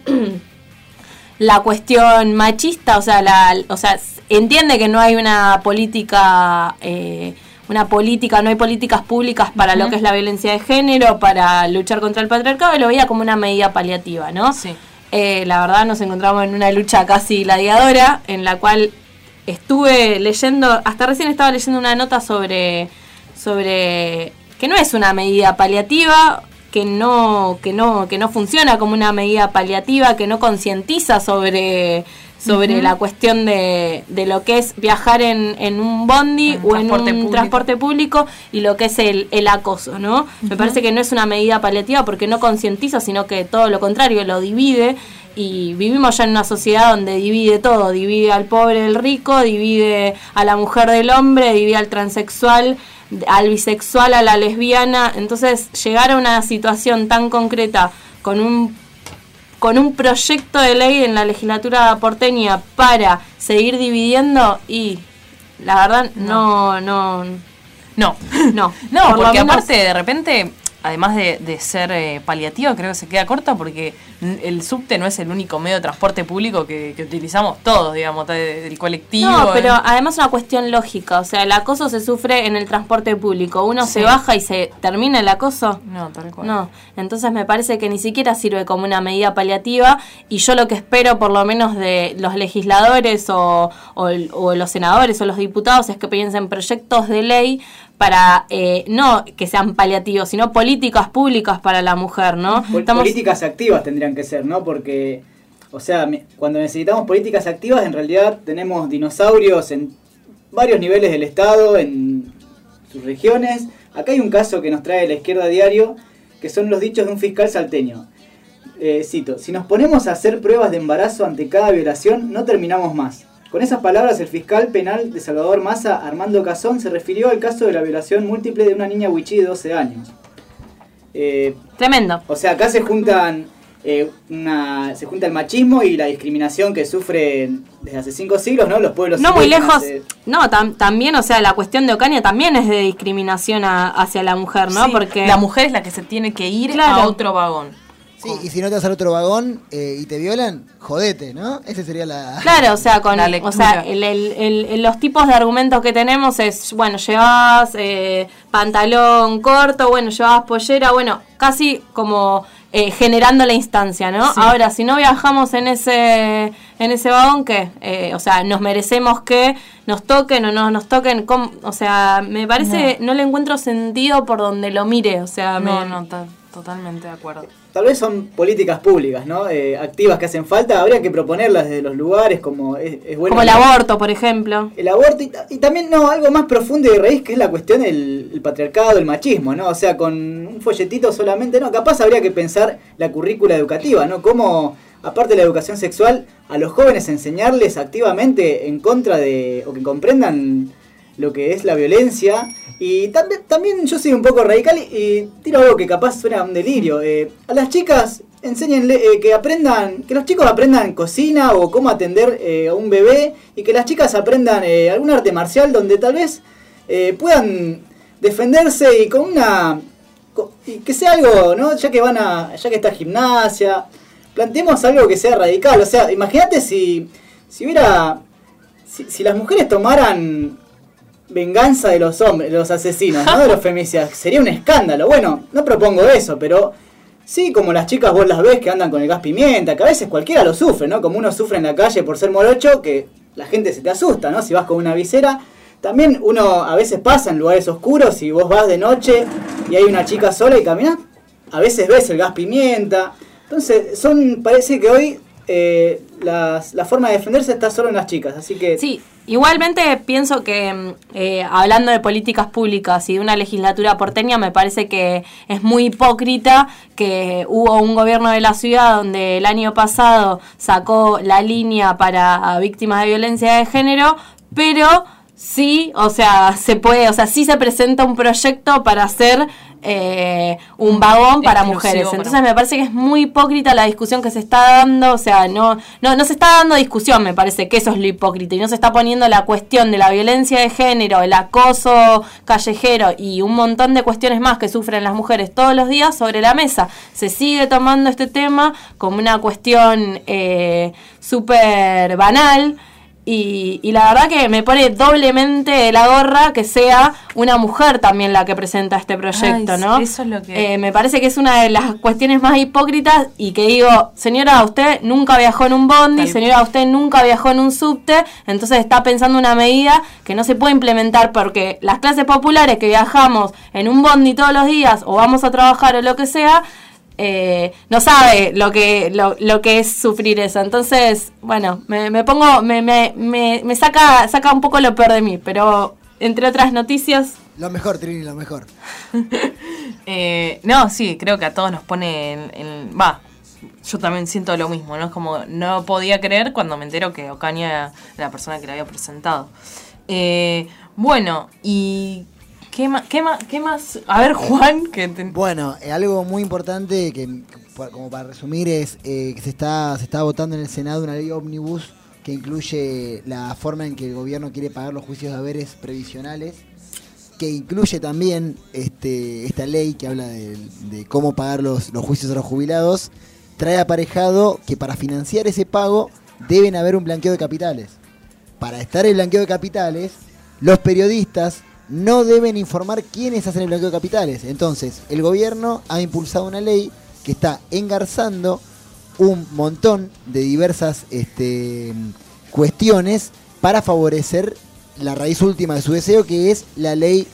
la cuestión machista, o sea, la, o sea, entiende que no hay una política, eh, una política, no hay políticas públicas para lo Ujú. que es la violencia de género, para luchar contra el patriarcado, y lo veía como una medida paliativa, ¿no? Sí. Eh, la verdad nos encontramos en una lucha casi gladiadora, en la cual estuve leyendo, hasta recién estaba leyendo una nota sobre, sobre que no es una medida paliativa, que no, que no, que no funciona como una medida paliativa, que no concientiza sobre, sobre Ujú. la cuestión de, de lo que es viajar en, en un bondi En o en un transporte público. transporte público y lo que es el, el acoso, ¿no? Me Ujú. parece que no es una medida paliativa porque no concientiza, sino que todo lo contrario, lo divide. Y vivimos ya en una sociedad donde divide todo, divide al pobre del rico, divide a la mujer del hombre, divide al transexual, al bisexual, a la lesbiana. Entonces llegar a una situación tan concreta con un con un proyecto de ley en la legislatura porteña para seguir dividiendo, y la verdad no no No, no no, Por lo porque menos- aparte de repente, además de, de ser eh, paliativa, creo que se queda corta porque n- el subte no es el único medio de transporte público que, que utilizamos todos, digamos, de- del colectivo. No, pero eh. además es una cuestión lógica, o sea, el acoso se sufre en el transporte público. Uno Sí. se baja y se termina el acoso. No, tal cual. No, entonces me parece que ni siquiera sirve como una medida paliativa, y yo lo que espero por lo menos de los legisladores o, o, el- o los senadores o los diputados es que piensen proyectos de ley para eh, no que sean paliativos, sino políticas públicas para la mujer, ¿no? Pol- Estamos... Políticas activas tendrían que ser, ¿no? Porque, o sea, me- cuando necesitamos políticas activas, en realidad tenemos dinosaurios en varios niveles del Estado, en sus regiones. Acá hay un caso que nos trae La Izquierda Diario, que son los dichos de un fiscal salteño. Eh, cito, si nos ponemos a hacer pruebas de embarazo ante cada violación, no terminamos más. Con esas palabras, el fiscal penal de Salvador Massa, Armando Cazón, se refirió al caso de la violación múltiple de una niña wichí de doce años. Eh, Tremendo. O sea, acá se juntan eh, una, se junta el machismo y la discriminación que sufren desde hace cinco siglos, ¿no? Los pueblos No muy indígenas, lejos, eh, no, tam- también, o sea, la cuestión de Ocaña también es de discriminación a- hacia la mujer, ¿no? Sí, Porque la mujer es la que se tiene que ir Claro. a otro vagón. Sí, y si no te vas al otro vagón eh, y te violan, jodete, ¿no? Esa sería la... Claro, o sea, con La o lectura. sea, el, el- el- el- los tipos de argumentos que tenemos es, bueno, llevabas eh, pantalón corto, bueno, llevabas pollera, bueno, casi como eh, generando la instancia, ¿no? Sí. Ahora, si no viajamos en ese en ese vagón, ¿qué? Eh, o sea, nos merecemos que nos toquen o no nos toquen, ¿cómo? O sea, me parece, no. le encuentro sentido por donde lo mire, o sea, No, me- no, ta- totalmente de acuerdo. tal vez son políticas públicas, ¿no? Eh, activas que hacen falta, habría que proponerlas desde los lugares, como es, es bueno. como el aborto, por ejemplo. El aborto y, ta- y también, no, algo más profundo y de raíz, que es la cuestión del el patriarcado, el machismo, ¿no? O sea, con un folletito solamente, no, capaz habría que pensar la currícula educativa, ¿no? Cómo, aparte de la educación sexual, a los jóvenes enseñarles activamente en contra de, o que comprendan lo que es la violencia. Y también, también yo soy un poco radical y, y tiro algo que capaz suena a un delirio. Eh, a las chicas, enséñenle eh, que aprendan, que los chicos aprendan cocina o cómo atender eh, a un bebé, y que las chicas aprendan eh, algún arte marcial donde tal vez eh, puedan defenderse y con una... con- y que sea algo, ¿no? Ya que van a... ya que está gimnasia, planteemos algo que sea radical. O sea, imagínate si, si hubiera... Si, si las mujeres tomaran venganza de los hombres, de los asesinos, ¿no? De los femicidas, sería un escándalo. Bueno, no propongo eso, pero sí, como las chicas vos las ves que andan con el gas pimienta, que a veces cualquiera lo sufre, ¿no? Como uno sufre en la calle por ser morocho, que la gente se te asusta, ¿no? Si vas con una visera, también uno a veces pasa en lugares oscuros y vos vas de noche y hay una chica sola y caminás, a veces ves el gas pimienta. Entonces, son, parece que hoy eh, las, la forma de defenderse está solo en las chicas, así que... Sí, igualmente pienso que eh, hablando de políticas públicas y de una legislatura porteña, me parece que es muy hipócrita que hubo un gobierno de la ciudad donde el año pasado sacó la línea para víctimas de violencia de género, pero sí, o sea, se puede, o sea, sí se presenta un proyecto para hacer eh, un vagón para Exclusivo mujeres. para Entonces me parece que es muy hipócrita la discusión que se está dando, o sea, no, no, no se está dando discusión, me parece que eso es lo hipócrita, y no se está poniendo la cuestión de la violencia de género, el acoso callejero y un montón de cuestiones más que sufren las mujeres todos los días sobre la mesa. Se sigue tomando este tema como una cuestión eh, súper banal. Y, y la verdad que me pone doblemente de la gorra que sea una mujer también la que presenta este proyecto, Ay, ¿no? eso es lo que- Eh, me parece que es una de las cuestiones más hipócritas, y que digo, señora, usted nunca viajó en un bondi, Tal- señora, usted nunca viajó en un subte, entonces está pensando una medida que no se puede implementar porque las clases populares que viajamos en un bondi todos los días o vamos a trabajar o lo que sea, Eh, no sabe lo que lo, lo que es sufrir eso. Entonces, bueno, me, me pongo, me, me, me, me saca saca un poco lo peor de mí, pero entre otras noticias. Lo mejor, Trini, lo mejor. Eh, no, sí, creo que a todos nos pone en... en- Va, yo también siento lo mismo, ¿no? Es como, no podía creer cuando me entero que Ocaña era la persona que la había presentado. Eh, bueno, y... ¿Qué más, qué, más, ¿Qué más? A ver, Juan, que te... Bueno, eh, algo muy importante que, que, como para resumir, es eh, que se está, se está votando en el Senado una ley ómnibus que incluye la forma en que el gobierno quiere pagar los juicios de haberes previsionales, que incluye también este, esta ley que habla de, de cómo pagar los, los juicios a los jubilados, trae aparejado que para financiar ese pago deben haber un blanqueo de capitales. Para estar el blanqueo de capitales, los periodistas no deben informar quiénes hacen el blanqueo de capitales. Entonces, el gobierno ha impulsado una ley que está engarzando un montón de diversas este, cuestiones para favorecer la raíz última de su deseo, que es la ley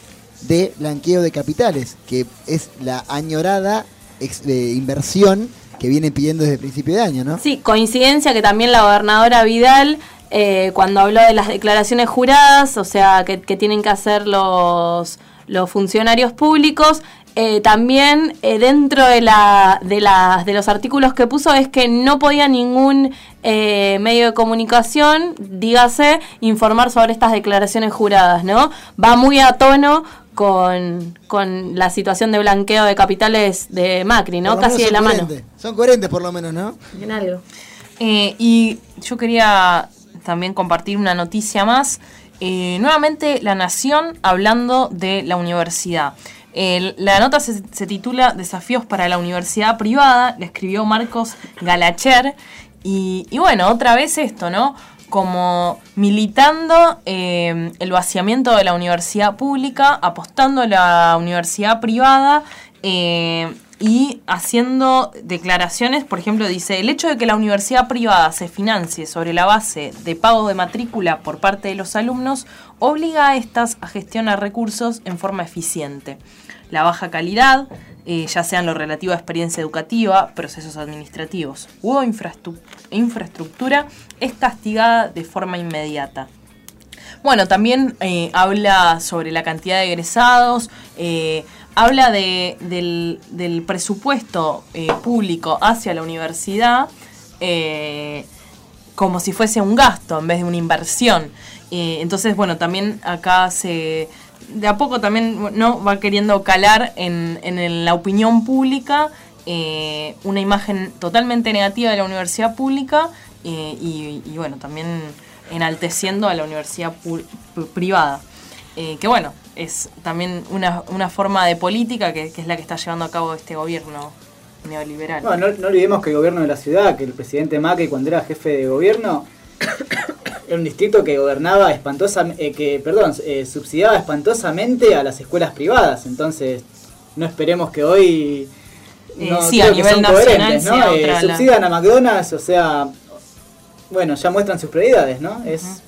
de blanqueo de capitales, que es la añorada ex, eh, inversión que vienen pidiendo desde el principio de año, ¿no? Sí, coincidencia que también la gobernadora Vidal, eh, cuando habló de las declaraciones juradas, o sea, que, que tienen que hacer los, los funcionarios públicos, eh, también eh, dentro de, la, de, la, de los artículos que puso es que no podía ningún eh, medio de comunicación, dígase, informar sobre estas declaraciones juradas, ¿no? Va muy a tono con, con la situación de blanqueo de capitales de Macri, ¿no? Casi de la mano. Son coherentes por lo menos, ¿no? En algo. Eh, y yo quería también compartir una noticia más. Eh, nuevamente La Nación hablando de la universidad. Eh, la nota se, se titula Desafíos para la universidad privada, la escribió Marcos Galacher. Y, y bueno, otra vez esto, ¿no? Como militando eh, el vaciamiento de la universidad pública, apostando a la universidad privada eh, y haciendo declaraciones. Por ejemplo, dice, el hecho de que la universidad privada se financie sobre la base de pago de matrícula por parte de los alumnos obliga a estas a gestionar recursos en forma eficiente. La baja calidad, eh, ya sea en lo relativo a experiencia educativa, procesos administrativos u infraestru- infraestructura, es castigada de forma inmediata. Bueno, también eh, habla sobre la cantidad de egresados, eh, habla de, del, del presupuesto eh, público hacia la universidad eh, como si fuese un gasto en vez de una inversión. Eh, entonces, bueno, también acá se... de a poco también no va queriendo calar en, en el, la opinión pública eh, una imagen totalmente negativa de la universidad pública eh, y, y bueno, también enalteciendo a la universidad pu- privada. Eh, que bueno, es también una, una forma de política que, que es la que está llevando a cabo este gobierno neoliberal. No, no, no olvidemos que el gobierno de la ciudad, que el presidente Macri cuando era jefe de gobierno, era un distrito que gobernaba espantosamente, eh, que, perdón, eh, subsidiaba espantosamente a las escuelas privadas. Entonces, no esperemos que hoy no, eh, sí, a nivel son nacional coherentes, ¿no? Sí, eh, subsidian la... a McDonald's, o sea, bueno, ya muestran sus prioridades, ¿no? Es... Uh-huh.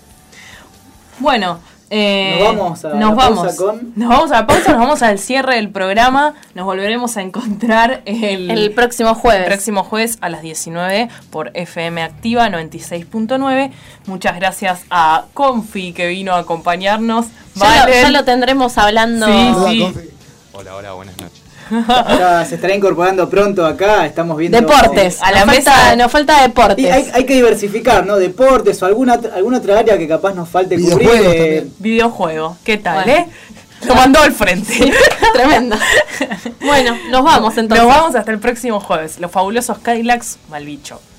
Bueno, eh, nos vamos a nos la vamos, pausa con... Nos vamos a la pausa, nos vamos al cierre del programa. Nos volveremos a encontrar el, el próximo jueves. El próximo jueves a las diecinueve por F M Activa noventa y seis punto nueve. Muchas gracias a Confi que vino a acompañarnos. Ya, lo, ya lo tendremos hablando. Sí, sí. Hola, hola, buenas noches. Ya se estará incorporando pronto acá, estamos viendo... Deportes, a la mesa falta, nos falta deportes. Y hay, hay que diversificar, ¿no? Deportes o alguna alguna otra área que capaz nos falte cubrir. Eh... Videojuego, ¿qué tal, bueno. eh? Lo mandó al frente. Sí, tremendo. Bueno, nos vamos entonces. Nos vamos hasta el próximo jueves. Los fabulosos Cadillacs Malbicho.